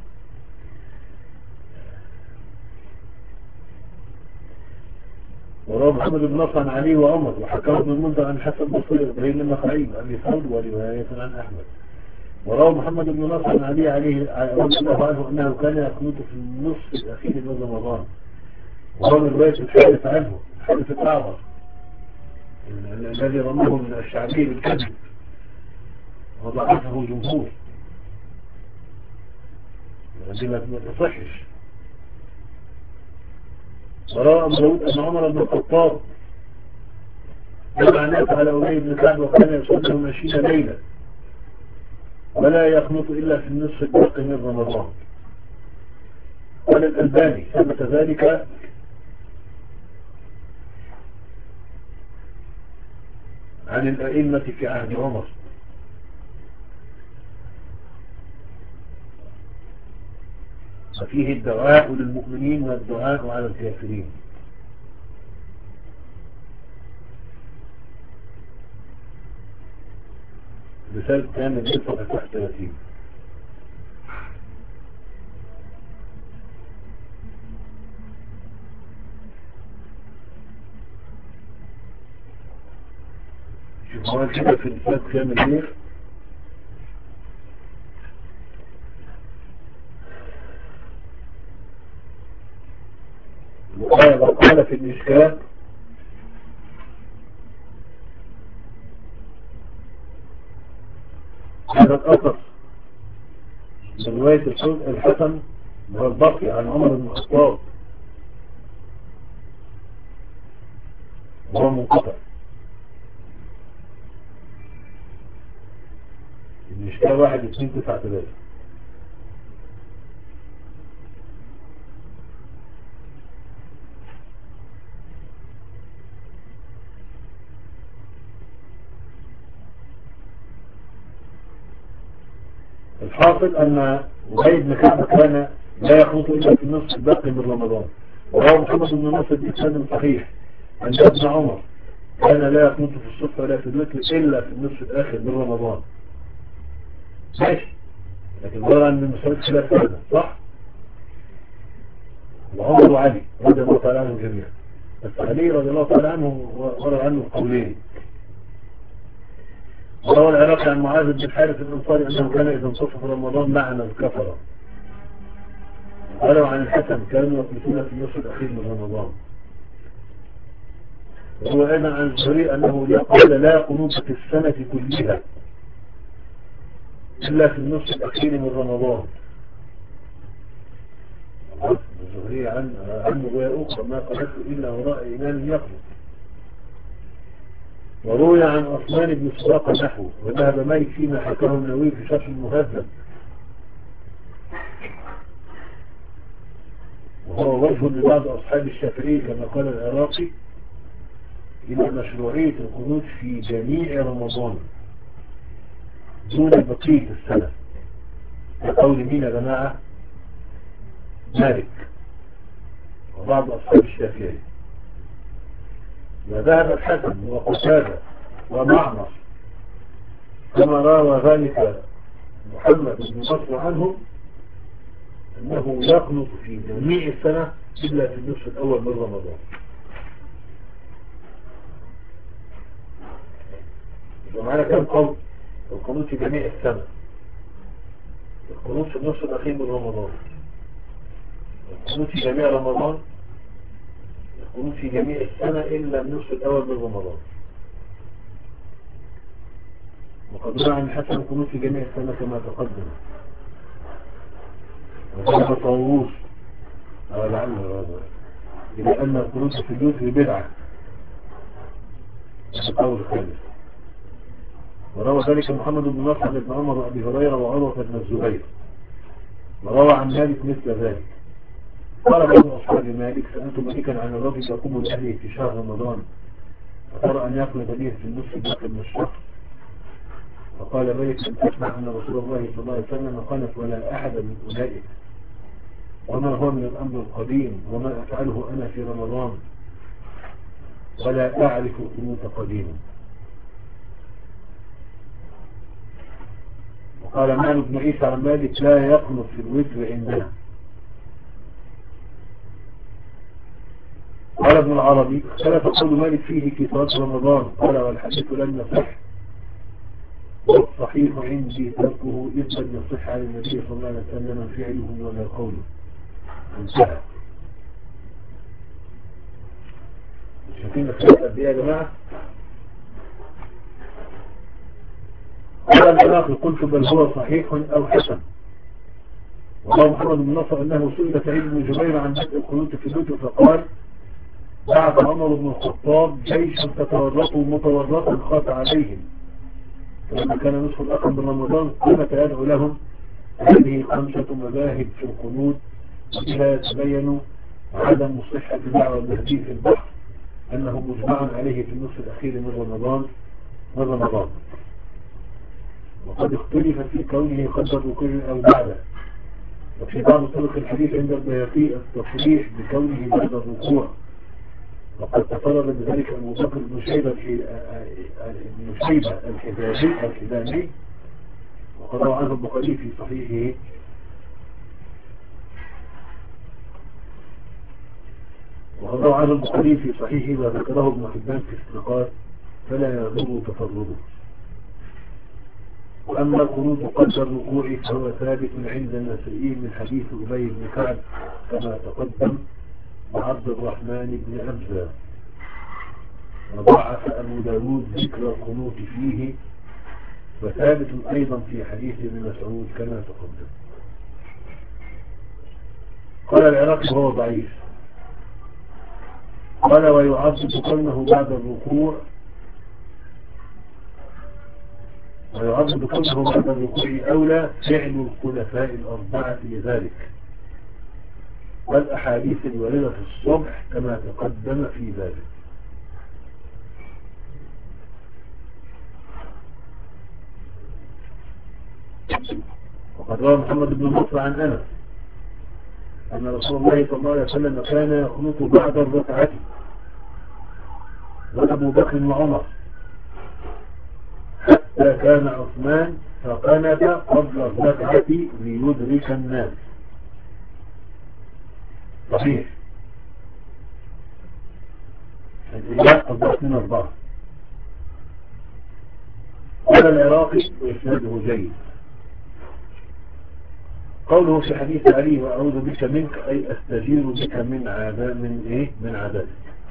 وروى محمد بن نصر عن علي وعمر، وحكى ابن المنذر عن حسن بصري وابراهيم النخعي وابي ثور ورواية عن احمد. وروى محمد بن نصر عن علي عليه رضي الله عنه انه كان يقنط في النصف الاخير من رمضان، وهو من رواية الحارث عنه، الحارث الاعور الذي رماه من الشعبي بالكذب وضعفه جمهور، الذي ما تصحش. وروى ابو داود ان عمر بن الخطاب جمع ناس على أبي بن كعب وكان يصلي ماشين ليلة ولا يقنط إلا في النصف الباقي من رمضان. قال الألباني ثبت ذلك عن الأئمة في عهد عمر. ففيه الدعاء للمؤمنين والدعاء على الكافرين. رسالة كامل صفحة واحد وثلاثين. شوف هو كده في رسالة كامل ليه وقال في الإشكال هذا الأثر من رواية الحسن والبقي عن عمر بن الخطاب وهو منقطع. الإشكال واحد اثنين تسعة ثلاثة. الحاصل أن أبي بن كعب كان لا يخلط إلا في النصف الباقي من رمضان. وروى محمد بن نصر بإسناد صحيح عن ابن عمر كان لا يخلط في الصبح ولا في الوتر إلا في النصف الآخر من رمضان. ماشي، لكن ورى أن المسألة خلاف هذا صح؟ وعمر وعلي رضي الله تعالى عنهم جميعا، بس علي رضي الله تعالى عنه ورى عنه قولين. وروى العراقي عن معاذ بن الحارث الأنصاري أنه كان إذا انتصف رمضان معنا الكفرة. قالوا عن الحسن كانوا يقنطون في النصف الأخير من رمضان. وهو أيضا عن الزهري أنه قال لا قنوط في السنة كلها إلا في النصف الأخير من رمضان. الزهري عن عن رواية أخرى ما قالته إلا وراء إمام يقنط. وروي عن عثمان بن سراقة نحوه، وذهب مالك فيما حكاه النووي في شرح المهذب، وهو وجه لبعض أصحاب الشافعي كما قال العراقي إلى مشروعية القنوت في جميع رمضان دون بقية السنة، بقول مين يا جماعة؟ مالك وبعض أصحاب الشافعي. وذهب الحسن وقتادة ومعمر كما روى ذلك محمد بن نصر عنهم أنه يقنط في جميع السنة إلا في النصف الأول من رمضان. ومعنا كم قول؟ القنوت في جميع السنة، القنوت في النصف الأخير من رمضان، القنوت في جميع رمضان، القنوت في جميع السنة إلا النصف الأول من رمضان. وقد روى عن الحسن القنوت في جميع السنة كما تقدم. وذهب طاووس أو لعله هذا إلى أن القنوت في الوتر بدعة، القول الخامس. وروى ذلك محمد بن نصر بن عمر وأبي هريرة وعروة بن الزبير، وروى عن مالك مثل ذلك. قال بعض أصحاب مالك: سألت مالكا عن الرجل يقوم لأهله في شهر رمضان فترى أن يقنط به في النصف الباقي من الشهر، فقال مالك: لم أسمع أن رسول الله صلى الله عليه وسلم قنت ولا أحد من أولئك، وما هو من الأمر القديم وما أفعله أنا في رمضان، ولا أعرف قنوت قديما. وقال معنى بن عيسى عن مالك: لا يقنط في الوتر عندنا. قال ابن العربي: اختلف قول مالك فيه في صلاة رمضان. قال: والحديث لم يصح، والصحيح عندي تركه إذ لم يصح عن النبي صلى الله عليه وسلم فعله ولا قوله. انتهى. شايفين الخلاف قد ايه يا جماعة؟ قال العراقي: قلت بل هو صحيح أو حسن. وقال محمد بن نصر أنه سئل سعيد بن جبير عن بدء القنوت في الوتر فقال: بعث عمر بن الخطاب جيشا فتورطوا متورطا خاف عليهم، فلما كان نصف الآخر من رمضان قامت يدعو لهم. هذه خمسة مذاهب في القنوت، وبها يتبين عدم صحة دعوى المهدي في البحر أنه مجمع عليه في النصف الأخير من رمضان من رمضان وقد اختلف في كونه قدر ركوع أو بعده. وفي بعض طرق الحديث عند البيهقي التصريح بكونه بعد الركوع، وقد تفرد بذلك أبو بكر بن شيبة بن شيبة الحزامي الحزامي وقد روى عنه البخاري في صحيحه وقد روى عنه البخاري في صحيحه وذكره ابن حبان في الثقات فلا يضر تفرده. وأما القنوت قبل الركوع فهو ثابت عند النسائي من حديث أبي بن كعب كما تقدم، وعبد الرحمن بن أبزة. وضعف أبو داود ذكر القنوت فيه، وثابت أيضا في حديث ابن مسعود كما تقدم. قال العراقي: هو ضعيف. قال: ويعظم كونه بعد الركوع ويعظم كونه بعد الركوع أولى فعل الخلفاء الأربعة لذلك، والأحاديث الواردة في الصبح كما تقدم في ذلك. وقد روى محمد بن نصر عن أنس أن رسول الله صلى الله عليه وسلم كان يقنط بعد الركعة، وأبو بكر وعمر، حتى كان عثمان فقنت قبل الركعة ليدرك الناس. صحيح. الإجابة أربعة من أربعة. قال العراقي: وإسناده جيد. قوله في حديث علي: وأعوذ بك منك، أي أستجير بك من عذاب من إيه؟ من عذابك.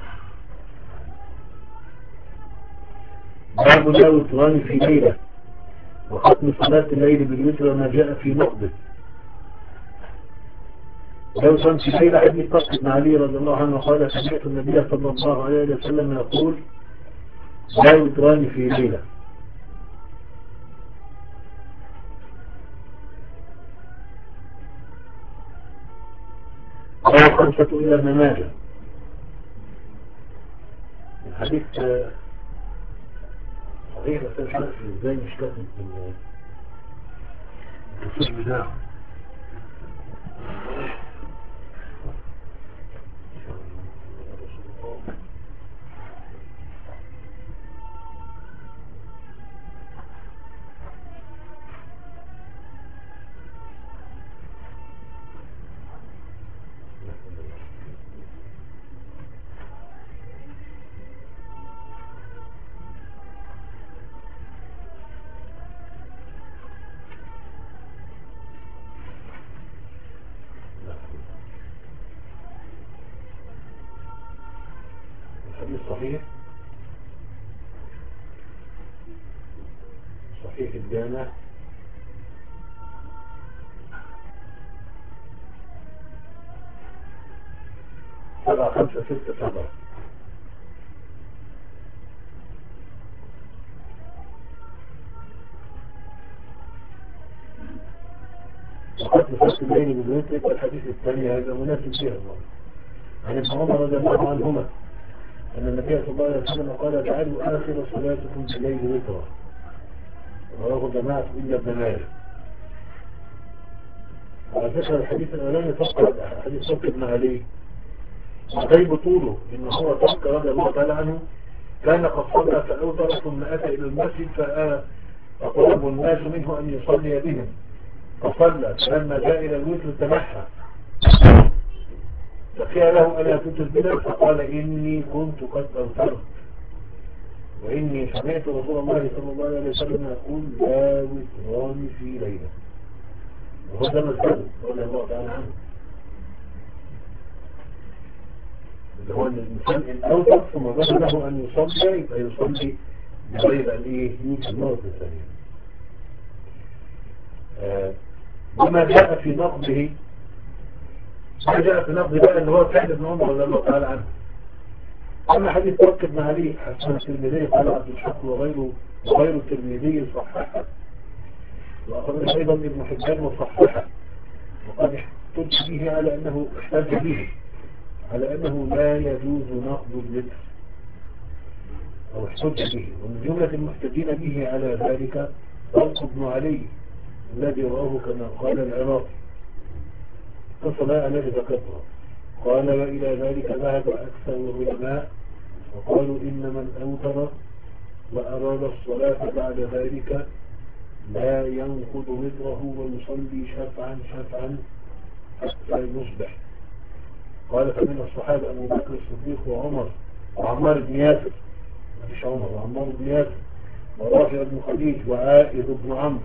باب لا وتران في ليلة، وختم صلاة الليل بالوتر وما جاء في نقضه. لا وتران في ليلة حديث طلق بن علي رضي الله عنه قال: سمعت النبي صلى الله عليه وسلم يقول: لا يوتران في ليلة رواه خمسة إلا ابن ماجه. الحديث صحيح بس مش عارف ازاي مش كاتب التصوير بتاعه. الحديث صحيح صحيح الجامع سبعة خمسة ستة سبعة. وقد نفست بين بالوتر الحديث الثاني هذا مناسب فيها الله عن ابن عمر رضي الله عنهما أن النبي صلى الله عليه وسلم قال تعالوا آخر صلاتكم بالليل وترا. رواه جماعة إلا ابن ماجه. على فكرة الحديث الأولاني فقط حديث صوت ابن علي غيب طوله إن هو طلق رضي الله تعالى عنه كان قد صلى فأوتر ثم أتى إلى المسجد فطلب الناس منه أن يصلي بهم فصلى فلما جاء إلى الوتر تنحى فقيل له ألا توتر بنا فقال إني كنت قد أوترت وإني سمعت رسول الله صلى الله عليه وسلم يقول لا وتران في ليلة. وهذا مسجد رضي الله تعالى عنه اللي هو الإنسان الأوتر ثم بدأ له أن يصلي يبقى يصلي بغير الإيه يوتر مرة ثانية. آه وما جاء في نقضه ما جاء في نقضه بقى اللي هو فعل ابن عمر رضي الله تعالى عنه. أما حديث توقف بن علي حسن الترمذي قال عبد الحق وغيره وغير الترمذي صححه وأخرج أيضا ابن حبان وصححه وقد احتج به على أنه احتج به على أنه لا يجوز نقض الوتر أو احتج به. ومن جملة المحتجين به على ذلك طلق بن علي الذي رواه كما قال العراقي فصلاة الذي ذكرها قال وإلى ذلك ذهب أكثر العلماء وقالوا إن من أوتر وأراد الصلاة بعد ذلك لا ينقض وتره ويصلي شفعا شفعا حتى يصبح. قال فمن الصحابة أبو بكر الصديق وعمر وعمار بن ياسر مش عمر وعمار بن ياسر ورافع بن خديج وعائذ بن عمرو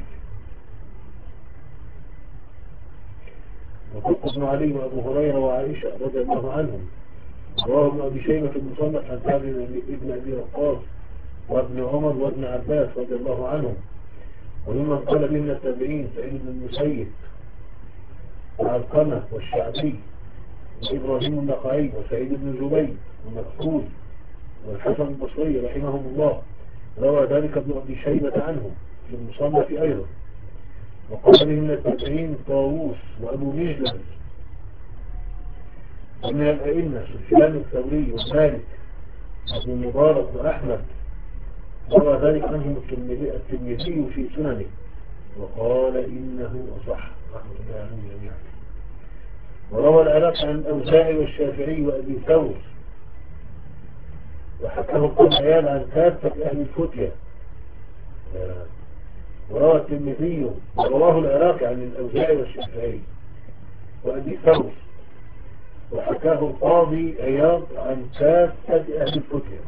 وطلق بن علي وأبو هريرة وعائشة رضي الله عنهم. رواه ابن أبي شيبة في المصنف عن سعد بن أبي وقاص وابن عمر وابن عباس رضي الله عنهم. وممن قال به من التابعين سعيد بن المسيب وعلقمة والشعبي وإبراهيم النخعي وسعيد بن جبير ومكحول والحسن البصري رحمهم الله. روى ذلك ابن أبي شيبة عنهم في المصنف أيضا. وقال به من التابعين طاووس وأبو مجلد ومن الأئمة سفيان الثوري ومالك وابن مبارك وأحمد. روى ذلك عنهم الترمذي في سننه وقال إنه أصح رحمة الله عنهم جميعا. وروى العراق عن الأوزاعي والشافعي وأبي ثور وحكاه القرآن عن كافة أهل الفتية. وروى الترمذي ورواه العراق عن الأوزاعي والشافعي وأبي ثور وحكاه القاضي عياض عن كافة أهل الفتية.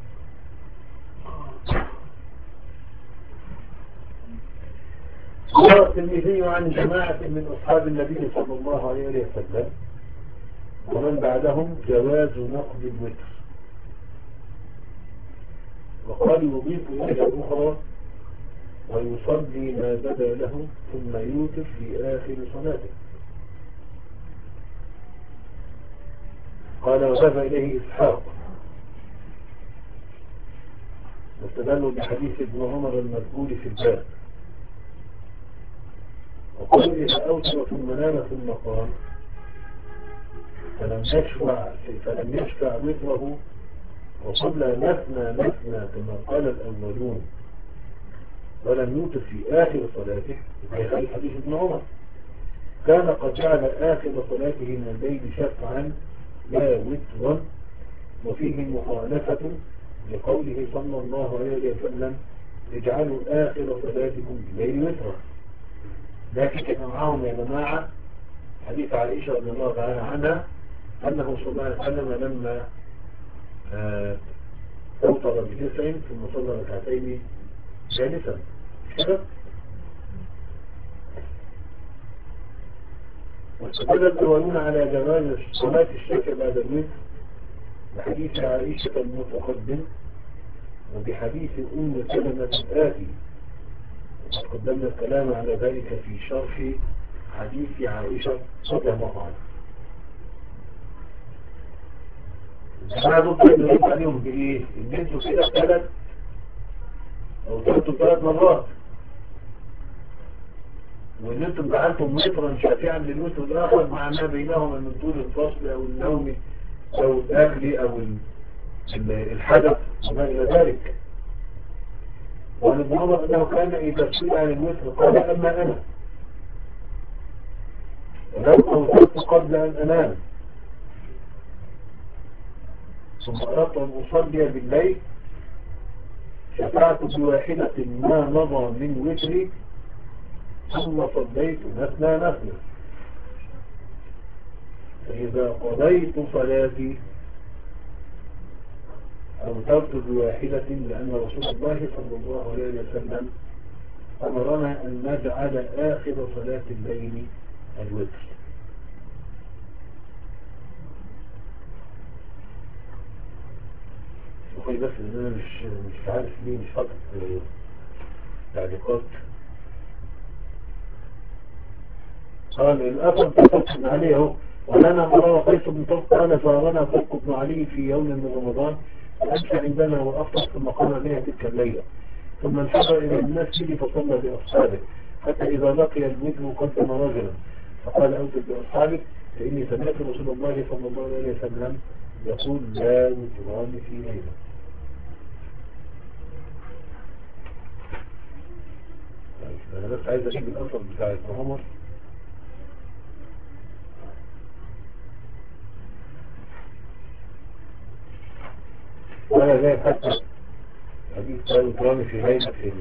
وروى الترمذي عن جماعة من أصحاب النبي صلى الله عليه وسلم ومن بعدهم جواز نقض الوتر. وقال يضيف إلى الأخرى ويصلي ما بدا له ثم يوتر في آخر صلاته. قال وذهب إليه إسحاق واستدلوا بحديث ابن عمر المذكور في الباب، وقالوا إذا أوتر ثم نام ثم قام فلم يشفع فلم يشفع وتره وصلى مثنى مثنى كما قال الأولون ولم يوتر في آخر صلاته في حديث ابن عمر كان قد جعل آخر صلاته من الليل شفعا لا وترا، وفيه مخالفة لقوله صلى الله عليه وسلم اجعلوا آخر صلاتكم بالليل وترا. لكن كان معاهم يا جماعة حديث عائشة رضي الله تعالى عنها أنه صلى الله عليه وسلم لما أوتر بتسع ثم صلى ركعتين جالسا كده. واستدل الأولون على جواز صلاة الشك بعد الوتر بحديث عائشة المتقدم وبحديث أم سلمة الآتي، وقد قدمنا الكلام على ذلك في شرح حديث عائشة رضي الله عنها. الجماعة دول بيقولوا عليهم بإيه؟ إن انتوا كده ثلاث أو ثلاثوا ثلاث مرات، وإن انتم جعلتم مترا شافعا للوتر الآخر مع ما بينهما من طول الفصل أو النوم أو الأكل أو الحدث وما إلى ذلك. وعن ابن عمر أنه كان إذا سئل عن الوتر قال أما أنا ولو أوترت قبل أن أنام ثم أردت أن أصلي بالليل شفعت بواحدة ما مضى من وتري ثم صليت مثنى مثنى، فإذا قضيت صلاتي أوترت بواحدة لأن رسول الله صلى الله عليه وسلم أمرنا أن نجعل آخر صلاة الليل الوتر. وقال بس إن أنا مش مش عارف ليه مش حاطط تعليقات. قال الأثر تفصل عليه ولنا مرة قيس بن طلق قال فأرانا طلق بن علي في يوم من رمضان أمشى عندنا وأفطر ثم قام بها تلك الليلة ثم انحدر إلى المسجد فصلى بأصحابه حتى إذا لقي الوتر قدم رجلا فقال أوتر بأصحابه فإني سمعت رسول الله صلى الله عليه وسلم يقول لا وتران في ليلة. أنا بس عايز أجيب الأثر بتاع ابن عمر وأنا جاي حتى أجيب لا وتران في ليلة في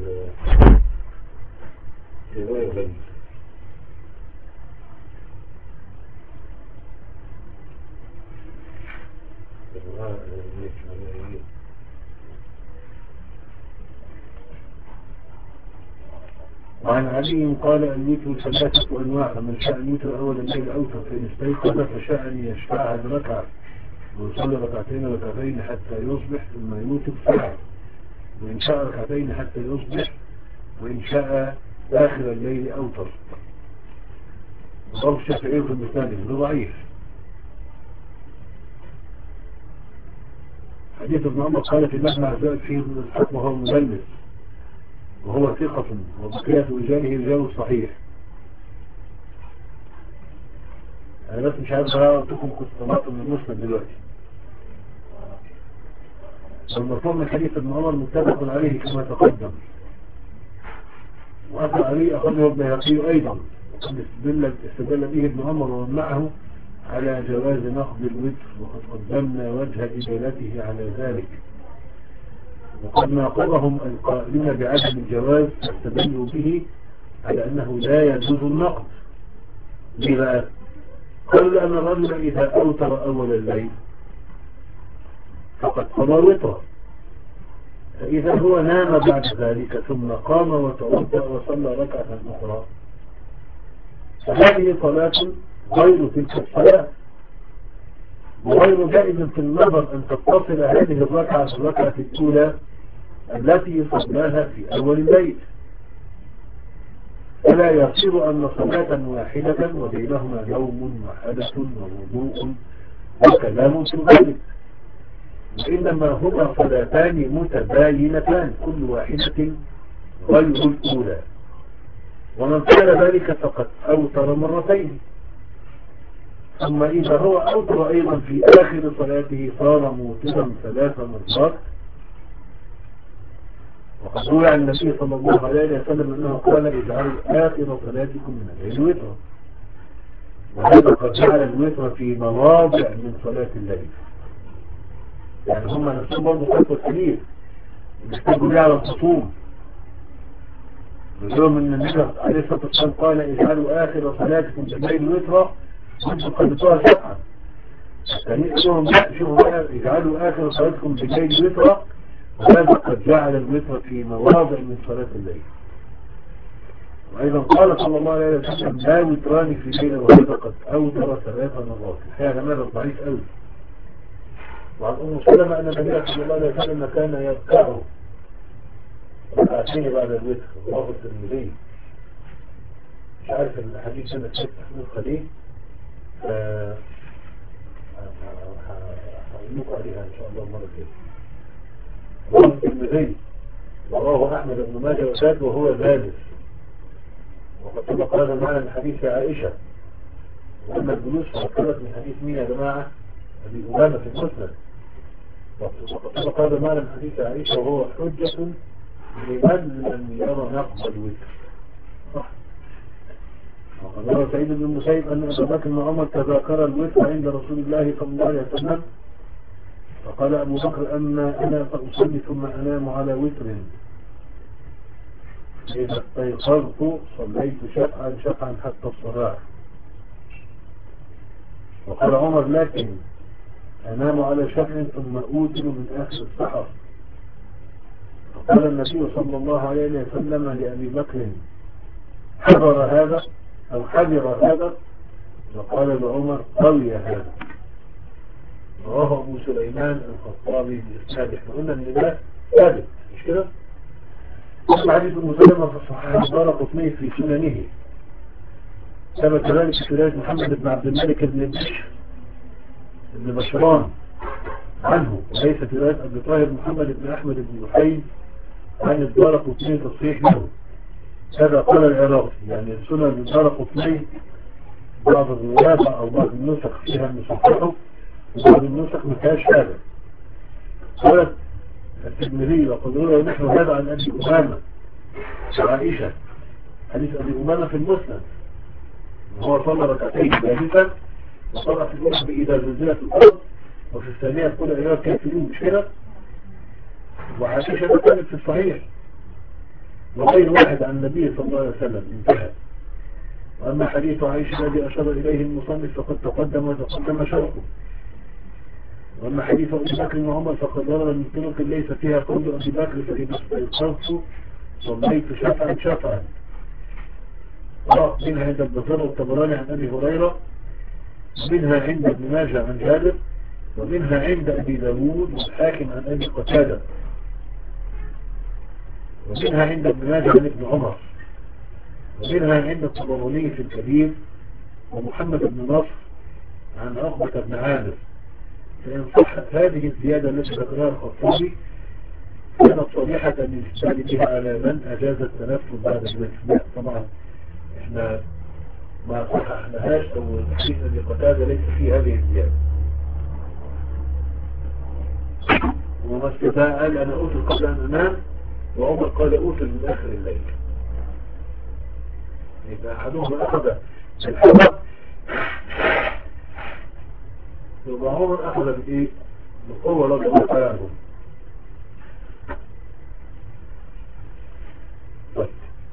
في رواية غني. وعن علي قال الوتر ثلاثة أنواع من شاء الوتر أول الليل أوتر فإن استيقظ فشاء أن يشفعها بركعة ويصلي ركعتين ركعتين حتى يصبح ثم يوتر ساعة وإن شاء ركعتين حتى يصبح وإن شاء آخر الليل أوتر. صرف الشافعي في المسند ده ضعيف. حديث ابن عمر قال في المجمع زاد فيه الحكم وهو مدلس وهو ثقة وبقية رجاله رجال صحيح. أنا بس مش عارف أعطيكم قسطمات من المسند دلوقتي. والمرفوع من حديث ابن عمر متفق عليه كما تقدم وأثر عليه أخذه ابن يقي أيضا وقد استدل به ابن عمر ومن معه على جواز نقض الوتر وقد قدمنا وجه إدلته على ذلك. وقد ناقضهم القائلين بعدم الجواز استدلوا به على أنه لا يجوز النقض. ليه بقى؟ قال أن الرجل إذا أوتر أول الليل فقد قضى وتره، فإذا هو نام بعد ذلك ثم قام وتوضأ وصلى ركعة أخرى فهذه صلاة غير تلك الصلاة وغير جائز في النظر أن تتصل هذه الركعة الركعة الأولى التي صلاها في أول الليل، فلا يصير أن صلاة واحدة وبينهما نوم وحدث ووضوء وكلام في ذلك. وإنما هما صلاتان متباينتان كل واحدة غير الأولى. ومن فعل ذلك فقد أوتر مرتين. ثم إذا هو أوتر أيضا في آخر صلاته صار موترا ثلاث مرات. وقد روى عن النبي صلى الله عليه وسلم أنه قال اجعلوا آخر صلاتكم من الليل وترا. وهذا قد جعل الوتر في مواضع من صلاة الليل. يعني هم نفسهم برضه خطوة كبير يحتاجوا ليه على الخصوم. يقولون ان النبي عليه الصلاة والسلام قال اجعلوا آخر صلاتكم في الليل وترا وانتم قدتوها سبعا. يعني يقولون لا شوفوا بقى اجعلوا آخر صلاتكم في الليل وترا، وهذا قد جعل الوتر في مواضع من صلاة الليل. وأيضا قال صلى الله عليه وسلم لا وتران في ليلة وهذا قد أوتر ثلاث مرات. الحقيقة هذا ضعيف قوي. وعن أم سلمة أن النبي صلى الله عليه وسلم كان يركع ركعتين بعد الوتر رواه الترمذي. مش عارف الحديث هنا كيف تحمل قليل، ف هقول لكم عليها إن شاء الله المرة الجاية. رواه الترمذي ورواه أحمد بن ماجه وساد وهو ذلك. وقد سبق هذا المعنى من حديث عائشة. وأما الجلوس فأكدت من حديث مين يا جماعة؟ أبي أمامة في المسند. وقد سبق هذا المعنى من حديث عائشة وهو حجة لمن لم يرى نقض الوتر. وقد روى سعيد بن المسيب أن أبا بكر وعمر تذاكر الوتر عند رسول الله صلى الله عليه وسلم، فقال أبو بكر أما أنا فأصلي ثم أنام على وتر، إذا استيقظت صليت شفعا شفعا حتى الصباح. وقال عمر لكن أنام على شفع ثم أوتر من آخر السحر. فقال النبي صلى الله عليه وسلم لأبي بكر حضر هذا أو حذر هذا، وقال لعمر قوي هذا. رواه أبو سليمان الخطابي بإسناد. احنا قلنا ان ده ثابت مش كده؟ اسمع حديث المسلمة في الصحيح الدارقطني في سننه. ثبت ذلك في رواية محمد بن عبد الملك بن بشر بن بشران عنه، وليس في رواية أبي طاهر محمد بن أحمد بن يحيي عن الدارقطني تصحيح له. هذا قال العراقي. يعني سنن الدارقطني بعض الروايات أو بعض النسخ فيها المصححة وبعض النسخ ما فيهاش هذا. قالت الترمذي وقد روى نحو هذا عن أبي أمامة عائشة، حديث أبي أمامة في المسند، وهو صلى ركعتين ثالثا وصلى في الأولى بإذا زلزلت الأرض، وفي الثانية كل أيها الكافرون مش كده؟ وعائشة ده كانت في الصحيح وغير واحد عن النبي صلى الله عليه وسلم انتهى. وأما حديث عائشة الذي أشار إليه المصنف فقد تقدم وتقدم شرحه. وأما حديث أبي بكر وعمر فقد ضرب من طرق ليس فيها قول أبي بكر فإذا استيقظت صليت شفعا شفعا. منها عند البزار والطبراني عن أبي هريرة، ومنها عند ابن ماجه عن جابر، ومنها عند أبي داوود والحاكم عن أبي قتادة، ومنها عند ابن ماجه عن ابن عمر، ومنها عند الطبراني في الكبير ومحمد بن نصر عن عقبة بن عامر. فإن صحت هذه الزيادة التي ذكرها الخطابي كانت صريحة للاستدلال بها على من أجاز التنفل بعد الوتر. طبعا احنا ما صححناهاش او الحديث الذي قتادة ليس فيه هذه الزيادة. ومسكتها قال أنا أوتر قبل أن أنام، وعمر قال أوتر من آخر الليل. يبقى أحدهم أخذ الحوى، يبقى عمر أخذ بإيه؟ بالقوة رضي الله تعالى عنهم. طيب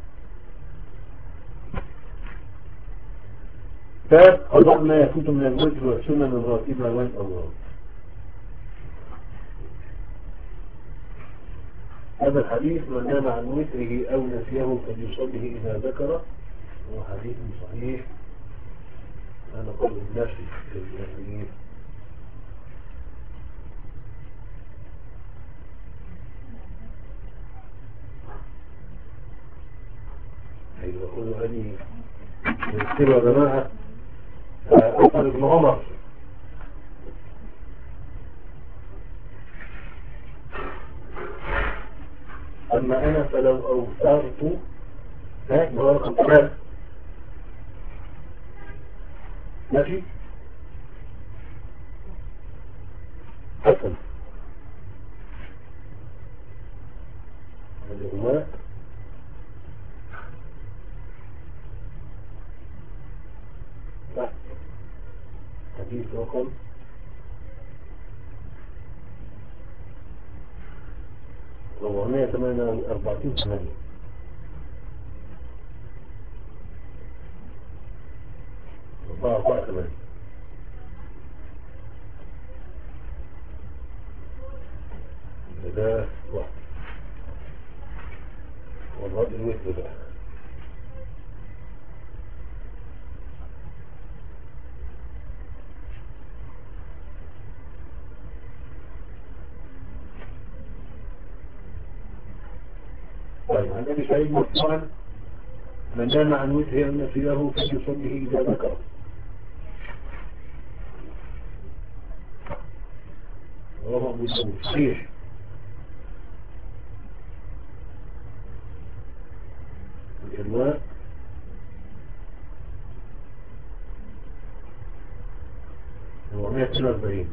باب قضاء ما يفوت من الوتر والسنن الراتبة والأوراد. هذا الحديث من نام عن وتره أو نسيه فليصليه إذا ذكره، هو حديث صحيح. أنا قول الناس في الناسيين. أيوة قولوا هذه يذكروا يا جماعة. أحمد بن عمر أما أنا فلو أوثرت ها هو رقم ثلاثة ماشي حسن الإغواء تحت حديث رقم أربعمائة وثمانية وأربعين ثمانية أربعة أربعة ثمانية ده واحد والرد الوث بقى طيب عن أبي سعيد مرفوعا من نام عن وجهه أن نسيه فليصلي إذا ذكر رواه أبو داود صحيح الإرواء أربعمائة واثنين وأربعين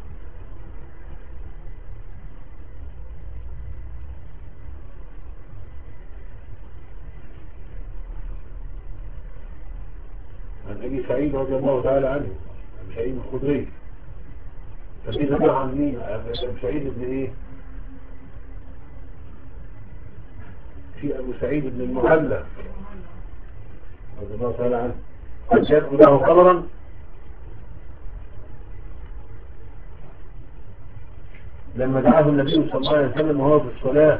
عن أبي سعيد رضي الله تعالى عنه أبي سعيد الخدري ففي ذكر عن مين؟ أبي سعيد بن إيه؟ في أبو سعيد بن المعلى رضي الله تعالى عنه قد يدخل له خبرا لما دعاه النبي صلى الله عليه وسلم وهو في الصلاة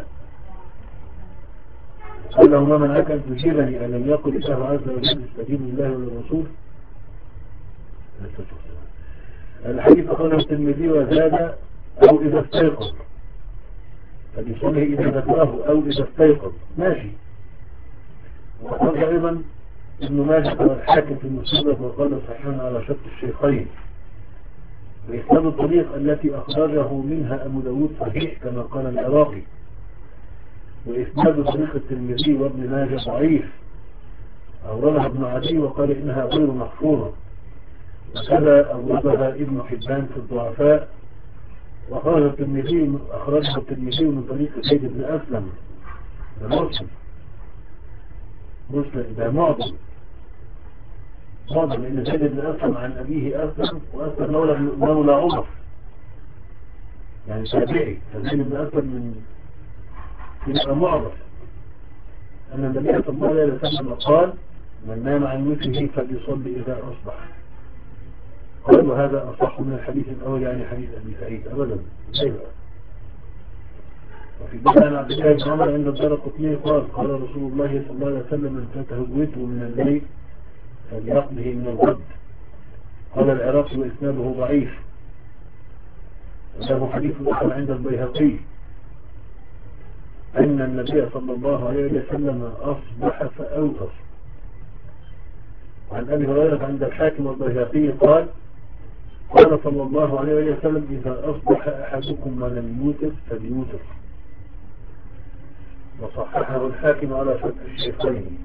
قال له ما منعك أن تجيبني ألم يقل الله عز وجل استجيب لله وللرسول الحديث قاله الترمذي وزاد أو إذا استيقظ فبيصلي إذا ذكره أو إذا استيقظ ماشي وقال أيضا ابن ماجه والحاكم في المسند وقال صحيحا على شرط الشيخين وإسناد الطريق التي أخرجه منها أبو داود صحيح كما قال العراقي وإسناد طريق الترمذي وابن ماجه ضعيف أوردها ابن عدي وقال إنها غير محفوظة وكذا أوردها ابن حبان في الضعفاء وأخرج الترمذي أخرجها الترمذي من طريق زيد بن أسلم ده مسلم مسلم ده معظم معظم لأن زيد بن أسلم عن أبيه أسلم وأسلم مولى مولى عمر يعني تابعي فزيد بن أسلم من يبقى معظم أن النبي صلى الله عليه وسلم قال من نام عن وجهه فليصلي إذا أصبح قال وهذا أصح من الحديث الأول يعني حديث أبي سعيد أبدا أيوة. وفي بدء عن عبد الله بن عمر عند الدارقطني قال قال رسول الله صلى الله عليه وسلم من فاته الوتر من الليل فليقضه من الغد قال العراقي وإسناده ضعيف وله حديث آخر عند البيهقي أن النبي صلى الله عليه وسلم أصبح فأوتر وعن أبي هريرة عند الحاكم والبيهقي قال قال صلى الله عليه وسلم إذا أصبح أحدكم ولم يوتر فليوتر وصححه الحاكم على شرط الشيخين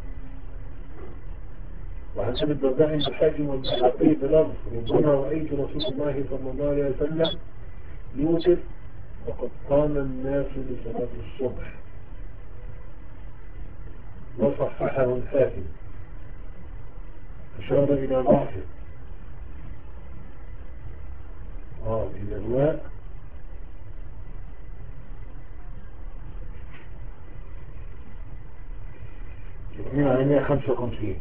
وعن أبي الدرداء عند الحاكم والبيهقي بلفظ ربما رأيت رسول الله صلى الله عليه وسلم يوتر وقد قام الناس لصلاة الصبح وصححه الحاكم أشار إلى ضعفه آه الإرواء اثنين على مئة وخمسة وخمسين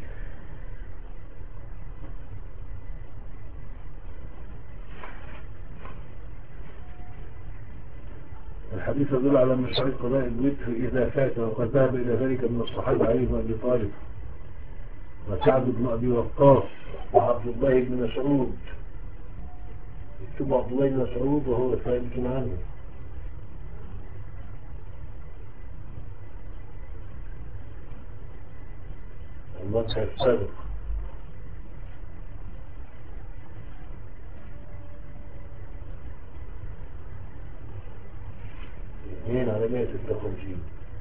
الحديث يدل على مشروعية قضاء الوتر إذا فات وقد ذهب إلى ذلك من الصحابة علي بن أبي طالب وسعد بن أبي وقاص وعبد الله بن مسعود يكتب عبد الله بن مسعود وهو ثابت عنه المدخل السابق اثنين على على مئة وستة وخمسين.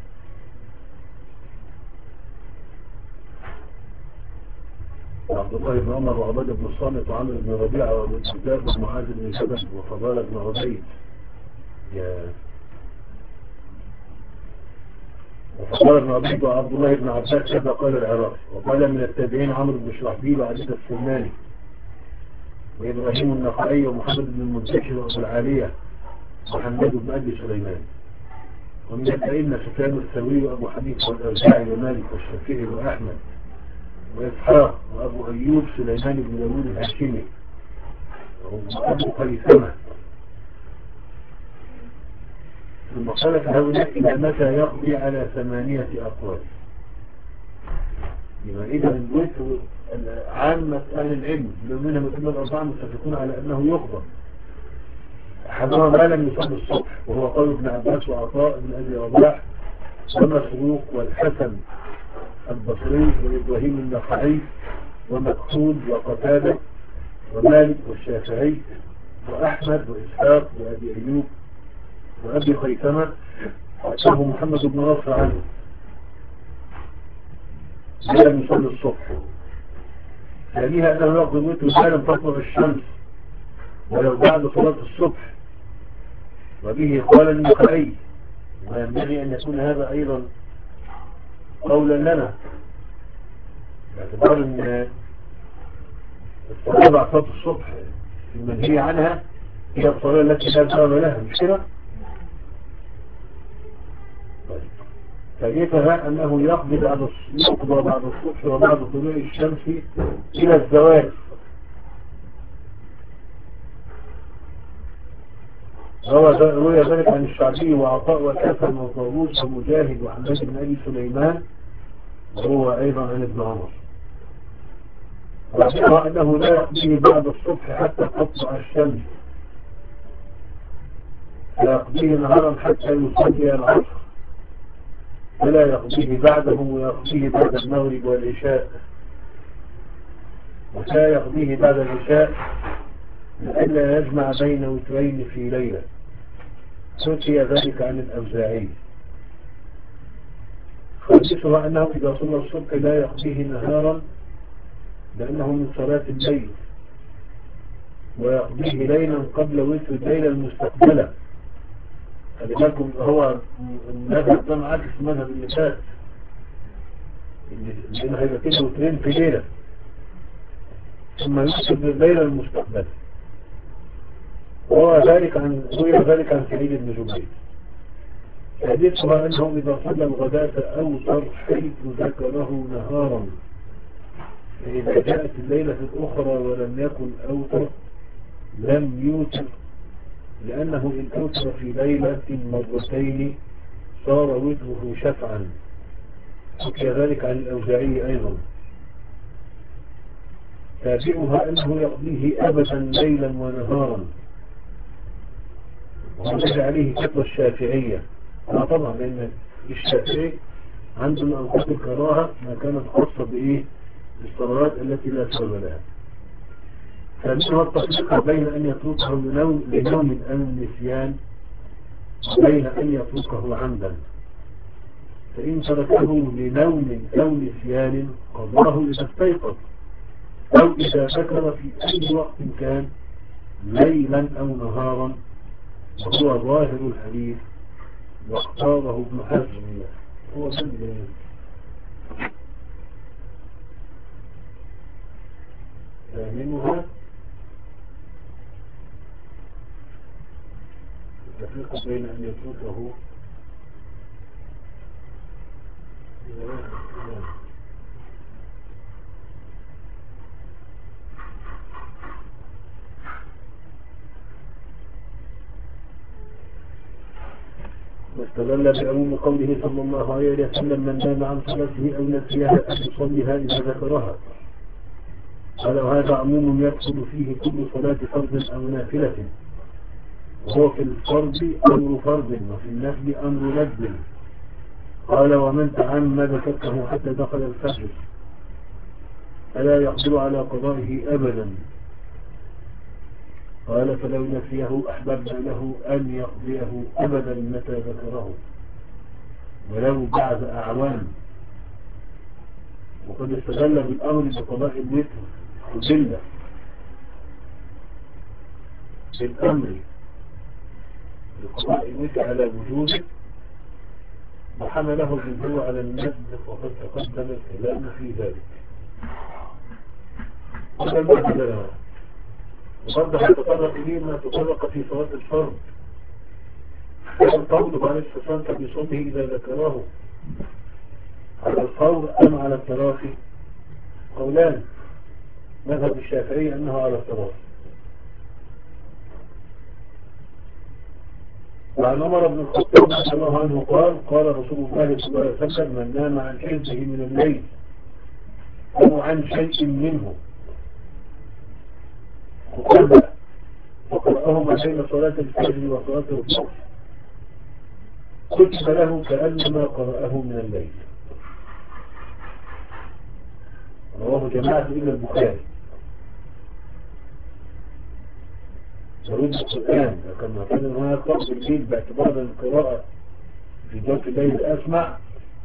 عبد الله بن عمر وعباد بن الصامت وعمرو بن ربيعة وابو الدرداء ومعاذ بن جبل وفضالة بن عبيد وفضالة بن عبيد وعبد الله بن عباس كذا قال العراقي. وقال من التابعين عمرو بن شرحبيل وعبيد السلماني وإبراهيم النخعي ومحمد بن المنتشر وأبو العالية وحماد بن أبي سليمان. ومن الأئمة سفيان الثوري وأبو حنيفة والأوزاعي ومالك والشافعي وأحمد وإسحاق وأبو أيوب سليمان بن داوود الهاشمي وأبو خيثمة. ثم قال هؤلاء إلى متى يقضي على ثمانية أقوال. يبقى إذا من عامة أهل العلم منهم الأئمة الأربعة متفقون على أنه يقضى. أحدها ما لم يصب الصبح وهو قول ابن عباس وعطاء بن أبي رباح ومسروق والحسن البصري وإبراهيم النخعي ومكحول وقتادة ومالك والشافعي وأحمد وإسحاق وأبي أيوب وأبي خيثمة وأتاه محمد بن نصر عنه لم يصلي الصبح. ثانيها أنه يقضي الوتر ما لم تطلع الشمس ولو بعد صلاة الصبح، وبه قال النخعي. وينبغي أن يكون هذا أيضا قولا لنا باعتبار أن الصلاة بعد صلاة الصبح المنهي عنها هي الصلاة التي لا سبب لها، مش كده؟ فجيتها أنه يقضي بعد يقضى بعد الصبح وبعد طلوع الشمس إلى الزوال. روى ذلك عن الشعبي وعطاء والحسن وطاووس ومجاهد وحماد بن أبي سليمان وهو أيضا عن ابن عمر. وأشار أنه لا يقضيه بعد الصبح حتى تطلع الشمس، فيقضيه نهارا حتى يصلي العصر، ولا يقضيه بعده ويقضيه بعد المغرب والعشاء، ولا يقضيه بعد العشاء لئلا يجمع بين وترين في ليلة. حكي ذلك عن الأوزاعي. خامسها أنه إذا صلى الصبح لا يقضيه نهارا لأنه من صلاة الليل، ويقضيه ليلا قبل وتر الليلة المستقبلة. خلي بالكم هو المذهب ده معاكس مذهب اللي فات، لأنه هيبقى كده وترين في ليلة ثم يوتر الليلة المستقبلة. وهو ذلك عن روي ذلك عن سعيد بن جبير. حديثها أنه إذا صلى الغداة أوتر حيث ذكره نهارا، فإذا جاءت الليلة الأخرى ولم يكن أوتر لم يوتر، لأنه إن أوتر في ليلة مرتين صار وتره شفعا. حكي ذلك عن الأوزاعي أيضا. تابعها أنه يقضيه أبدا ليلا ونهارا، وهذا عليه فتوى الشافعية. لا طبعا لأن الشافعي عنده من أوقات الكراهة ما كانت خاصة بإيه؟ الصلوات التي لا سبب لها. فمنها التفريق بين أن يتركه لنوم لنوم أو نسيان وبين أن يتركه عمدا. فإن تركه لنوم أو نسيان قضاه إذا استيقظ أو إذا ذكر في أي وقت كان ليلا أو نهارا، وهو ظاهر الحديث واختاره ابن حزم. هو من ثامنها التفريق بين أن يتركه واستدل بعموم قوله صلى الله عليه وسلم من نام عن صلاته أو نسيها فليصليها إذا ذكرها. قال وهذا عموم يدخل فيه كل صلاة فرض أو نافلة، وهو في الفرض أمر فرض وفي النفل أمر ندب. قال ومن تعمد تركه حتى دخل الفجر فلا يقدر على قضائه أبدا. قال فلو نسيه أحببنا له أن يقضيه أبدا متى ذكره ولو بعد أعوام. وقد استدل بالأمر بقضاء الوتر أدلة بالأمر بقضاء الوتر على وجوده وحمله الجمهور على الندب وقد تقدم الكلام في ذلك. هذا المعنى لنا وقد يتطرق إليه ما تطرق في صلاة الفرض كان قوله عليه الصلاة والسلام بصوته إذا ذكره على الفور أم على التراخي؟ قولان. مذهب الشافعي أنه على التراخي. وعن عمر بن الخطاب رضي الله عنه قال قال رسول الله صلى الله عليه وسلم من نام عن حزبه من الليل أو عن شيء منه وقرأه ما بين صلاة الفجر وصلاة الظهر كتب له كأنما قرأه من الليل. رواه جماعة إلى البخاري. يرد القرآن لكن كان هناك قرأ الليل باعتبار القراءة في جوف الليل أسمع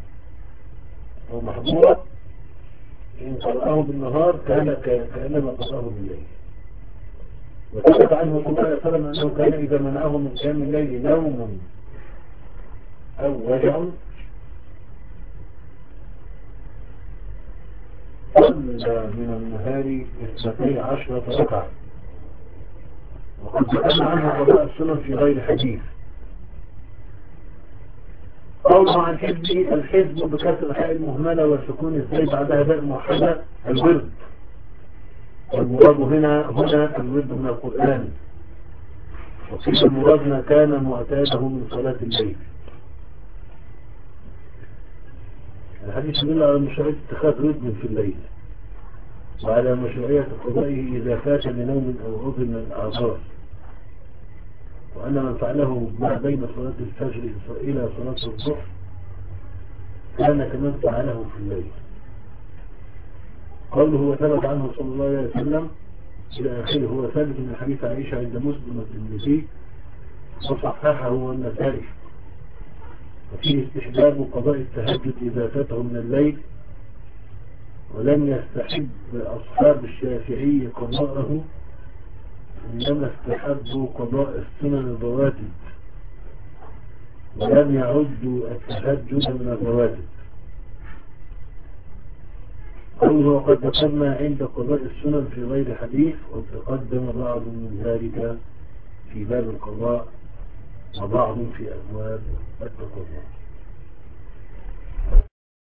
ومحظورة إن قرأه بالنهار كان كأنما قرأه بالليل. وثبت عنه صلى الله عليه وسلم أنه كان إذا منعه من قيام الليل نوم أو وجع صلى من النهار اثنتي عشرة ركعة. وقد ذكرنا عنه قضاء السنن في غير حديث. قوله عن حزبه الحزب بكسر الحاء المهملة والسكون ازاي بعدها باء موحدة الورد. والمراد هنا هنا الورد من القرآن. وقيل المراد ما كان معتاده من صلاة الليل. الحديث يدل على مشروعية اتخاذ ورد في الليل وعلى مشروعية قضائه إذا فات لنوم أو عذر من الأعذار. وأن من فعله ما بين صلاة الفجر إلى صلاة الظهر كان كمن فعله في الليل. قوله وثبت عنه صلى الله عليه وسلم إلى آخره هو ثابت من حديث عائشة عند مسلم والترمذي وصححه والنسائي. وفيه استحباب قضاء التهجد إذا فاته من الليل ولم يستحب أصحاب الشافعي قضاءه إنما استحبوا قضاء السنن الرواتب ولم يعدوا التهجد من الرواتب. قوله وقد ذكرنا عند قضاء السنن في غير حديث وتقدم بعض من ذلك في باب القضاء وبعض في أبواب التقضاء.